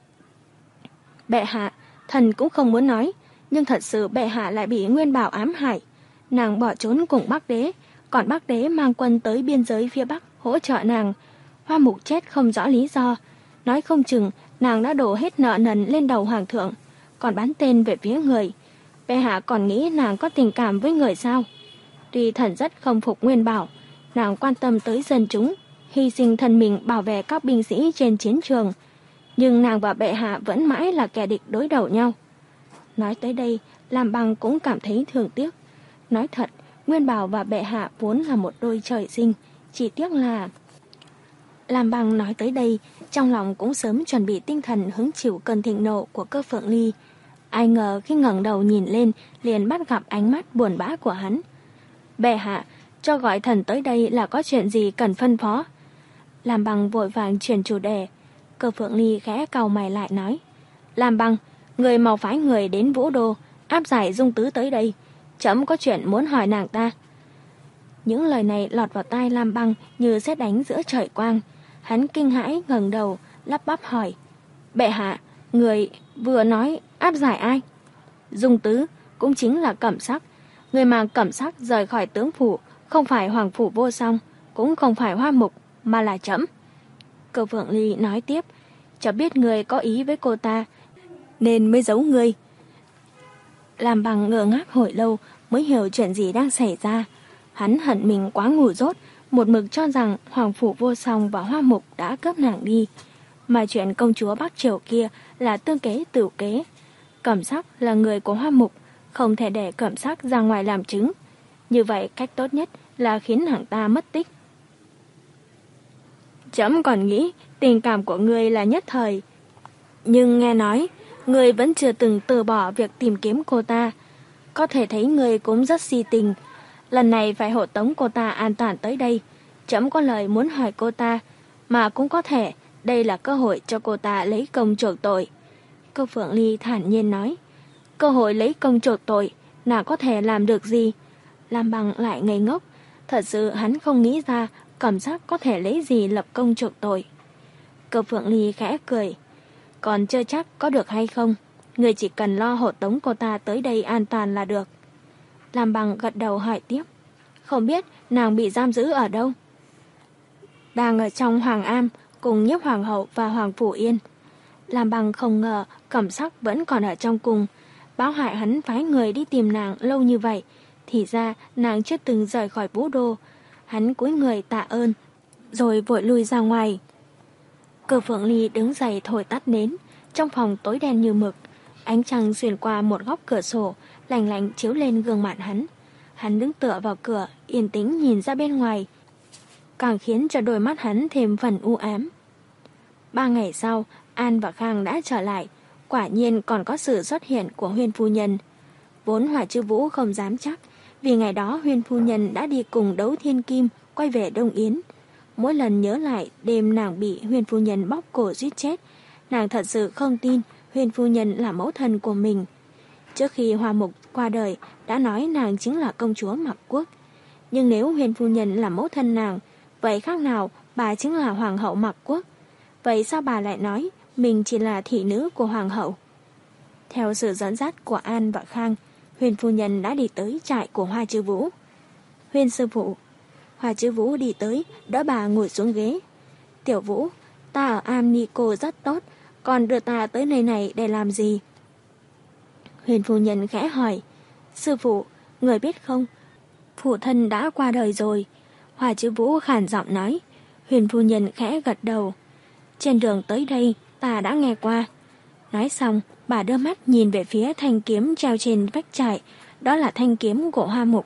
Bệ hạ, thần cũng không muốn nói, nhưng thật sự bệ hạ lại bị Nguyên Bảo ám hại. Nàng bỏ trốn cùng Bắc Đế, còn Bắc Đế mang quân tới biên giới phía Bắc hỗ trợ nàng. Hoa Mục chết không rõ lý do, nói không chừng nàng đã đổ hết nợ nần lên đầu hoàng thượng, còn bắn tên về phía người. Bệ hạ còn nghĩ nàng có tình cảm với người sao? Tuy thần rất không phục Nguyên Bảo, nàng quan tâm tới dân chúng, hy sinh thân mình bảo vệ các binh sĩ trên chiến trường, nhưng nàng và bệ hạ vẫn mãi là kẻ địch đối đầu nhau. Nói tới đây, Lam Băng cũng cảm thấy thương tiếc. Nói thật, Nguyên Bảo và bệ hạ vốn là một đôi trời sinh, chỉ tiếc là... Lam Băng nói tới đây, trong lòng cũng sớm chuẩn bị tinh thần hứng chịu cơn thịnh nộ của Cửu Phượng Ly. Ai ngờ khi ngẩng đầu nhìn lên, liền bắt gặp ánh mắt buồn bã của hắn. Bệ hạ, cho gọi thần tới đây là có chuyện gì cần phân phó? Lam Băng vội vàng chuyển chủ đề. Cửu Phượng Ly khẽ cau mày lại nói, Lam Băng, người mau phái người đến Vũ Đô, áp giải Dung Tứ tới đây. Trẫm có chuyện muốn hỏi nàng ta. Những lời này lọt vào tai Lam Băng như sét đánh giữa trời quang. Hắn kinh hãi ngẩng đầu, lắp bắp hỏi, bệ hạ, người vừa nói áp giải ai? Dung Tứ, cũng chính là Cẩm Sắc. Người mà Cẩm Sắc rời khỏi tướng phủ không phải Hoàng Phủ Vô Song, cũng không phải Hoa Mục, mà là trẫm. Cửu Phượng Ly nói tiếp, chả biết người có ý với cô ta, nên mới giấu người. Lam Băng ngơ ngác hồi lâu mới hiểu chuyện gì đang xảy ra. Hắn hận mình quá ngu dốt, một mực cho rằng Hoàng Phủ Vô Song và Hoa Mục đã cướp nàng đi, mà chuyện công chúa Bắc Triều kia là tương kế tửu kế. Cẩm Sắc là người của Hoa Mục, không thể để Cẩm Sắc ra ngoài làm chứng. Như vậy cách tốt nhất là khiến nàng ta mất tích. Trẫm còn nghĩ tình cảm của ngươi là nhất thời, nhưng nghe nói ngươi vẫn chưa từng từ bỏ việc tìm kiếm cô ta. Có thể thấy người cũng rất si tình. Lần này phải hộ tống cô ta an toàn tới đây. Trẫm có lời muốn hỏi cô ta, mà cũng có thể đây là cơ hội cho cô ta lấy công chuộc tội. Câu Phượng Ly thản nhiên nói. Cơ hội lấy công chuộc tội, nào có thể làm được gì? Lam Bằng lại ngây ngốc. Thật sự hắn không nghĩ ra Cẩm Sắc có thể lấy gì lập công chuộc tội. Câu Phượng Ly khẽ cười. Còn chưa chắc có được hay không. Người chỉ cần lo hộ tống cô ta tới đây an toàn là được. Lam Bằng gật đầu hỏi tiếp. Không biết nàng bị giam giữ ở đâu? Đang ở trong Hoàng Am cùng Nhiếp Hoàng hậu và Hoàng Phủ Yên. Lam Bằng không ngờ Cẩm Sắc vẫn còn ở trong cung. Báo hại hắn phái người đi tìm nàng lâu như vậy, thì ra nàng chưa từng rời khỏi Vũ Đô. Hắn cúi người tạ ơn, rồi vội lui ra ngoài. Cơ Phượng Ly đứng dậy thổi tắt nến. Trong phòng tối đen như mực, ánh trăng xuyên qua một góc cửa sổ, lạnh lạnh chiếu lên gương mặt hắn. Hắn đứng tựa vào cửa, yên tĩnh nhìn ra bên ngoài, càng khiến cho đôi mắt hắn thêm phần u ám. Ba ngày sau, An và Khang đã trở lại. Quả nhiên còn có sự xuất hiện của Huyên phu nhân. Vốn Hỏa Chư Vũ không dám chắc, vì ngày đó Huyên phu nhân đã đi cùng Đấu Thiên Kim quay về Đông Yến. Mỗi lần nhớ lại đêm nàng bị Huyên phu nhân bóp cổ giết chết, nàng thật sự không tin Huyên phu nhân là mẫu thân của mình. Trước khi Hoa Mục qua đời đã nói nàng chính là công chúa Mạc Quốc. Nhưng nếu Huyên phu nhân là mẫu thân nàng, vậy khác nào bà chính là hoàng hậu Mạc Quốc? Vậy sao bà lại nói mình chỉ là thị nữ của hoàng hậu? Theo sự dẫn dắt của An và Khang, Huyên phu nhân đã đi tới trại của Hoa Chư Vũ. Huyên sư phụ. Hoa Chư Vũ đi tới, đỡ bà ngồi xuống ghế. Tiểu Vũ, ta ở Am Ni Cô rất tốt, còn đưa ta tới nơi này để làm gì? Huyền phu nhân khẽ hỏi. Sư phụ, người biết không, phụ thân đã qua đời rồi. Hoa Chư Vũ khàn giọng nói. Huyền phu nhân khẽ gật đầu. Trên đường tới đây ta đã nghe qua. Nói xong, bà đưa mắt nhìn về phía thanh kiếm treo trên vách trại. Đó là thanh kiếm của Hoa Mục.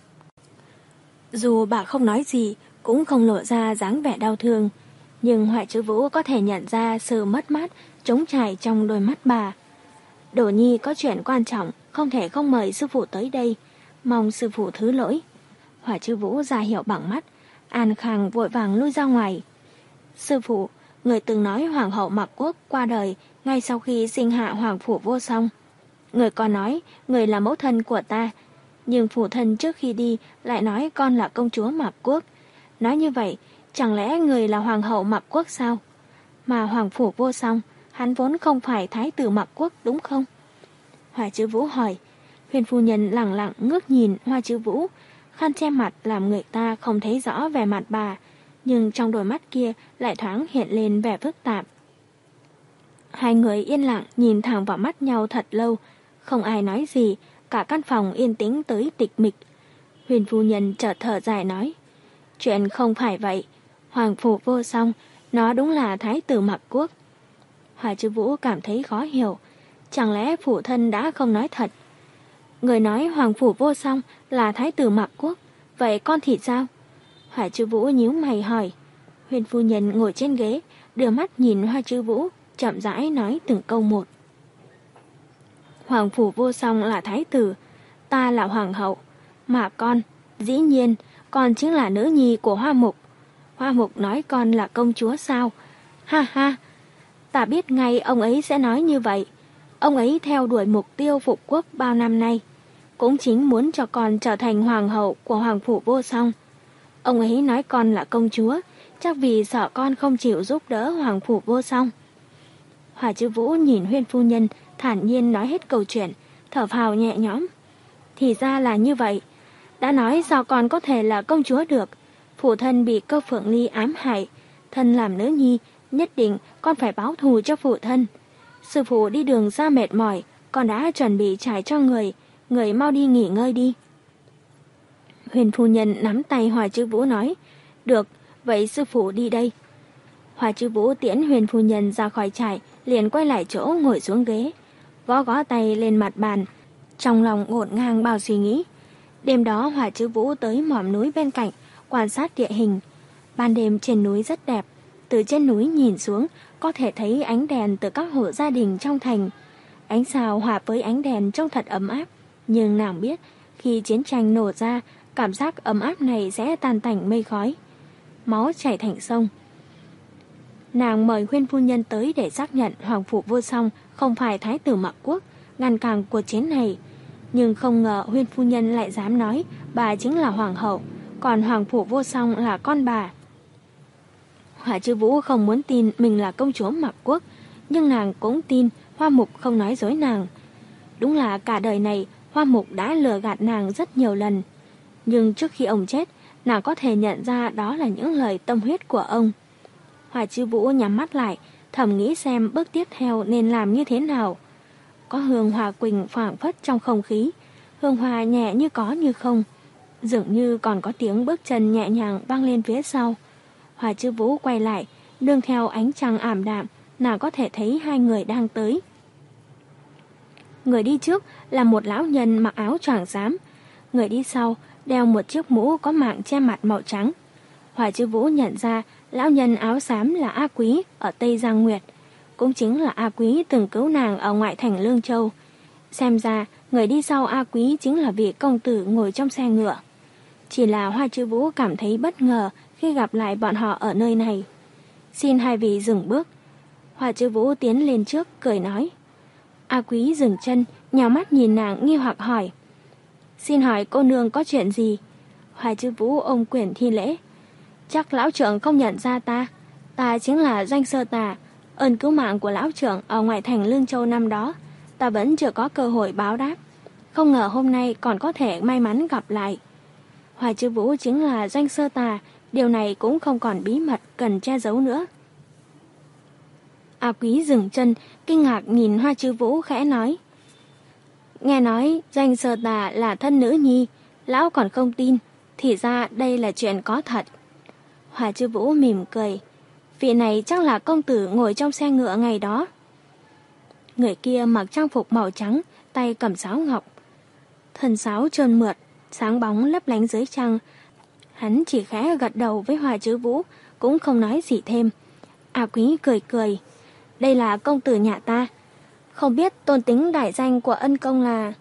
Dù bà không nói gì, cũng không lộ ra dáng vẻ đau thương, nhưng Hoa Chư Vũ có thể nhận ra sự mất mát trống trải trong đôi mắt bà. Đổ nhi có chuyện quan trọng, không thể không mời sư phụ tới đây, mong sư phụ thứ lỗi. Hoa Chư Vũ ra hiệu bằng mắt. An Khang vội vàng lui ra ngoài. Sư phụ, người từng nói hoàng hậu Mạc Quốc qua đời ngay sau khi sinh hạ Hoàng Phủ Vô Song. Người còn nói người là mẫu thân của ta, nhưng phụ thân trước khi đi lại nói con là công chúa Mạc Quốc. Nói như vậy, chẳng lẽ người là hoàng hậu Mạc Quốc sao? Mà Hoàng Phủ Vô Song, hắn vốn không phải thái tử Mạc Quốc đúng không? Hoa Chư Vũ hỏi. Huyền phu nhân lặng lặng ngước nhìn Hoa Chư Vũ, khăn che mặt làm người ta không thấy rõ vẻ mặt bà, nhưng trong đôi mắt kia lại thoáng hiện lên vẻ phức tạp. Hai người yên lặng nhìn thẳng vào mắt nhau thật lâu, không ai nói gì, cả căn phòng yên tĩnh tới tịch mịch. Huyền phu nhân chợt thở dài nói. Chuyện không phải vậy, Hoàng Phủ Vô Song, nó đúng là thái tử Mạc Quốc. Hoa Chư Vũ cảm thấy khó hiểu, chẳng lẽ phụ thân đã không nói thật? Người nói Hoàng Phủ Vô Song là thái tử Mạc Quốc, vậy con thì sao? Hoa Chư Vũ nhíu mày hỏi. Huyền phu nhân ngồi trên ghế, đưa mắt nhìn Hoa Chư Vũ, chậm rãi nói từng câu một. Hoàng Phủ Vô Song là thái tử, ta là hoàng hậu, mà con, dĩ nhiên, con chính là nữ nhi của Hoa Mục. Hoa Mục nói con là công chúa sao? Ha ha, ta biết ngay ông ấy sẽ nói như vậy. Ông ấy theo đuổi mục tiêu phục quốc bao năm nay, cũng chính muốn cho con trở thành hoàng hậu của Hoàng Phủ Vô Song. Ông ấy nói con là công chúa, chắc vì sợ con không chịu giúp đỡ Hoàng Phủ Vô Song. Hoa Chư Vũ nhìn Huyên phu nhân, thản nhiên nói hết câu chuyện, thở phào nhẹ nhõm. Thì ra là như vậy. Đã nói sao con có thể là công chúa được? Phụ thân bị Cơ Phượng Ly ám hại, thân làm nữ nhi, nhất định con phải báo thù cho phụ thân. Sư phụ đi đường xa mệt mỏi, con đã chuẩn bị trải cho người, người mau đi nghỉ ngơi đi. Huyền phu nhân nắm tay Hoa Chư Vũ nói. Được, vậy sư phụ đi đây. Hoa Chư Vũ tiễn Huyền phu nhân ra khỏi trại, liền quay lại chỗ ngồi xuống ghế, gõ gõ tay lên mặt bàn, trong lòng ngổn ngang bao suy nghĩ. Đêm đó Hoa Chư Vũ tới mỏm núi bên cạnh, quan sát địa hình. Ban đêm trên núi rất đẹp, từ trên núi nhìn xuống có thể thấy ánh đèn từ các hộ gia đình trong thành. Ánh sao hòa với ánh đèn trông thật ấm áp, Nhưng nàng biết, khi chiến tranh nổ ra, cảm giác ấm áp này sẽ tan tành mây khói. Máu chảy thành sông. Nàng mời Huyên phu nhân tới để xác nhận Hoàng phủ Vô Song không phải thái tử Mạc Quốc, ngăn cản cuộc chiến này. Nhưng không ngờ Huyên phu nhân lại dám nói bà chính là hoàng hậu, còn Hoàng phủ Vô Song là con bà. Hỏa Chư Vũ không muốn tin mình là công chúa Mạc Quốc, nhưng nàng cũng tin Hoa Mục không nói dối nàng. Đúng là cả đời này Hoa Mục đã lừa gạt nàng rất nhiều lần. Nhưng trước khi ông chết, nàng có thể nhận ra đó là những lời tâm huyết của ông. Hỏa Chư Vũ nhắm mắt lại, thầm nghĩ xem bước tiếp theo nên làm như thế nào. Có hương hoa quỳnh phảng phất trong không khí, hương hoa nhẹ như có như không. Dường như còn có tiếng bước chân nhẹ nhàng vang lên phía sau. Hỏa Chư Vũ quay lại, nương theo ánh trăng ảm đạm, nàng có thể thấy hai người đang tới. Người đi trước là một lão nhân mặc áo choàng xám, người đi sau đeo một chiếc mũ có mạng che mặt màu trắng. Hỏa Chư Vũ nhận ra lão nhân áo xám là A Quý ở Tây Giang Nguyệt, cũng chính là A Quý từng cứu nàng ở ngoại thành Lương Châu. Xem ra người đi sau A Quý chính là vị công tử ngồi trong xe ngựa. Chỉ là Hỏa Chư Vũ cảm thấy bất ngờ khi gặp lại bọn họ ở nơi này. Xin hai vị dừng bước. Hỏa Chư Vũ tiến lên trước cười nói. A Quý dừng chân, nhào mắt nhìn nàng nghi hoặc hỏi. Xin hỏi cô nương có chuyện gì? Hỏa Chư Vũ ôm quyền thi lễ. Chắc lão trưởng không nhận ra ta. Ta chính là Doanh Sơ Tà. Ơn cứu mạng của lão trưởng ở ngoại thành Lương Châu năm đó, ta vẫn chưa có cơ hội báo đáp. Không ngờ hôm nay còn có thể may mắn gặp lại. Hỏa Chư Vũ chính là Doanh Sơ Tà, điều này cũng không còn bí mật cần che giấu nữa. A Quý dừng chân, kinh ngạc nhìn Hỏa Chư Vũ khẽ nói. Nghe nói Doanh Sơ Tà là thân nữ nhi, lão còn không tin, thì ra đây là chuyện có thật. Hỏa Chư Vũ mỉm cười. Vị này chắc là công tử ngồi trong xe ngựa ngày đó. Người kia mặc trang phục màu trắng, tay cầm sáo ngọc. Thân sáo trơn mượt, sáng bóng lấp lánh dưới trăng. Hắn chỉ khẽ gật đầu với Hỏa Chư Vũ, cũng không nói gì thêm. A Quý cười cười. Đây là công tử nhà ta. Không biết tôn tính đại danh của ân công là...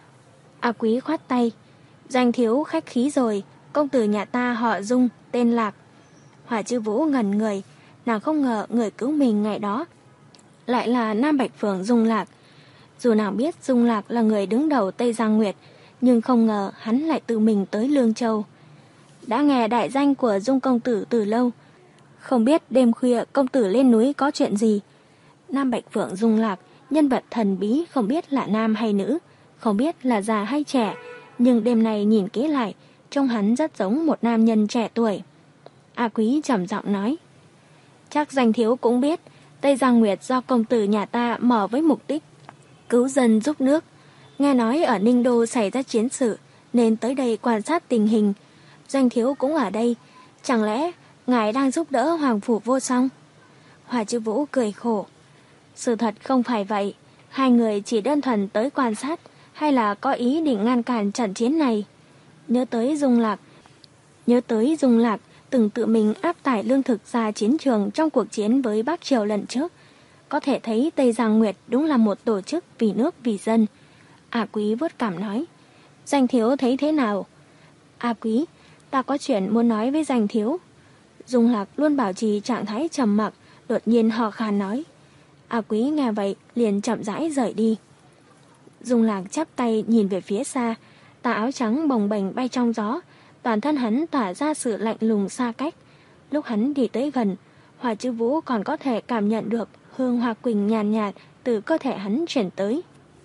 A Quý khoát tay. Danh thiếu khách khí rồi, công tử nhà ta họ Dung, tên Lạc. Hỏa Chư Vũ ngẩn người, nàng không ngờ người cứu mình ngày đó lại là Nam Bạch Phượng Dung Lạc. Dù nàng biết Dung Lạc là người đứng đầu Tây Giang Nguyệt, nhưng không ngờ hắn lại tự mình tới Lương Châu. Đã nghe đại danh của Dung công tử từ lâu, không biết đêm khuya công tử lên núi có chuyện gì. Nam Bạch Phượng Dung Lạc, nhân vật thần bí không biết là nam hay nữ, không biết là già hay trẻ, nhưng đêm nay nhìn kỹ lại, trông hắn rất giống một nam nhân trẻ tuổi. A Quý trầm giọng nói. Chắc danh thiếu cũng biết, Tây Giang Nguyệt do công tử nhà ta mở với mục đích cứu dân giúp nước. Nghe nói ở Ninh Đô xảy ra chiến sự, nên tới đây quan sát tình hình. Danh thiếu cũng ở đây, chẳng lẽ ngài đang giúp đỡ Hoàng phủ Vô Song? Hỏa Chư Vũ cười khổ. Sự thật không phải vậy, hai người chỉ đơn thuần tới quan sát, hay là có ý định ngăn cản trận chiến này? Nhớ tới Dung Lạc, nhớ tới Dung Lạc từng tự mình áp tải lương thực ra chiến trường trong cuộc chiến với Bắc Triều lần trước. Có thể thấy Tây Giang Nguyệt đúng là một tổ chức vì nước vì dân. A Quý vuốt cảm nói. Danh thiếu thấy thế nào? A Quý, ta có chuyện muốn nói với danh thiếu. Dung Lạc luôn bảo trì trạng thái trầm mặc, đột nhiên hò khan nói. A Quý nghe vậy liền chậm rãi rời đi. Dung Lạc chắp tay nhìn về phía xa, tà áo trắng bồng bềnh bay trong gió, toàn thân hắn tỏa ra sự lạnh lùng xa cách. Lúc hắn đi tới gần, Hỏa Chư Vũ còn có thể cảm nhận được hương hoa quỳnh nhàn nhạt, nhạt từ cơ thể hắn chuyển tới.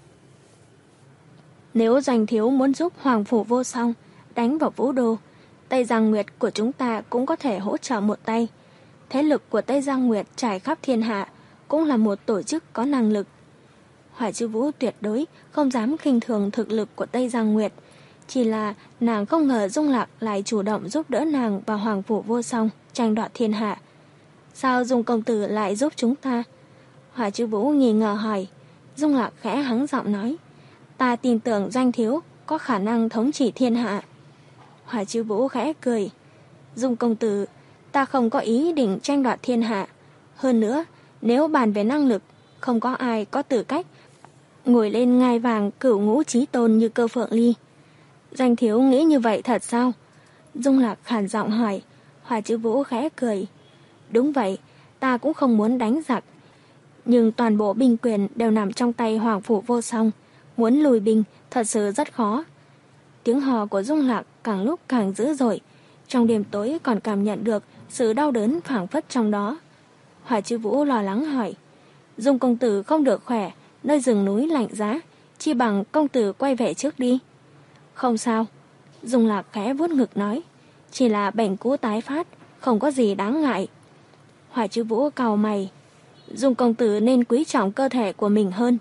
Nếu danh thiếu muốn giúp Hoàng phủ Vô Song đánh vào Vũ Đô, Tây Giang Nguyệt của chúng ta cũng có thể hỗ trợ một tay. Thế lực của Tây Giang Nguyệt trải khắp thiên hạ, cũng là một tổ chức có năng lực. Hỏa Chư Vũ tuyệt đối không dám khinh thường thực lực của Tây Giang Nguyệt, chỉ là nàng không ngờ Dung Lạc lại chủ động giúp đỡ nàng và Hoàng phủ Vô Song tranh đoạt thiên hạ. Sao Dung công tử lại giúp chúng ta? Hỏa Chư Vũ nghi ngờ hỏi. Dung Lạc khẽ hắng giọng nói. Ta tin tưởng danh thiếu có khả năng thống trị thiên hạ. Hỏa Chư Vũ khẽ cười. Dung công tử, ta không có ý định tranh đoạt thiên hạ. Hơn nữa, nếu bàn về năng lực, không có ai có tư cách ngồi lên ngai vàng cửu ngũ chí tôn như Cơ Phượng Ly. Doanh thiếu nghĩ như vậy thật sao? Dung Lạc khàn giọng hỏi. Hoa Chữ Vũ khẽ cười. Đúng vậy, ta cũng không muốn đánh giặc. Nhưng toàn bộ binh quyền đều nằm trong tay Hoàng Phủ Vô Song. Muốn lùi binh thật sự rất khó. Tiếng hò của Dung Lạc càng lúc càng dữ dội. Trong đêm tối còn cảm nhận được sự đau đớn phảng phất trong đó. Hoa Chữ Vũ lo lắng hỏi. Dung công tử không được khỏe, nơi rừng núi lạnh giá, chi bằng công tử quay về trước đi. Không sao. Dung Lạc khẽ vuốt ngực nói. Chỉ là bệnh cũ tái phát, không có gì đáng ngại. Hoa Chữ Vũ cau mày. Dung công tử nên quý trọng cơ thể của mình hơn.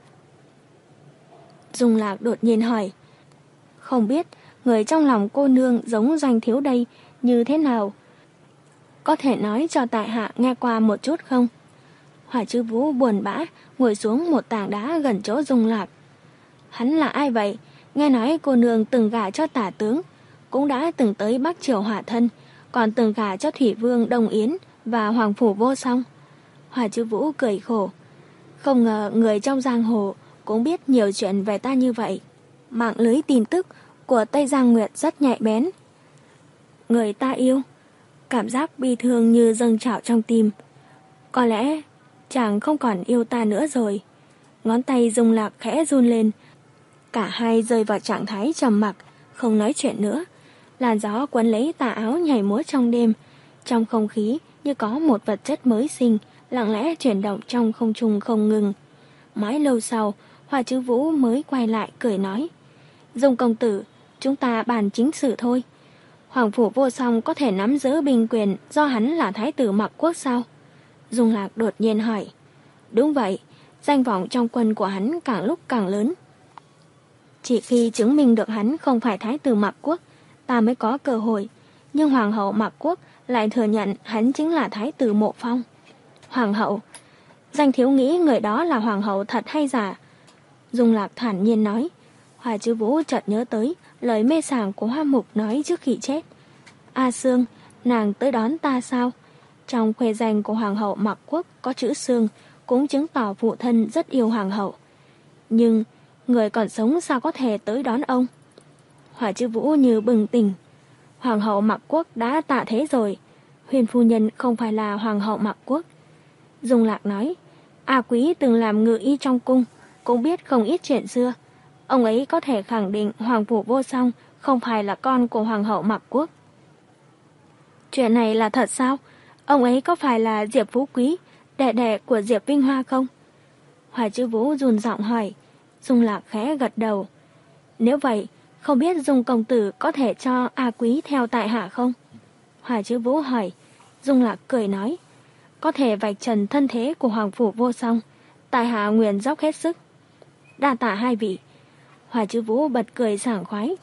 Dung Lạc đột nhiên hỏi. Không biết người trong lòng cô nương giống Doanh thiếu đây như thế nào? Có thể nói cho tại hạ nghe qua một chút không? Hoa Chữ Vũ buồn bã ngồi xuống một tảng đá gần chỗ Dung Lạc. Hắn là ai vậy? Nghe nói cô nương từng gả cho Tả tướng, cũng đã từng tới Bắc Triều Hỏa Thân, còn từng gả cho Thủy Vương Đông Yến và Hoàng Phủ Vô Song. Hoa Chữ Vũ cười khổ. Không ngờ người trong giang hồ cũng biết nhiều chuyện về ta như vậy. Mạng lưới tin tức của Tây Giang Nguyệt rất nhạy bén. Người ta yêu. Cảm giác bi thương như dâng trào trong tim. Có lẽ chàng không còn yêu ta nữa rồi. Ngón tay Dung Lạc khẽ run lên. Cả hai rơi vào trạng thái trầm mặc, không nói chuyện nữa. Làn gió quấn lấy tà áo nhảy múa trong đêm. Trong không khí như có một vật chất mới sinh, lặng lẽ chuyển động trong không trung không ngừng. Mãi lâu sau, Hoa Chữ Vũ mới quay lại cười nói. Dung công tử, chúng ta bàn chính sự thôi. Hoàng Phủ Vô Song có thể nắm giữ binh quyền do hắn là thái tử Mặc Quốc sao? Dung Lạc đột nhiên hỏi. Đúng vậy, danh vọng trong quân của hắn càng lúc càng lớn. Chỉ khi chứng minh được hắn không phải thái tử Mặc Quốc, ta mới có cơ hội. Nhưng Hoàng hậu Mặc Quốc lại thừa nhận hắn chính là thái tử Mộ Phong. Hoàng hậu? Danh thiếu nghĩ người đó là hoàng hậu thật hay giả? Dung Lạc thản nhiên nói. Hoa Chữ Vũ chợt nhớ tới lời mê sảng của Hoa Mục nói trước khi chết. A Sương, nàng tới đón ta sao? Trong khuê danh của hoàng hậu Mặc Quốc có chữ Sương, cũng chứng tỏ phụ thân rất yêu hoàng hậu. Nhưng người còn sống sao có thể tới đón ông? Hoa Chữ Vũ như bừng tỉnh. Hoàng hậu Mặc Quốc đã tạ thế rồi. Huyền phu nhân không phải là hoàng hậu Mặc Quốc. Dung Lạc nói. A Quý từng làm ngự y trong cung, cũng biết không ít chuyện xưa. Ông ấy có thể khẳng định Hoàng Phủ Vô Song không phải là con của hoàng hậu Mặc Quốc. Chuyện này là thật sao? Ông ấy có phải là Diệp Phú Quý, đệ đệ của Diệp Vinh Hoa không? Hoa Chữ Vũ run giọng hỏi. Dung Lạc khẽ gật đầu. Nếu vậy, không biết Dung công tử có thể cho A Quý theo tại hạ không? Hoa Chữ Vũ hỏi. Dung Lạc cười nói. Có thể vạch trần thân thế của Hoàng Phủ Vô Song, tại hạ nguyện dốc hết sức. Đa tạ hai vị. Hoa Chữ Vũ bật cười sảng khoái.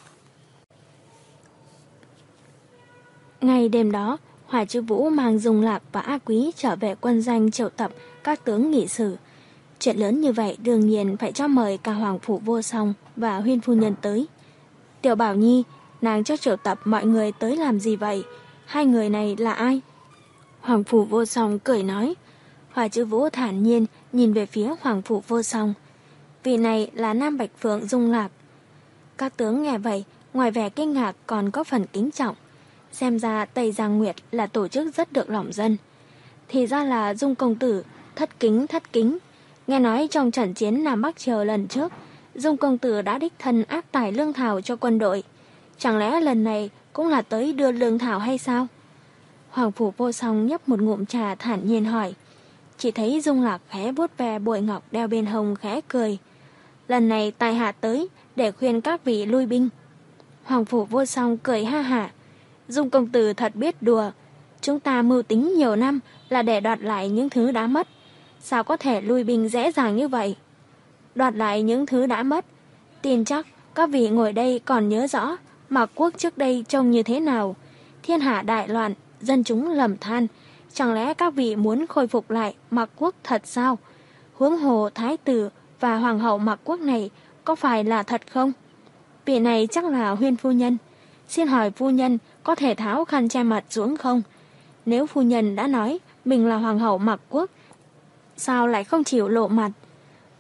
Ngày đêm đó, Hoa Chữ Vũ mang Dung Lạc và A Quý trở về quân danh triệu tập các tướng nghị sự. Chuyện lớn như vậy đương nhiên phải cho mời cả Hoàng Phủ Vô Song và Huyên phu nhân tới. Tiểu Bảo Nhi, nàng cho triệu tập mọi người tới làm gì vậy? Hai người này là ai? Hoàng Phủ Vô Song cười nói. Hoa Chữ Vũ thản nhiên nhìn về phía Hoàng Phủ Vô Song. Vị này là Nam Bạch Phượng Dung Lạc. Các tướng nghe vậy, ngoài vẻ kinh ngạc còn có phần kính trọng. Xem ra Tây Giang Nguyệt là tổ chức rất được lòng dân. Thì ra là Dung công tử, thất kính thất kính. Nghe nói trong trận chiến Nam Bắc Triều lần trước, Dung công tử đã đích thân áp tải lương thảo cho quân đội. Chẳng lẽ lần này cũng là tới đưa lương thảo hay sao? Hoàng Phủ Vô Song nhấp một ngụm trà thản nhiên hỏi. Chỉ thấy Dung Lạc khẽ vuốt ve bội ngọc đeo bên hông khẽ cười. Lần này tài hạ tới để khuyên các vị lui binh. Hoàng Phủ Vô Song cười ha hả. Dung công tử thật biết đùa. Chúng ta mưu tính nhiều năm là để đoạt lại những thứ đã mất. Sao có thể lui binh dễ dàng như vậy? Đoạt lại những thứ đã mất. Tin chắc các vị ngồi đây còn nhớ rõ Mạc Quốc trước đây trông như thế nào. Thiên hạ đại loạn, dân chúng lầm than. Chẳng lẽ các vị muốn khôi phục lại Mạc Quốc thật sao? Huống hồ thái tử và hoàng hậu Mạc Quốc này có phải là thật không? Vị này chắc là Huyên phu nhân. Xin hỏi phu nhân có thể tháo khăn che mặt xuống không? Nếu phu nhân đã nói mình là hoàng hậu Mạc Quốc, sao lại không chịu lộ mặt?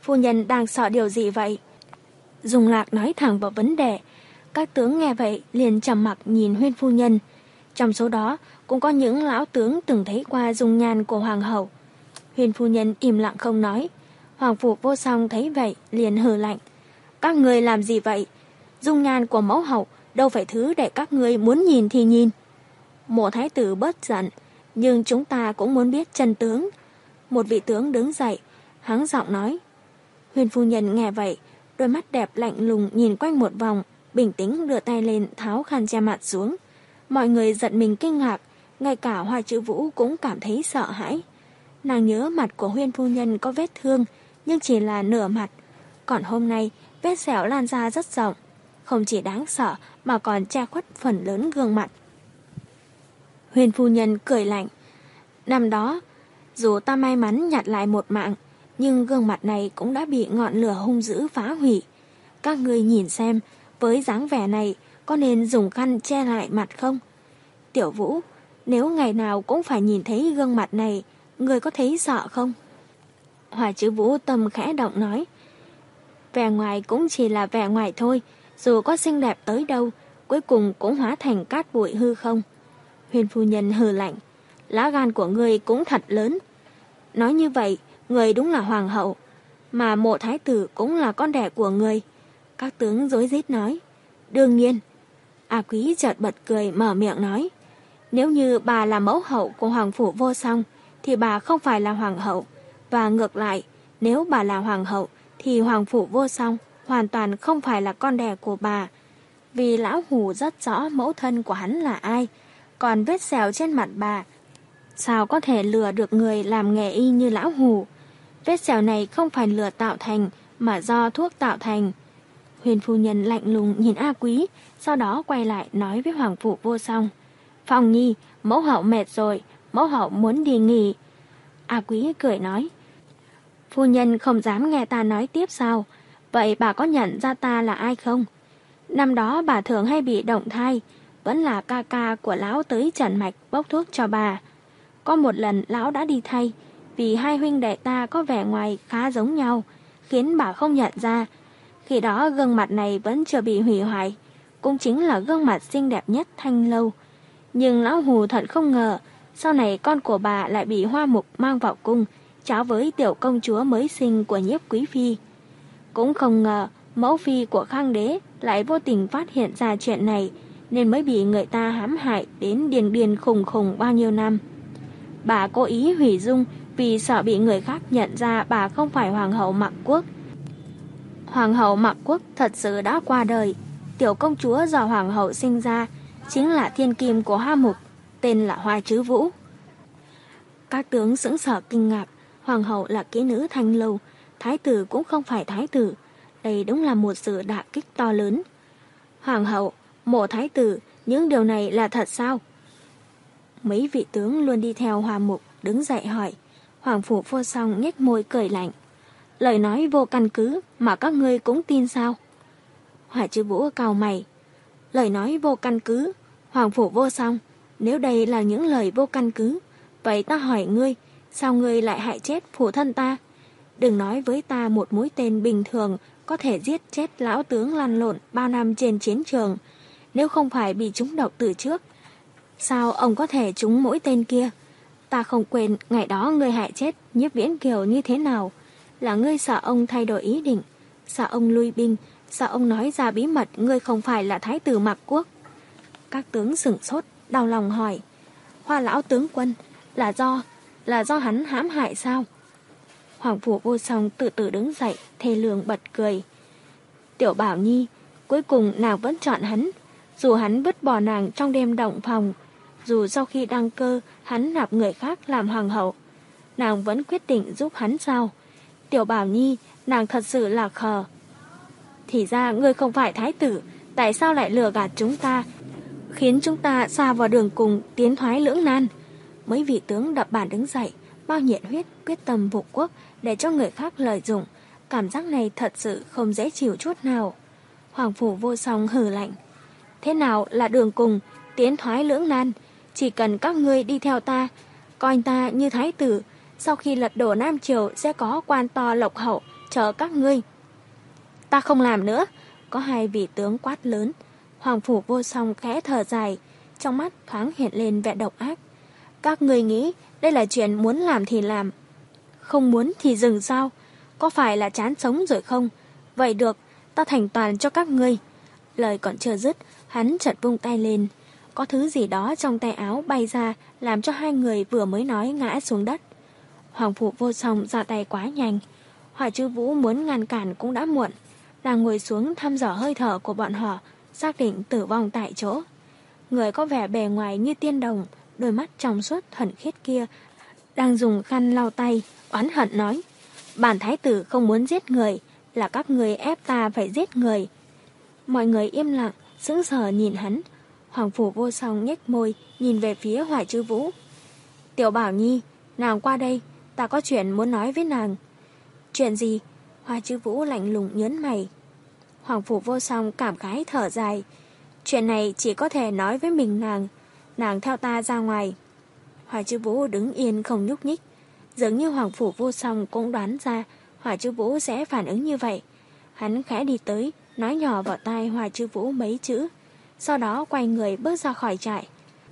Phu nhân đang sợ điều gì vậy? Dung Lạc nói thẳng vào vấn đề. Các tướng nghe vậy liền trầm mặc nhìn Huyên phu nhân. Trong số đó cũng có những lão tướng từng thấy qua dung nhan của hoàng hậu. Huyên phu nhân im lặng không nói. Hoàng phủ Vô Song thấy vậy liền hừ lạnh. Các người làm gì vậy? Dung nhan của mẫu hậu đâu phải thứ để các người muốn nhìn thì nhìn. Mộ thái tử bớt giận, nhưng chúng ta cũng muốn biết chân tướng. Một vị tướng đứng dậy, hắng giọng nói. Huyên phu nhân nghe vậy, đôi mắt đẹp lạnh lùng nhìn quanh một vòng, bình tĩnh đưa tay lên tháo khăn che mặt xuống. Mọi người giận mình kinh ngạc, ngay cả Hoa Chữ Vũ cũng cảm thấy sợ hãi. Nàng nhớ mặt của Huyên phu nhân có vết thương, nhưng chỉ là nửa mặt. Còn hôm nay, vết sẹo lan ra rất rộng, không chỉ đáng sợ mà còn che khuất phần lớn gương mặt. Huyên phu nhân cười lạnh. Năm đó, dù ta may mắn nhặt lại một mạng, nhưng gương mặt này cũng đã bị ngọn lửa hung dữ phá hủy. Các người nhìn xem, với dáng vẻ này có nên dùng khăn che lại mặt không? Tiểu Vũ, nếu ngày nào cũng phải nhìn thấy gương mặt này, người có thấy sợ không? Hoa Chữ Vũ tâm khẽ động nói. Vẻ ngoài cũng chỉ là vẻ ngoài thôi, dù có xinh đẹp tới đâu, cuối cùng cũng hóa thành cát bụi hư không. Huyên phu nhân hừ lạnh. Lá gan của người cũng thật lớn. Nói như vậy, người đúng là hoàng hậu, mà Mộ thái tử cũng là con đẻ của người. Các tướng rối rít nói. Đương nhiên. A Quý chợt bật cười mở miệng nói. Nếu như bà là mẫu hậu của Hoàng phủ Vô Song, thì bà không phải là hoàng hậu. Và ngược lại, nếu bà là hoàng hậu, thì Hoàng phủ Vô Song hoàn toàn không phải là con đẻ của bà. Vì lão hủ rất rõ mẫu thân của hắn là ai. Còn vết sẹo trên mặt bà, sao có thể lừa được người làm nghề y như lão hủ? Vết sẹo này không phải lừa tạo thành, mà do thuốc tạo thành. Huyền phu nhân lạnh lùng nhìn A Quý, sau đó quay lại nói với Hoàng phủ Vô Song. Phong Nhi, mẫu hậu mệt rồi, mẫu hậu muốn đi nghỉ. A Quý cười nói. Phu nhân không dám nghe ta nói tiếp sao? Vậy bà có nhận ra ta là ai không? Năm đó bà thường hay bị động thai, vẫn là ca ca của lão tới trần mạch bốc thuốc cho bà. Có một lần lão đã đi thay, vì hai huynh đệ ta có vẻ ngoài khá giống nhau, khiến bà không nhận ra. Khi đó gương mặt này vẫn chưa bị hủy hoại, cũng chính là gương mặt xinh đẹp nhất Thanh Lâu. Nhưng lão hù thật không ngờ, sau này con của bà lại bị Hoa Mục mang vào cung, cháu với tiểu công chúa mới sinh của Nhiếp Quý Phi. Cũng không ngờ mẫu phi của Khang Đế lại vô tình phát hiện ra chuyện này, nên mới bị người ta hãm hại đến điên điên khùng khùng bao nhiêu năm. Bà cố ý hủy dung vì sợ bị người khác nhận ra bà không phải Hoàng hậu Mạc Quốc. Hoàng hậu Mạc Quốc thật sự đã qua đời. Tiểu công chúa do Hoàng hậu sinh ra chính là thiên kim của Hoa Mục, tên là Hoa Chữ Vũ. Các tướng sững sờ kinh ngạc. Hoàng hậu là kỹ nữ Thanh Lâu, thái tử cũng không phải thái tử. Đây đúng là một sự đả kích to lớn. Hoàng hậu, Mộ thái tử, những điều này là thật sao? Mấy vị tướng luôn đi theo Hoa Mục đứng dậy hỏi. Hoàng phủ Vô Song nhếch môi cười lạnh. Lời nói vô căn cứ mà các ngươi cũng tin sao? Hoa Chữ Vũ cau mày. Lời nói vô căn cứ, Hoàng phủ Vô Song, nếu đây là những lời vô căn cứ, vậy ta hỏi ngươi, sao ngươi lại hại chết phụ thân ta? Đừng nói với ta một mũi tên bình thường có thể giết chết lão tướng lăn lộn bao năm trên chiến trường. Nếu không phải bị trúng độc từ trước, sao ông có thể trúng mũi tên kia? Ta không quên ngày đó ngươi hại chết Nhiếp Viễn Kiều như thế nào. Là ngươi sợ ông thay đổi ý định, sợ ông lui binh, sợ ông nói ra bí mật ngươi không phải là thái tử Mạc Quốc. Các tướng sửng sốt, đau lòng hỏi. Hoa lão tướng quân, là do, là do hắn hãm hại sao? Hoàng phủ Vô Song từ từ đứng dậy, thê lương bật cười. Tiểu Bảo Nhi, cuối cùng nàng vẫn chọn hắn. Dù hắn vứt bỏ nàng trong đêm động phòng, dù sau khi đăng cơ hắn nạp người khác làm hoàng hậu, nàng vẫn quyết định giúp hắn sao? Tiểu Bảo Nhi, nàng thật sự là khờ. Thì ra ngươi không phải thái tử, tại sao lại lừa gạt chúng ta, khiến chúng ta xa vào đường cùng tiến thoái lưỡng nan? Mấy vị tướng đập bàn đứng dậy, bao nhiệt huyết quyết tâm phục quốc để cho người khác lợi dụng. Cảm giác này thật sự không dễ chịu chút nào. Hoàng phủ Vô Song hừ lạnh. Thế nào là đường cùng tiến thoái lưỡng nan? Chỉ cần các ngươi đi theo ta, coi ta như thái tử, sau khi lật đổ Nam Triều sẽ có quan to lộc hậu, chờ các ngươi. Ta không làm nữa, có hai vị tướng quát lớn. Hoàng Phủ Vô Song khẽ thở dài, trong mắt thoáng hiện lên vẻ độc ác. Các ngươi nghĩ đây là chuyện muốn làm thì làm, không muốn thì dừng sao? Có phải là chán sống rồi không? Vậy được, ta thành toàn cho các ngươi. Lời còn chưa dứt, hắn chợt vung tay lên. Có thứ gì đó trong tay áo bay ra, làm cho hai người vừa mới nói ngã xuống đất. Hoàng Phủ Vô Song ra tay quá nhanh. Hỏa Chư Vũ muốn ngăn cản cũng đã muộn. Nàng ngồi xuống thăm dò hơi thở của bọn họ, xác định tử vong tại chỗ. Người có vẻ bề ngoài như tiên đồng, đôi mắt trong suốt thuần khiết kia, đang dùng khăn lau tay, oán hận nói: bản thái tử không muốn giết người, là các người ép ta phải giết người. Mọi người im lặng, sững sờ nhìn hắn. Hoàng Phủ Vô Song nhếch môi, nhìn về phía Hỏa Chư Vũ. Tiểu Bảo Nhi, nàng qua đây, ta có chuyện muốn nói với nàng. Chuyện gì? Hỏa Chư Vũ lạnh lùng nhớn mày. Hoàng Phủ Vô Song cảm khái thở dài. Chuyện này chỉ có thể nói với mình nàng. Nàng theo ta ra ngoài. Hỏa Chư Vũ đứng yên không nhúc nhích. Dường như Hoàng Phủ Vô Song cũng đoán ra Hỏa Chư Vũ sẽ phản ứng như vậy. Hắn khẽ đi tới, nói nhỏ vào tai Hỏa Chư Vũ mấy chữ, sau đó quay người bước ra khỏi trại.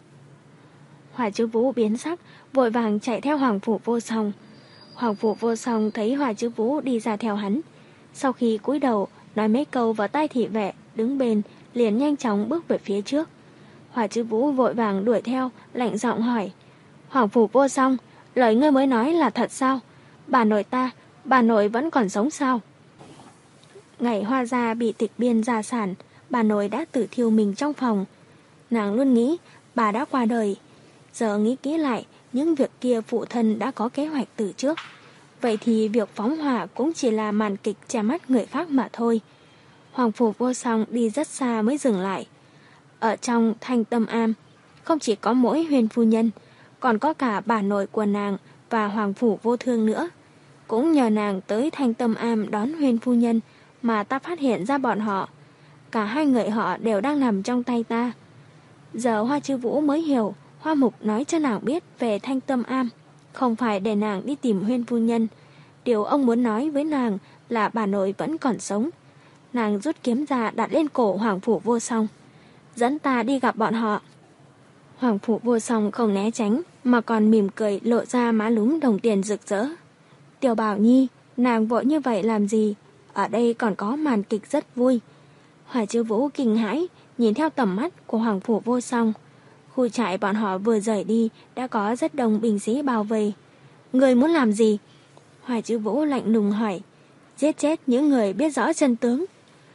Hỏa Chư Vũ biến sắc, vội vàng chạy theo Hoàng Phủ Vô Song. Hoàng Phủ Vô Song thấy Hỏa Chư Vũ đi ra theo hắn. Sau khi cúi đầu nói mấy câu vào tai thị vệ đứng bên, liền nhanh chóng bước về phía trước. Hỏa Chư Vũ vội vàng đuổi theo, lạnh giọng hỏi: Hoàng Phủ Vô Song, lời ngươi mới nói là thật sao? Bà nội ta, bà nội vẫn còn sống sao? Ngày Hoa Gia bị tịch biên gia sản, bà nội đã tự thiêu mình trong phòng. Nàng luôn nghĩ bà đã qua đời. Giờ nghĩ kỹ lại, những việc kia phụ thân đã có kế hoạch từ trước. Vậy thì việc phóng hỏa cũng chỉ là màn kịch che mắt người khác mà thôi. Hoàng Phủ Vô Song đi rất xa mới dừng lại. Ở trong Thanh Tâm Am, không chỉ có mỗi Huyền phu nhân, còn có cả bà nội của nàng và Hoàng Phủ Vô Thương nữa. Cũng nhờ nàng tới Thanh Tâm Am đón Huyền phu nhân mà ta phát hiện ra bọn họ. Cả hai người họ đều đang nằm trong tay ta. Giờ Hoa Chư Vũ mới hiểu Hoa Mục nói cho nàng biết về Thanh Tâm Am không phải để nàng đi tìm Huyền phu nhân. Điều ông muốn nói với nàng là bà nội vẫn còn sống. Nàng rút kiếm ra đặt lên cổ Hoàng Phủ Vô Song. Dẫn ta đi gặp bọn họ. Hoàng Phủ Vô Song không né tránh, mà còn mỉm cười lộ ra má lúm đồng tiền rực rỡ. Tiểu Bảo Nhi, nàng vội như vậy làm gì? Ở đây còn có màn kịch rất vui. Hỏa Chư Vũ kinh hãi, nhìn theo tầm mắt của Hoàng Phủ Vô Song. Khu trại bọn họ vừa rời đi, đã có rất đông binh sĩ bao vây. Người muốn làm gì? Hỏa Chư Vũ lạnh lùng hỏi. Giết chết những người biết rõ chân tướng.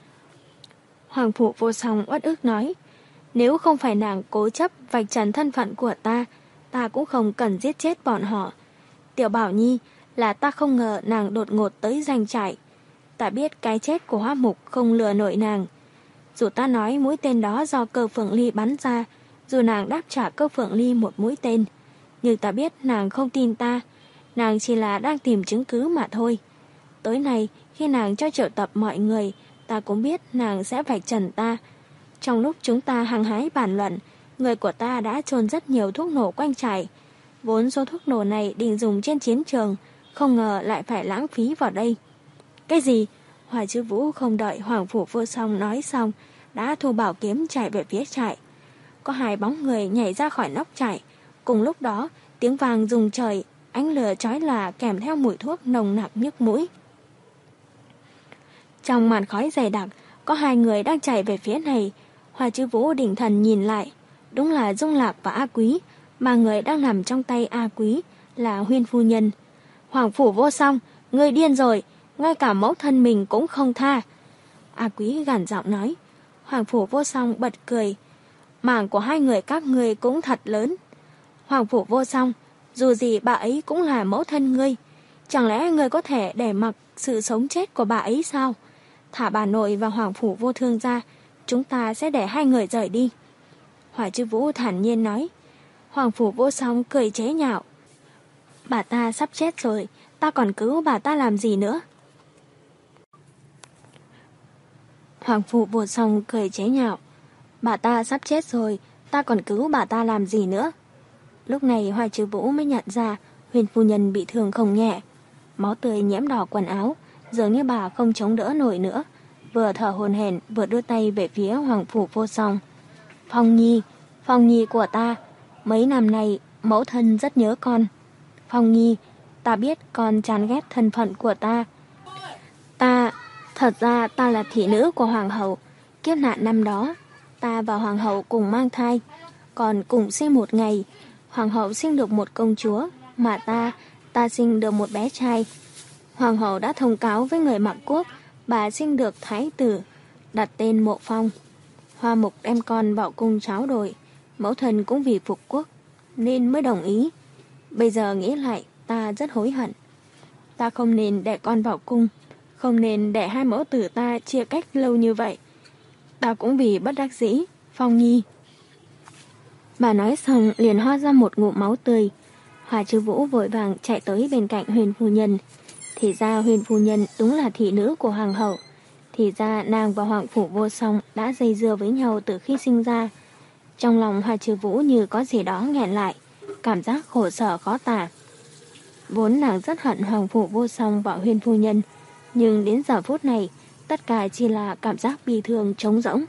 Hoàng Phủ Vô Song uất ức nói. Nếu không phải nàng cố chấp vạch trần thân phận của ta, ta cũng không cần giết chết bọn họ. Tiểu Bảo Nhi, là ta không ngờ nàng đột ngột tới doanh trại. Ta biết cái chết của Hoa Mục không lừa nổi nàng. Dù ta nói mũi tên đó do Cơ Phượng Ly bắn ra, dù nàng đáp trả Cơ Phượng Ly một mũi tên, nhưng ta biết nàng không tin ta. Nàng chỉ là đang tìm chứng cứ mà thôi. Tối nay, khi nàng cho triệu tập mọi người, ta cũng biết nàng sẽ vạch trần ta. Trong lúc chúng ta hăng hái bàn luận, người của ta đã chôn rất nhiều thuốc nổ quanh trại. Vốn số thuốc nổ này định dùng trên chiến trường, không ngờ lại phải lãng phí vào đây. Cái gì? Hỏa Chư Vũ không đợi Hoàng Phủ Vô Song nói xong, đã thu bảo kiếm chạy về phía trại. Có hai bóng người nhảy ra khỏi nóc trại. Cùng lúc đó, tiếng vàng rùng trời, ánh lửa chói lòa kèm theo mùi thuốc nồng nặc nhức mũi. Trong màn khói dày đặc, có hai người đang chạy về phía này. Hỏa Chư Vũ định thần nhìn lại, đúng là Dung Lạc và A Quý, mà người đang nằm trong tay A Quý là Huyền phu nhân. Hoàng Phủ Vô Song, ngươi điên rồi, ngay cả mẫu thân mình cũng không tha. A Quý gằn giọng nói. Hoàng Phủ Vô Song bật cười. Mảng của hai người các ngươi cũng thật lớn. Hoàng Phủ Vô Song, dù gì bà ấy cũng là mẫu thân ngươi. Chẳng lẽ ngươi có thể để mặc sự sống chết của bà ấy sao? Thả bà nội và Hoàng Phủ Vô Thương ra, chúng ta sẽ để hai người rời đi. Hỏa Chư Vũ thản nhiên nói. Hoàng Phủ Vô Song cười chế nhạo. Bà ta sắp chết rồi, ta còn cứu bà ta làm gì nữa? Hoàng Phủ Vô Song cười chế nhạo. Bà ta sắp chết rồi, ta còn cứu bà ta làm gì nữa? Lúc này Hỏa Chư Vũ mới nhận ra Huyền phu nhân bị thương không nhẹ. Máu tươi nhiễm đỏ quần áo, dường như bà không chống đỡ nổi nữa, vừa thở hổn hển vừa đưa tay về phía Hoàng Phủ Vô Song. Phong Nhi, Phong Nhi của ta, mấy năm nay mẫu thân rất nhớ con. Phong Nhi, ta biết con chán ghét thân phận của ta. Ta, thật ra ta là thị nữ của Hoàng hậu. Kiếp nạn năm đó, ta và Hoàng hậu cùng mang thai, còn cùng sinh một ngày. Hoàng hậu sinh được một công chúa, mà ta, ta sinh được một bé trai. Hoàng hậu đã thông cáo với người Mạc Quốc, bà sinh được thái tử, đặt tên Mộ Phong. Hoa Mục đem con vào cung tráo đổi, mẫu thân cũng vì phục quốc, nên mới đồng ý. Bây giờ nghĩ lại, ta rất hối hận. Ta không nên để con vào cung, không nên để hai mẫu tử ta chia cách lâu như vậy. Ta cũng vì bất đắc dĩ, Phong Nhi. Bà nói xong liền ho ra một ngụm máu tươi. Hòa Chư Vũ vội vàng chạy tới bên cạnh Huyền phu nhân. Thì ra Huyền phu nhân đúng là thị nữ của Hoàng hậu. Thì ra nàng và Hoàng Phủ Vô Song đã dây dưa với nhau từ khi sinh ra. Trong lòng Hòa Chư Vũ như có gì đó nghẹn lại, cảm giác khổ sở khó tả. Vốn nàng rất hận Hoàng Phủ Vô Song và Huyền phu nhân, nhưng đến giờ phút này, tất cả chỉ là cảm giác bi thương trống rỗng.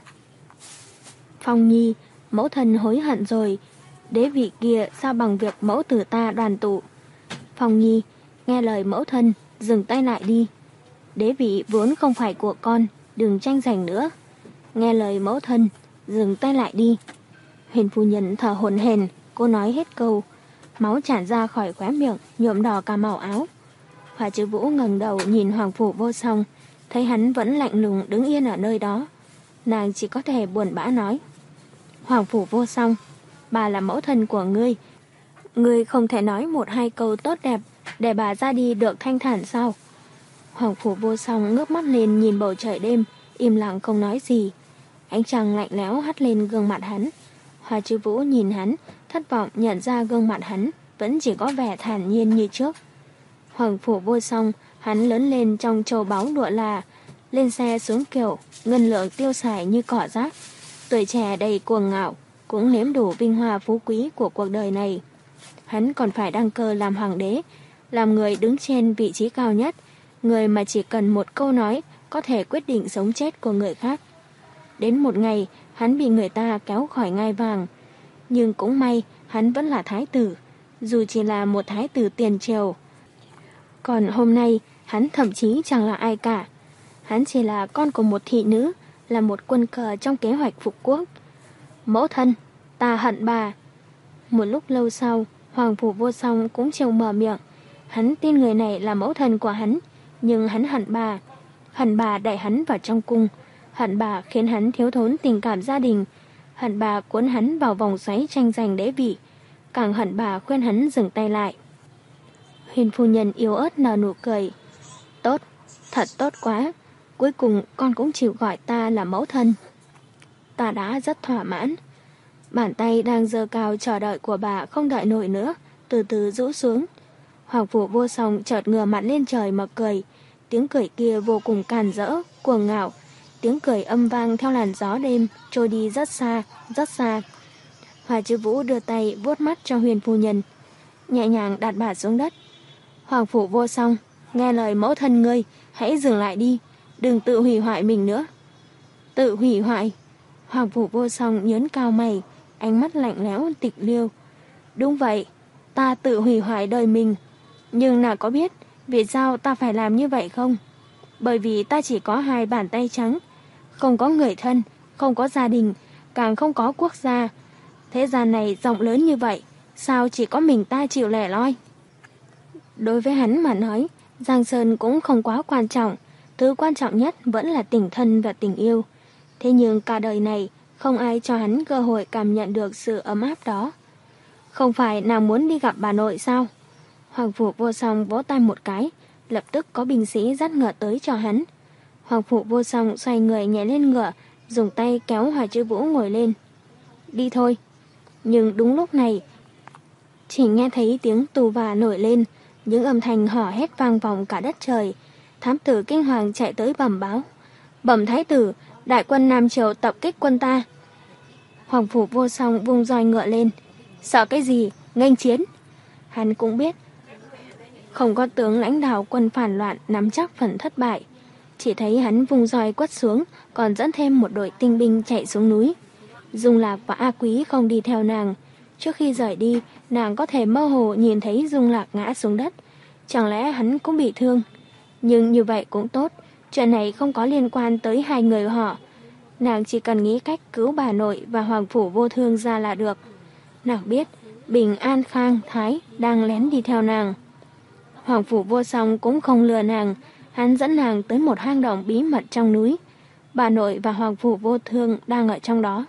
Phong Nhi, mẫu thân hối hận rồi, đế vị kia sao bằng việc mẫu tử ta đoàn tụ. Phong Nhi, nghe lời mẫu thân, dừng tay lại đi. Đế vị vốn không phải của con, đừng tranh giành nữa. Nghe lời mẫu thân, dừng tay lại đi. Huyền phu nhân thở hổn hển, cô nói hết câu, máu tràn ra khỏi khóe miệng, nhuộm đỏ cả màu áo. Hòa Chư Vũ ngẩng đầu nhìn Hoàng Phủ Vô Song, thấy hắn vẫn lạnh lùng đứng yên ở nơi đó. Nàng chỉ có thể buồn bã nói, Hoàng Phủ Vô Song, bà là mẫu thân của ngươi. Ngươi không thể nói một hai câu tốt đẹp để bà ra đi được thanh thản sao? Hoàng Phủ Vô Song ngước mắt lên nhìn bầu trời đêm, im lặng không nói gì. Ánh trăng lạnh lẽo hắt lên gương mặt hắn. Hòa Chư Vũ nhìn hắn, thất vọng nhận ra gương mặt hắn vẫn chỉ có vẻ thản nhiên như trước. Hoàng Phủ Vô Song, hắn lớn lên trong châu báu lụa là, lên xe xuống kiệu, ngân lượng tiêu xài như cỏ rác. Tuổi trẻ đầy cuồng ngạo, cũng nếm đủ vinh hoa phú quý của cuộc đời này. Hắn còn phải đăng cơ làm hoàng đế, làm người đứng trên vị trí cao nhất, người mà chỉ cần một câu nói có thể quyết định sống chết của người khác. Đến một ngày, hắn bị người ta kéo khỏi ngai vàng. Nhưng cũng may, hắn vẫn là thái tử, dù chỉ là một thái tử tiền triều. Còn hôm nay, hắn thậm chí chẳng là ai cả. Hắn chỉ là con của một thị nữ, là một quân cờ trong kế hoạch phục quốc. Mẫu thân, ta hận bà. Một lúc lâu sau, Hoàng Phủ Vô Song cũng chịu mở miệng. Hắn tin người này là mẫu thân của hắn, nhưng hắn hận bà. Hận bà đẩy hắn vào trong cung, hận bà khiến hắn thiếu thốn tình cảm gia đình, hận bà cuốn hắn vào vòng xoáy tranh giành đế vị, càng hận bà khuyên hắn dừng tay lại. Huyền phu nhân yếu ớt nở nụ cười. Tốt, thật tốt quá, cuối cùng con cũng chịu gọi ta là mẫu thân. Ta đã rất thỏa mãn. Bàn tay đang giơ cao chờ đợi của bà không đợi nổi nữa, từ từ rũ xuống. Hoàng Phủ Vô Song chợt ngửa mặt lên trời mà cười. Tiếng cười kia vô cùng càn rỡ, cuồng ngạo. Tiếng cười âm vang theo làn gió đêm, trôi đi rất xa, rất xa. Hòa Chư Vũ đưa tay vuốt mắt cho Huyền phu nhân, nhẹ nhàng đặt bà xuống đất. Hoàng Phủ Vô Song, nghe lời mẫu thân ngươi, hãy dừng lại đi, đừng tự hủy hoại mình nữa. Tự hủy hoại? Hoàng Phủ Vô Song nhớn cao mày, ánh mắt lạnh lẽo tịch liêu. Đúng vậy, ta tự hủy hoại đời mình. Nhưng nào có biết vì sao ta phải làm như vậy không? Bởi vì ta chỉ có hai bàn tay trắng, không có người thân, không có gia đình, càng không có quốc gia. Thế gian này rộng lớn như vậy, sao chỉ có mình ta chịu lẻ loi? Đối với hắn mà nói, Giang Sơn cũng không quá quan trọng, thứ quan trọng nhất vẫn là tình thân và tình yêu. Thế nhưng cả đời này, không ai cho hắn cơ hội cảm nhận được sự ấm áp đó. Không phải nàng muốn đi gặp bà nội sao? Hoàng Phủ Vô Song vỗ tay một cái, lập tức có binh sĩ dắt ngựa tới cho hắn. Hoàng Phủ Vô Song xoay người nhảy lên ngựa, dùng tay kéo Hòa Chư Vũ ngồi lên. Đi thôi. Nhưng đúng lúc này, chỉ nghe thấy tiếng tù và nổi lên, những âm thanh hò hét vang vọng cả đất trời. Thám tử kinh hoàng chạy tới bẩm báo. Bẩm thái tử, đại quân Nam Triều tập kích quân ta. Hoàng Phủ Vô Song vung roi ngựa lên. Sợ cái gì, nghênh chiến. Hắn cũng biết Không có tướng lãnh đạo quân phản loạn nắm chắc phần thất bại. Chỉ thấy hắn vùng roi quất xuống, còn dẫn thêm một đội tinh binh chạy xuống núi. Dung Lạc và A Quý không đi theo nàng. Trước khi rời đi, nàng có thể mơ hồ nhìn thấy Dung Lạc ngã xuống đất. Chẳng lẽ hắn cũng bị thương? Nhưng như vậy cũng tốt, chuyện này không có liên quan tới hai người họ. Nàng chỉ cần nghĩ cách cứu bà nội và Hoàng Phủ Vô Thương ra là được. Nàng biết Bình An Khang Thái đang lén đi theo nàng. Hoàng Phủ Vô Song cũng không lừa nàng. Hắn dẫn nàng tới một hang động bí mật trong núi. Bà nội và Hoàng Phủ Vô Thương đang ở trong đó.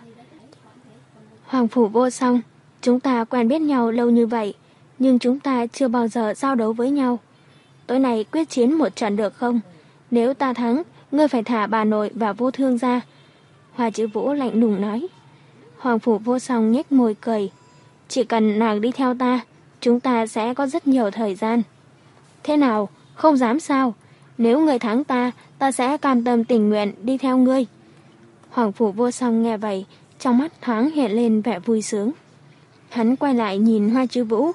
Hoàng Phủ Vô Song, chúng ta quen biết nhau lâu như vậy, nhưng chúng ta chưa bao giờ giao đấu với nhau. Tối nay quyết chiến một trận được không? Nếu ta thắng, ngươi phải thả bà nội và Vô Thương ra. Hoa Chữ Vũ lạnh lùng nói. Hoàng Phủ Vô Song nhếch môi cười. Chỉ cần nàng đi theo ta, chúng ta sẽ có rất nhiều thời gian. Thế nào? Không dám sao? Nếu ngươi thắng ta, ta sẽ cam tâm tình nguyện đi theo ngươi. Hoàng Phủ Vô Song nghe vậy, trong mắt thoáng hiện lên vẻ vui sướng. Hắn quay lại nhìn Hoa Chữ Vũ.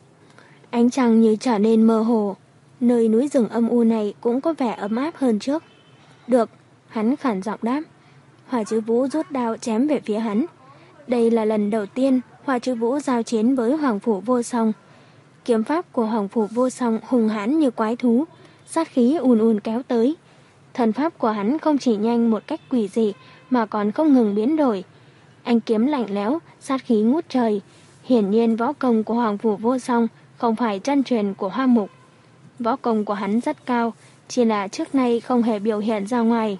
Ánh trăng như trở nên mơ hồ. Nơi núi rừng âm u này cũng có vẻ ấm áp hơn trước. Được, hắn khản giọng đáp. Hoa Chữ Vũ rút đao chém về phía hắn. Đây là lần đầu tiên Hoa Chữ Vũ giao chiến với Hoàng Phủ Vô Song. Kiếm pháp của Hoàng Phủ Vô Song hùng hãn như quái thú, sát khí ùn ùn kéo tới. Thần pháp của hắn không chỉ nhanh một cách quỷ dị mà còn không ngừng biến đổi. Anh kiếm lạnh lẽo, sát khí ngút trời. Hiển nhiên võ công của Hoàng Phủ Vô Song không phải chân truyền của Hoa Mục. Võ công của hắn rất cao, chỉ là trước nay không hề biểu hiện ra ngoài.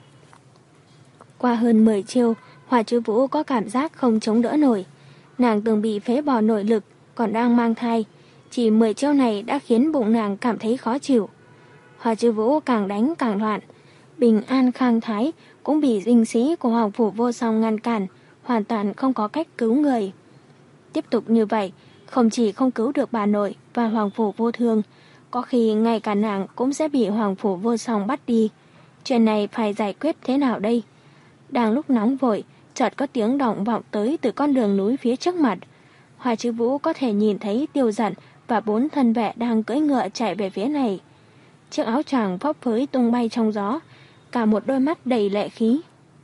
Qua hơn mười chiêu, Hoa Chữ Vũ có cảm giác không chống đỡ nổi. Nàng từng bị phế bỏ nội lực, còn đang mang thai. Chỉ mười chiêu này đã khiến bụng nàng cảm thấy khó chịu. Hoa Chữ Vũ càng đánh càng loạn. Bình An Khang Thái cũng bị binh sĩ của Hoàng Phủ Vô Song ngăn cản, hoàn toàn không có cách cứu người. Tiếp tục như vậy, không chỉ không cứu được bà nội và Hoàng Phủ Vô Thương, có khi ngay cả nàng cũng sẽ bị Hoàng Phủ Vô Song bắt đi. Chuyện này phải giải quyết thế nào đây? Đang lúc nóng vội, chợt có tiếng động vọng tới từ con đường núi phía trước mặt. Hoa Chữ Vũ có thể nhìn thấy Tiêu Dận và bốn thân vệ đang cưỡi ngựa chạy về phía này. Chiếc áo choàng phấp phới tung bay trong gió, cả một đôi mắt đầy lệ khí.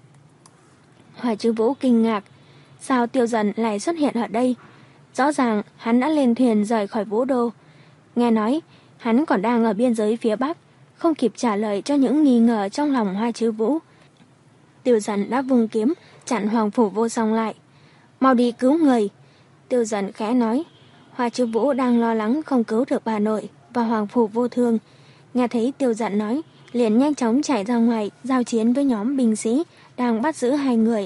Hoa Chữ Vũ kinh ngạc, sao Tiêu Dận lại xuất hiện ở đây? Rõ ràng hắn đã lên thuyền rời khỏi Vũ Đô. Nghe nói hắn còn đang ở biên giới phía Bắc, không kịp trả lời cho những nghi ngờ trong lòng Hoa Chữ Vũ. Tiêu Dận đã vung kiếm chặn Hoàng Phủ Vô Song lại. Mau đi cứu người. Tiêu Dận khẽ nói. Hoa Chữ Vũ đang lo lắng không cứu được bà nội và Hoàng Phủ Vô Thương. Nghe thấy Tiêu Dận nói, liền nhanh chóng chạy ra ngoài giao chiến với nhóm binh sĩ đang bắt giữ hai người.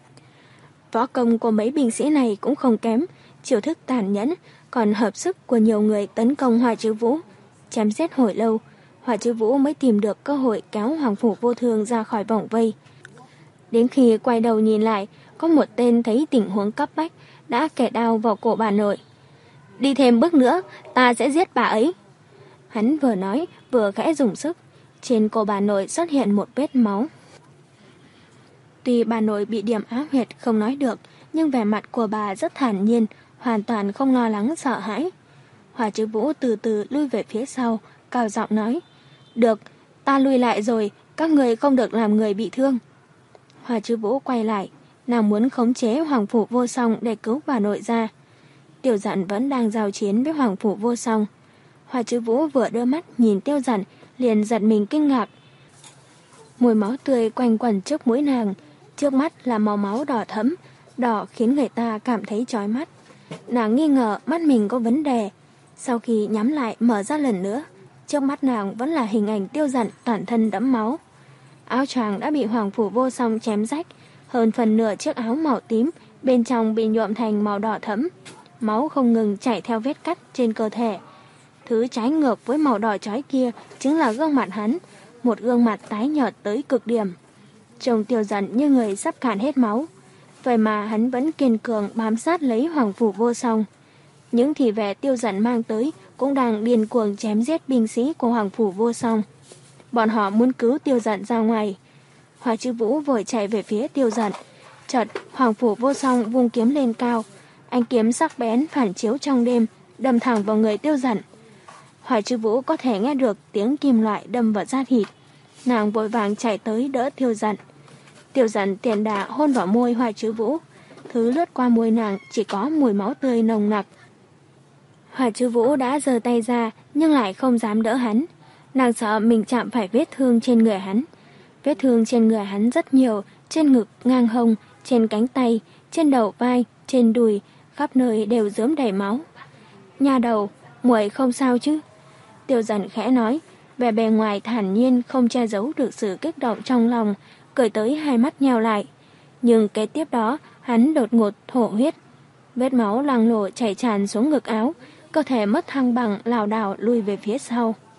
Võ công của mấy binh sĩ này cũng không kém, chiêu thức tàn nhẫn, còn hợp sức của nhiều người tấn công Hoa Chữ Vũ. Chém giết hồi lâu, Hoa Chữ Vũ mới tìm được cơ hội kéo Hoàng Phủ Vô Thương ra khỏi vòng vây. Đến khi quay đầu nhìn lại, có một tên thấy tình huống cấp bách đã kẻ đao vào cổ bà nội. Đi thêm bước nữa, ta sẽ giết bà ấy. Hắn vừa nói, vừa khẽ dùng sức. Trên cổ bà nội xuất hiện một vết máu. Tuy bà nội bị điểm ác huyệt không nói được, nhưng vẻ mặt của bà rất thản nhiên, hoàn toàn không lo lắng sợ hãi. Hoa Chữ Vũ từ từ lui về phía sau, cao giọng nói. Được, ta lui lại rồi, các người không được làm người bị thương. Hoa Chữ Vũ quay lại, nàng muốn khống chế Hoàng Phủ Vô Song để cứu bà nội ra. Tiêu Dận vẫn đang giao chiến với Hoàng Phủ Vô Song. Hoa Chữ Vũ vừa đưa mắt nhìn Tiêu Dận, liền giật mình kinh ngạc. Mùi máu tươi quanh quẩn trước mũi nàng, trước mắt là màu máu đỏ thẫm, đỏ khiến người ta cảm thấy chói mắt. Nàng nghi ngờ mắt mình có vấn đề. Sau khi nhắm lại mở ra lần nữa, trước mắt nàng vẫn là hình ảnh Tiêu Dận toàn thân đẫm máu. Áo choàng đã bị Hoàng Phủ Vô Song chém rách, hơn phần nửa chiếc áo màu tím bên trong bị nhuộm thành màu đỏ thẫm. Máu không ngừng chảy theo vết cắt trên cơ thể. Thứ trái ngược với màu đỏ chói kia chính là gương mặt hắn, một gương mặt tái nhợt tới cực điểm. Trông Tiêu Dận như người sắp cạn hết máu, vậy mà hắn vẫn kiên cường bám sát lấy Hoàng Phủ Vô Song. Những thị vệ Tiêu Dận mang tới cũng đang điên cuồng chém giết binh sĩ của Hoàng Phủ Vô Song. Bọn họ muốn cứu Tiêu Dận ra ngoài. Hoa Chữ Vũ vội chạy về phía Tiêu Dận. Chợt Hoàng Phủ Vô Song vung kiếm lên cao, ánh kiếm sắc bén phản chiếu trong đêm, đâm thẳng vào người Tiêu Dận. Hoài Trư Vũ có thể nghe được tiếng kim loại đâm vào da thịt. Nàng vội vàng chạy tới đỡ Tiêu Dận. Tiêu Dận tiền đà hôn vào môi Hoài Trư Vũ. Thứ lướt qua môi nàng chỉ có mùi máu tươi nồng nặc. Hoài Trư Vũ đã giơ tay ra nhưng lại không dám đỡ hắn. Nàng sợ mình chạm phải vết thương trên người hắn. Vết thương trên người hắn rất nhiều, trên ngực, ngang hông, trên cánh tay, trên đầu vai, trên đùi, khắp nơi đều rớm đầy máu. Nha đầu, muội không sao chứ? Tiêu Dận khẽ nói, vẻ bề ngoài thản nhiên không che giấu được sự kích động trong lòng, cười tới hai mắt nheo lại. Nhưng kế tiếp đó, hắn đột ngột thổ huyết. Vết máu loang lổ chảy tràn xuống ngực áo, cơ thể mất thăng bằng lảo đảo lui về phía sau.